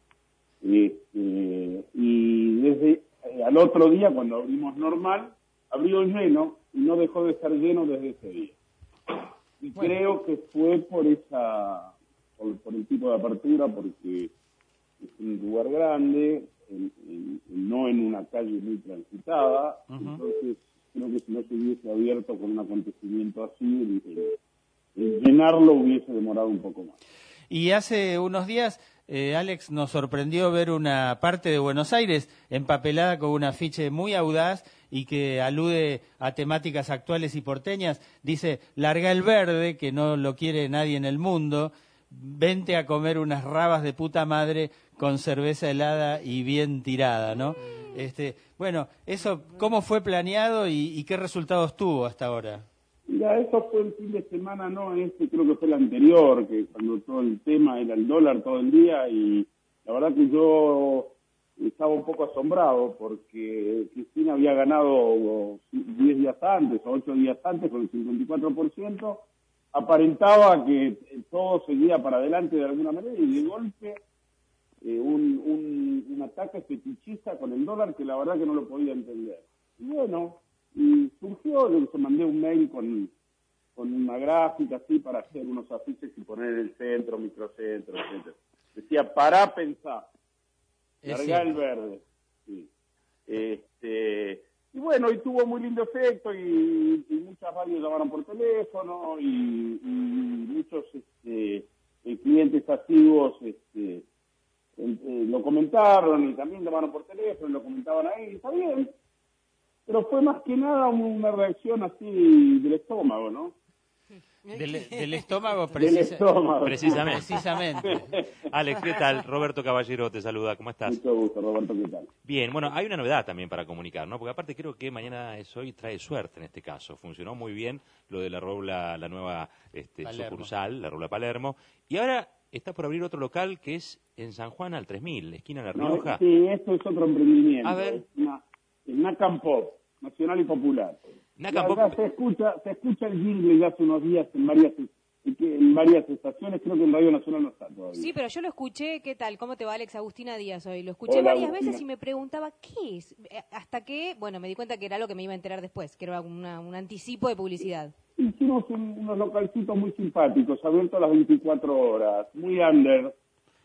Este, y desde eh, al otro día, cuando abrimos normal, abrió lleno y no dejó de estar lleno desde ese día. Y bueno, creo que fue por esa por, por el tipo de apertura, porque es un lugar grande, en, en, no en una calle muy transitada, uh-huh. Entonces creo que si no se hubiese abierto con un acontecimiento así, el, el, el llenarlo hubiese demorado un poco más. Y hace unos días, eh, Alex, nos sorprendió ver una parte de Buenos Aires empapelada con un afiche muy audaz y que alude a temáticas actuales y porteñas. Dice, larga el verde, que no lo quiere nadie en el mundo, vente a comer unas rabas de puta madre con cerveza helada y bien tirada, ¿no? Este, bueno, eso, ¿cómo fue planeado y, y qué resultados tuvo hasta ahora? Mira, eso fue el fin de semana, no este, creo que fue el anterior, que cuando todo el tema era el dólar todo el día, y la verdad que yo estaba un poco asombrado porque Cristina había ganado diez días antes o ocho días antes con el cincuenta y cuatro por ciento, aparentaba que todo seguía para adelante de alguna manera, y de golpe eh, un, un, un ataque fetichista con el dólar que la verdad que no lo podía entender. Y bueno, y surgió, le mandé un mail con, con una gráfica así para hacer unos afiches y poner en el centro, microcentro, etcétera. Decía, pará, pensá, largá el verde. Sí. Este, y bueno, y tuvo muy lindo efecto y, y muchas radios llamaron por teléfono y, y muchos este, eh, clientes activos este, eh, eh, lo comentaron y también llamaron por teléfono y lo comentaban ahí, está bien, pero fue más que nada una reacción así del estómago, ¿no? Del, del estómago, Del estómago. Precisamente. Precisamente. Alex, ¿qué tal? Roberto Caballero te saluda, ¿cómo estás? Mucho gusto, Roberto, ¿qué tal? Bien, bueno, hay una novedad también para comunicar, ¿no? Porque aparte creo que mañana es hoy, trae suerte en este caso. Funcionó muy bien lo de la Robla, la nueva este, sucursal, la Robla Palermo. Y ahora está por abrir otro local que es en San Juan al tres mil, esquina La Rioja. No, sí, esto es otro emprendimiento. A ver. Es una, es Nakam Pop, nacional y popular. Nakam Pop. Se escucha, se escucha el jingle ya hace unos días en varias en varias estaciones, creo que en Radio Nacional no está todavía. Sí, pero yo lo escuché, ¿qué tal? ¿Cómo te va, Alex? Agustina Díaz hoy. Lo escuché Hola, varias Agustina. veces y me preguntaba, ¿qué es? Hasta que, bueno, me di cuenta que era lo que me iba a enterar después, que era una, un anticipo de publicidad. Hicimos un, unos localcitos muy simpáticos, abiertos a las veinticuatro horas, muy under,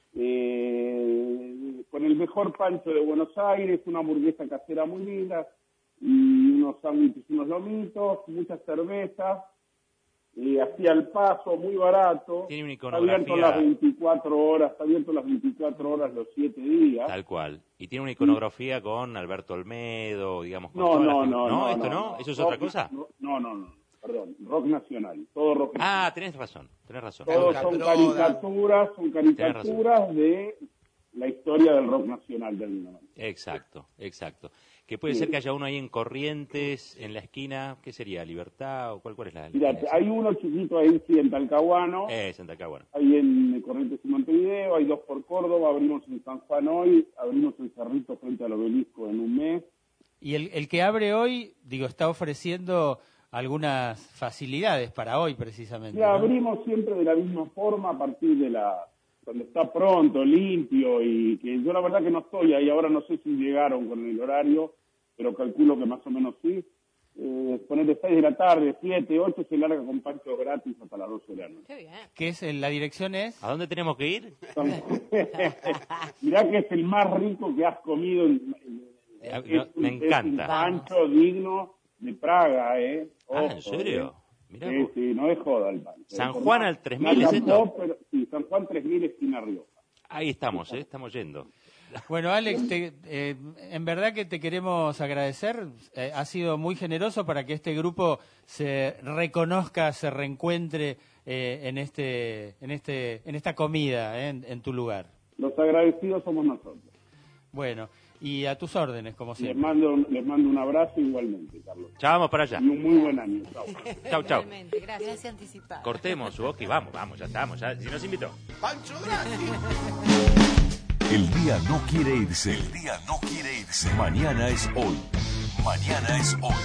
eh, con el mejor pancho de Buenos Aires, una hamburguesa casera muy linda, y unos sándwiches, unos lomitos, muchas cervezas, eh, hacia el paso, muy barato. Tiene una Está abierto iconografía. las veinticuatro horas, está abierto las veinticuatro horas los siete días. Tal cual. Y tiene una iconografía con Alberto Olmedo, digamos. Con No, toda la no, gente. no, no, ¿Esto no? no, no. ¿Eso es Rock- otra cosa? No, no, no, no, perdón, rock nacional, todo rock nacional. Ah, tenés razón, tenés razón. Todos son caricaturas, son caricaturas de la historia del rock nacional del mundo. Exacto, exacto. Que puede Sí. ser que haya uno ahí en Corrientes, en la esquina, ¿qué sería? ¿Libertad? ¿O cuál, cuál es la, la Mira, esquina esa? hay uno chiquito ahí, sí, en Talcahuano, Eh, Santa Caguana. hay en Corrientes y Montevideo, hay dos por Córdoba, abrimos en San Juan hoy, abrimos en Cerrito frente al Obelisco en un mes. Y el, el que abre hoy, digo, está ofreciendo algunas facilidades para hoy precisamente. Y ¿no? abrimos siempre de la misma forma a partir de la... cuando está pronto, limpio, y que yo la verdad que no estoy ahí, ahora no sé si llegaron con el horario, pero calculo que más o menos sí. Eh, poner seis de la tarde, siete, ocho, se larga con panchos gratis hasta las doce de la noche. ¿Qué es? el- ¿La dirección es? ¿A dónde tenemos que ir? Mirá que es el más rico que has comido. En, Eh, no, es un- me es encanta. un pancho digno de Praga, ¿eh? Ah, ¿en Ojo, serio? ¿eh? Mirá Sí, vos. sí, no es joda el pancho. San ¿eh? Juan al tres mil, Nakam ¿es esto? Pop, pero- sí, San Juan tres mil, esquina Rioja. Ahí estamos, ¿eh? Estamos yendo. Bueno, Alex, te- eh, en verdad que te queremos agradecer. Eh, has sido muy generoso para que este grupo se reconozca, se reencuentre eh, en este, en este, en esta comida, eh, en, en tu lugar. Los agradecidos somos nosotros. Bueno, y a tus órdenes, como Les siempre. mando, les mando un abrazo igualmente, Carlos. Ya vamos para allá. Y un muy buen año. Chao. Chau, chau. Realmente, gracias. Gracias anticipada. Cortemos su boca y vamos, vamos, ya estamos. Ya, si nos invitó. El día no quiere irse. El día no quiere irse. Mañana es hoy. Mañana es hoy.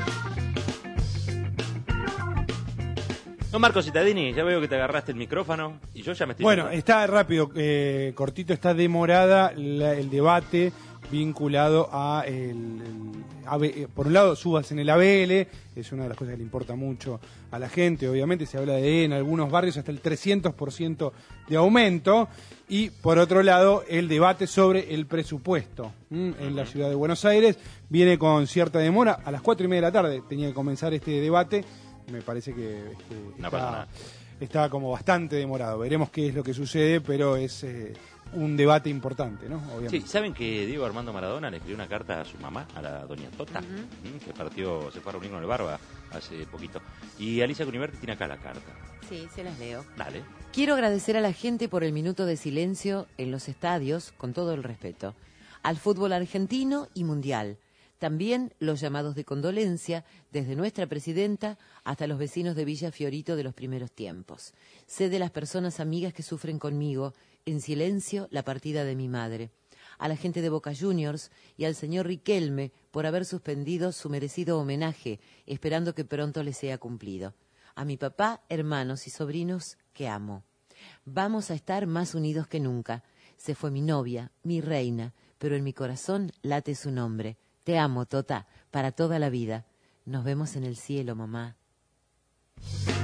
No, Marcos Cittadini, ya veo que te agarraste el micrófono y yo ya me estoy... Bueno, está rápido, eh, cortito, está demorada la- el debate vinculado a, el, el A B, eh, por un lado, subas en el A B L, es una de las cosas que le importa mucho a la gente, obviamente se habla de en algunos barrios hasta el trescientos por ciento de aumento, y por otro lado, el debate sobre el presupuesto ¿m? en la ciudad de Buenos Aires viene con cierta demora, a las cuatro y media de la tarde tenía que comenzar este debate, me parece que este, No pasa está, nada. está como bastante demorado, veremos qué es lo que sucede, pero es eh, un debate importante, ¿no? Obviamente. Sí, ¿saben que Diego Armando Maradona le escribió una carta a su mamá, a la doña Tota, Ujú. ¿m? que partió, se fue a reunir con el Barba hace poquito? Y Alicia Cuniverti tiene acá la carta. Sí, se las leo. Dale. Quiero agradecer a la gente por el minuto de silencio en los estadios, con todo el respeto, al fútbol argentino y mundial. También los llamados de condolencia desde nuestra presidenta hasta los vecinos de Villa Fiorito de los primeros tiempos. Sé de las personas amigas que sufren conmigo, en silencio, la partida de mi madre. A la gente de Boca Juniors y al señor Riquelme por haber suspendido su merecido homenaje, esperando que pronto le sea cumplido. A mi papá, hermanos y sobrinos que amo. Vamos a estar más unidos que nunca. Se fue mi novia, mi reina, pero en mi corazón late su nombre. Te amo, Tota, para toda la vida. Nos vemos en el cielo, mamá.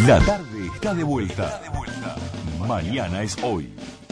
La tarde está de vuelta. Está de vuelta. Mañana es hoy.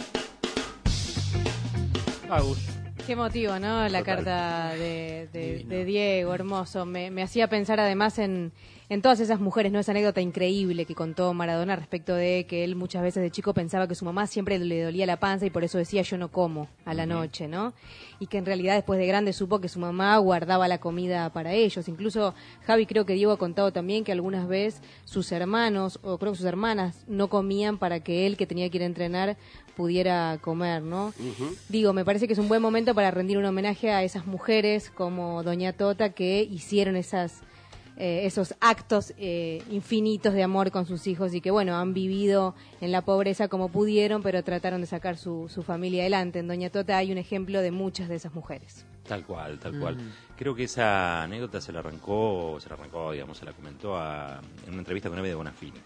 Agus. Qué emotivo, ¿no? La Total. carta de, de, de Diego, hermoso. Me, me hacía pensar además en, en todas esas mujeres, ¿no? Esa anécdota increíble que contó Maradona respecto de que él muchas veces de chico pensaba que su mamá siempre le dolía la panza y por eso decía yo no como a la noche, ¿no? Y que en realidad después de grande supo que su mamá guardaba la comida para ellos. Incluso Javi, creo que Diego ha contado también que algunas veces sus hermanos, o creo que sus hermanas, no comían para que él, que tenía que ir a entrenar, pudiera comer, ¿no? Ujú. Digo, me parece que es un buen momento para rendir un homenaje a esas mujeres como Doña Tota que hicieron esas eh, esos actos eh, infinitos de amor con sus hijos y que, bueno, han vivido en la pobreza como pudieron, pero trataron de sacar su, su familia adelante. En Doña Tota hay un ejemplo de muchas de esas mujeres. Tal cual, tal cual. Mm. Creo que esa anécdota se la arrancó, se la arrancó, digamos, se la comentó a, en una entrevista con Eve de Bonafini.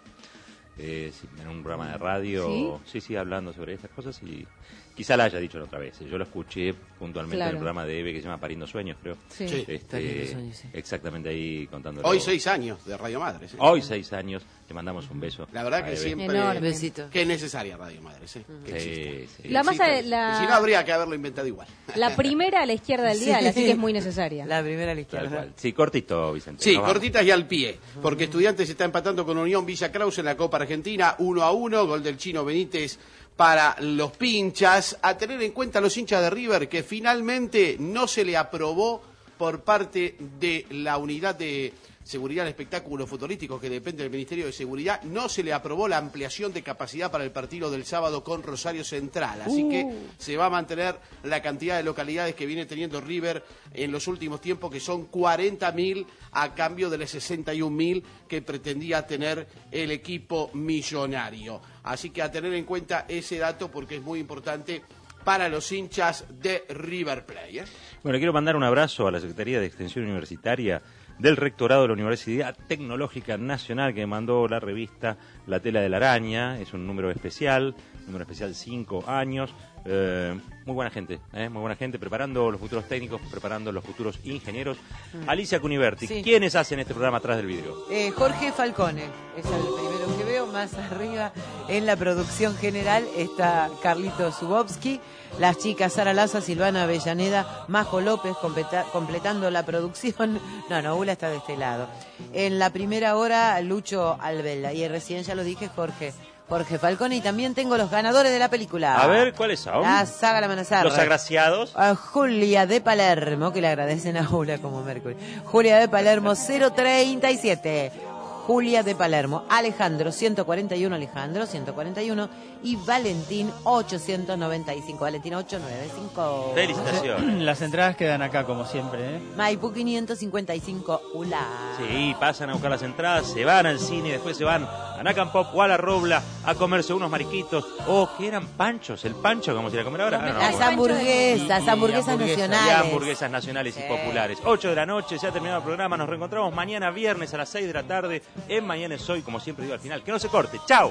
Eh, sí, en un programa de radio, ¿Sí? sí, sí, hablando sobre estas cosas y quizá la haya dicho la otra vez. Yo lo escuché puntualmente Claro. en el programa de Eve que se llama Pariendo Sueños, creo. Sí. Sí, Este, Pariendo Sueños, sí. Exactamente ahí contando. Hoy seis años de Radio Madre. ¿sí? Hoy seis años, le mandamos un beso. La verdad a que Eve. siempre Enorme. Besito. que es necesaria Radio Madre. ¿sí? Que Sí, exista. sí. La Que masa de exista. la- Y si no, habría que haberlo inventado igual. La primera a la izquierda del dial, Sí. así que es muy necesaria. La primera a la Tal izquierda. cual. Sí, cortito, Vicente. Sí, Nos vamos. cortitas y al pie, porque Estudiantes está empatando con Unión Villa Krause en la Copa Argentina, uno a uno, gol del Chino Benítez para los pinchas. A tener en cuenta a los hinchas de River que finalmente no se le aprobó por parte de la unidad de seguridad de espectáculos futbolísticos que depende del Ministerio de Seguridad, no se le aprobó la ampliación de capacidad para el partido del sábado con Rosario Central. Así Uh. que se va a mantener la cantidad de localidades que viene teniendo River en los últimos tiempos, que son cuarenta mil a cambio de las sesenta y un mil que pretendía tener el equipo millonario. Así que a tener en cuenta ese dato porque es muy importante para los hinchas de River Plate. ¿eh? Bueno, quiero mandar un abrazo a la Secretaría de Extensión Universitaria del Rectorado de la Universidad Tecnológica Nacional que me mandó la revista La Tela de la Araña. Es un número especial, número especial cinco años. Eh, muy buena gente, eh, muy buena gente, preparando los futuros técnicos, preparando los futuros ingenieros. Mm. Alicia Cuniverti, Sí. ¿quiénes hacen este programa atrás del vidrio? Eh, Jorge Falcone es el primero que veo. Más arriba en la producción general está Carlito Zubovsky, las chicas Sara Laza, Silvana Avellaneda, Majo López completa- completando la producción. No, no, Ula está de este lado. En la primera hora Lucho Albela y recién ya lo dije Jorge. Jorge Falcone y también tengo los ganadores de la película. A ver, ¿cuáles son? La saga La Manazarra. Los agraciados. A Julia de Palermo, que le agradecen a Ula como Mercury. Julia de Palermo, cero treinta y siete. Julia de Palermo. Alejandro, ciento cuarenta y uno. Alejandro, ciento cuarenta y uno. Y Valentín, ochocientos noventa y cinco. Valentín, ochocientos noventa y cinco. Felicitaciones. Las entradas quedan acá, como siempre, ¿eh? Maipú, quinientos cincuenta y cinco. Ula. Sí, pasan a buscar las entradas, se van al cine, después se van a Nacan Pop o a La Robla a comerse unos mariquitos. O que eran panchos, el pancho que vamos a ir a comer ahora. Ah, no, Las bueno. hamburguesas, Y- y hamburguesas nacionales. Y hamburguesas nacionales y populares. ocho de la noche, se ha terminado el programa. Nos reencontramos mañana viernes a las seis de la tarde en Mañana es Hoy, como siempre digo al final. Que no se corte. ¡Chao!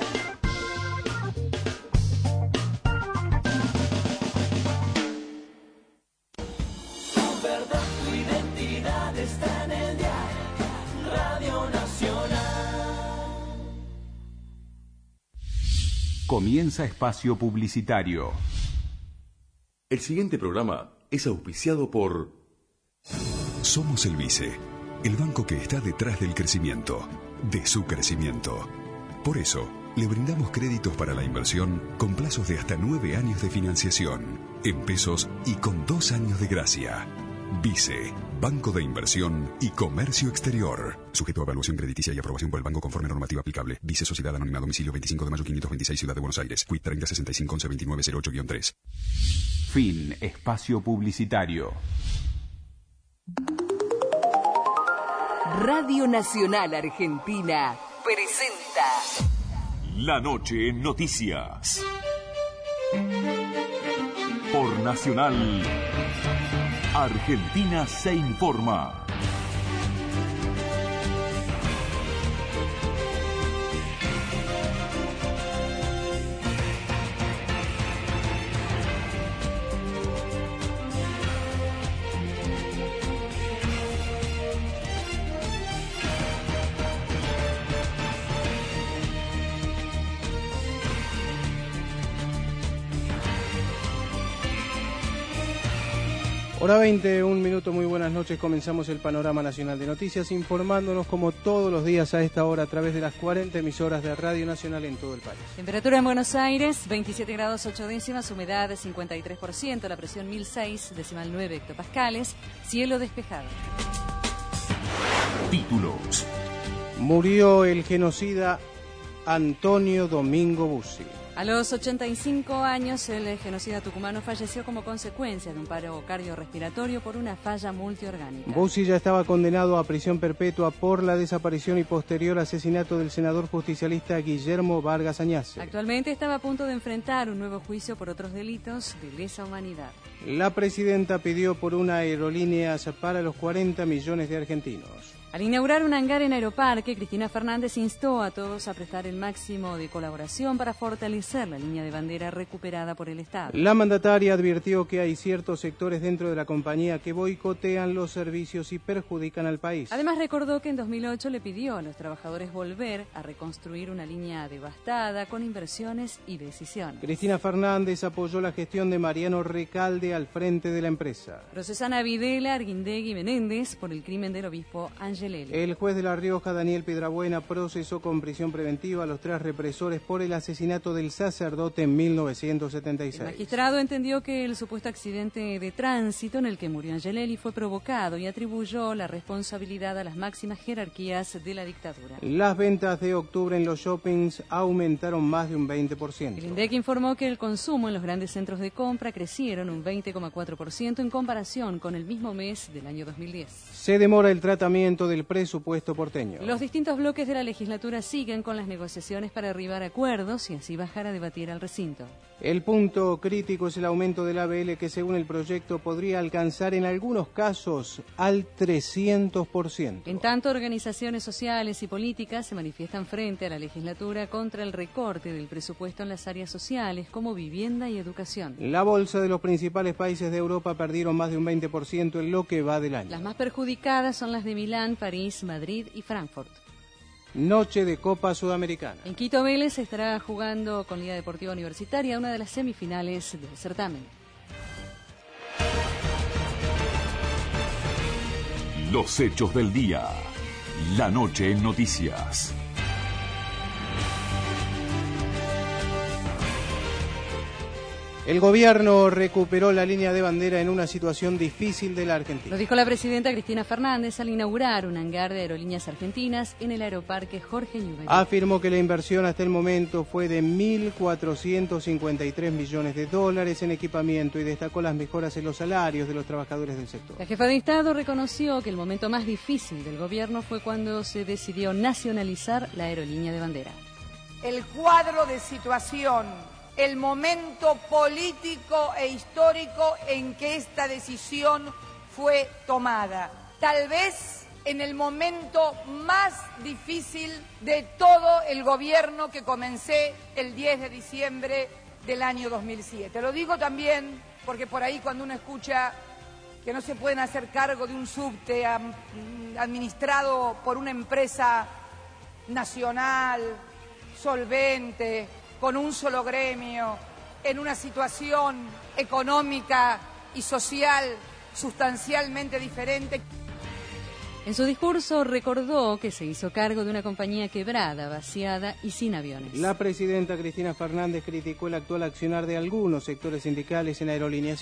Tu verdad, tu identidad está en el dial. Radio Nacional. Comienza espacio publicitario. El siguiente programa es auspiciado por... Somos el Vice, el banco que está detrás del crecimiento, de su crecimiento. Por eso, le brindamos créditos para la inversión con plazos de hasta nueve años de financiación, en pesos y con dos años de gracia. Vice, Banco de Inversión y Comercio Exterior. Sujeto a evaluación crediticia y aprobación por el banco conforme a normativa aplicable. Vice Sociedad Anónima, domicilio veinticinco de mayo quinientos veintiséis, Ciudad de Buenos Aires. Quit treinta sesenta y cinco once veintinueve cero ocho tres. Fin espacio publicitario. Radio Nacional Argentina presenta La noche en noticias. Por Nacional, Argentina se informa. Hora veinte, un minuto, muy buenas noches. Comenzamos el Panorama Nacional de Noticias, informándonos como todos los días a esta hora a través de las cuarenta emisoras de Radio Nacional en todo el país. Temperatura en Buenos Aires, veintisiete grados ocho décimas, humedad de cincuenta y tres por ciento, la presión mil seis, decimal nueve hectopascales, cielo despejado. Títulos. Murió el genocida Antonio Domingo Bussi. A los ochenta y cinco años, el genocida tucumano falleció como consecuencia de un paro cardiorrespiratorio por una falla multiorgánica. Bussi ya estaba condenado a prisión perpetua por la desaparición y posterior asesinato del senador justicialista Guillermo Vargas Añase. Actualmente estaba a punto de enfrentar un nuevo juicio por otros delitos de lesa humanidad. La presidenta pidió por una aerolínea para los cuarenta millones de argentinos. Al inaugurar un hangar en Aeroparque, Cristina Fernández instó a todos a prestar el máximo de colaboración para fortalecer la línea de bandera recuperada por el Estado. La mandataria advirtió que hay ciertos sectores dentro de la compañía que boicotean los servicios y perjudican al país. Además recordó que en dos mil ocho le pidió a los trabajadores volver a reconstruir una línea devastada con inversiones y decisiones. Cristina Fernández apoyó la gestión de Mariano Recalde al frente de la empresa. Procesan a Videla, Arguindegui y Menéndez por el crimen del obispo Ángel. El juez de La Rioja, Daniel Piedrabuena, procesó con prisión preventiva a los tres represores por el asesinato del sacerdote en mil novecientos setenta y seis. El magistrado entendió que el supuesto accidente de tránsito en el que murió Angelelli fue provocado y atribuyó la responsabilidad a las máximas jerarquías de la dictadura. Las ventas de octubre en los shoppings aumentaron más de un veinte por ciento. El INDEC informó que el consumo en los grandes centros de compra crecieron un veinte coma cuatro por ciento en comparación con el mismo mes del año dos mil diez. Se demora el tratamiento del presupuesto porteño. Los distintos bloques de la legislatura siguen con las negociaciones para arribar a acuerdos y así bajar a debatir al recinto. El punto crítico es el aumento del A B L que según el proyecto podría alcanzar en algunos casos al trescientos por ciento. En tanto, organizaciones sociales y políticas se manifiestan frente a la legislatura contra el recorte del presupuesto en las áreas sociales como vivienda y educación. La bolsa de los principales países de Europa perdieron más de un veinte por ciento en lo que va del año. Las más perjudicadas son las de Milán, París, Madrid y Frankfurt. Noche de Copa Sudamericana. En Quito, Vélez estará jugando con Liga Deportiva Universitaria una de las semifinales del certamen. Los hechos del día. La noche en noticias. El gobierno recuperó la línea de bandera en una situación difícil de la Argentina. Lo dijo la presidenta Cristina Fernández al inaugurar un hangar de aerolíneas argentinas en el Aeroparque Jorge Newbery. Afirmó que la inversión hasta el momento fue de mil cuatrocientos cincuenta y tres millones de dólares en equipamiento y destacó las mejoras en los salarios de los trabajadores del sector. La jefa de Estado reconoció que el momento más difícil del gobierno fue cuando se decidió nacionalizar la aerolínea de bandera. El cuadro de situación, el momento político e histórico en que esta decisión fue tomada. Tal vez en el momento más difícil de todo el gobierno que comencé el diez de diciembre del año dos mil siete. Lo digo también porque por ahí cuando uno escucha que no se pueden hacer cargo de un subte administrado por una empresa nacional, solvente, con un solo gremio, en una situación económica y social sustancialmente diferente. En su discurso recordó que se hizo cargo de una compañía quebrada, vaciada y sin aviones. La presidenta Cristina Fernández criticó el actual accionar de algunos sectores sindicales en aerolíneas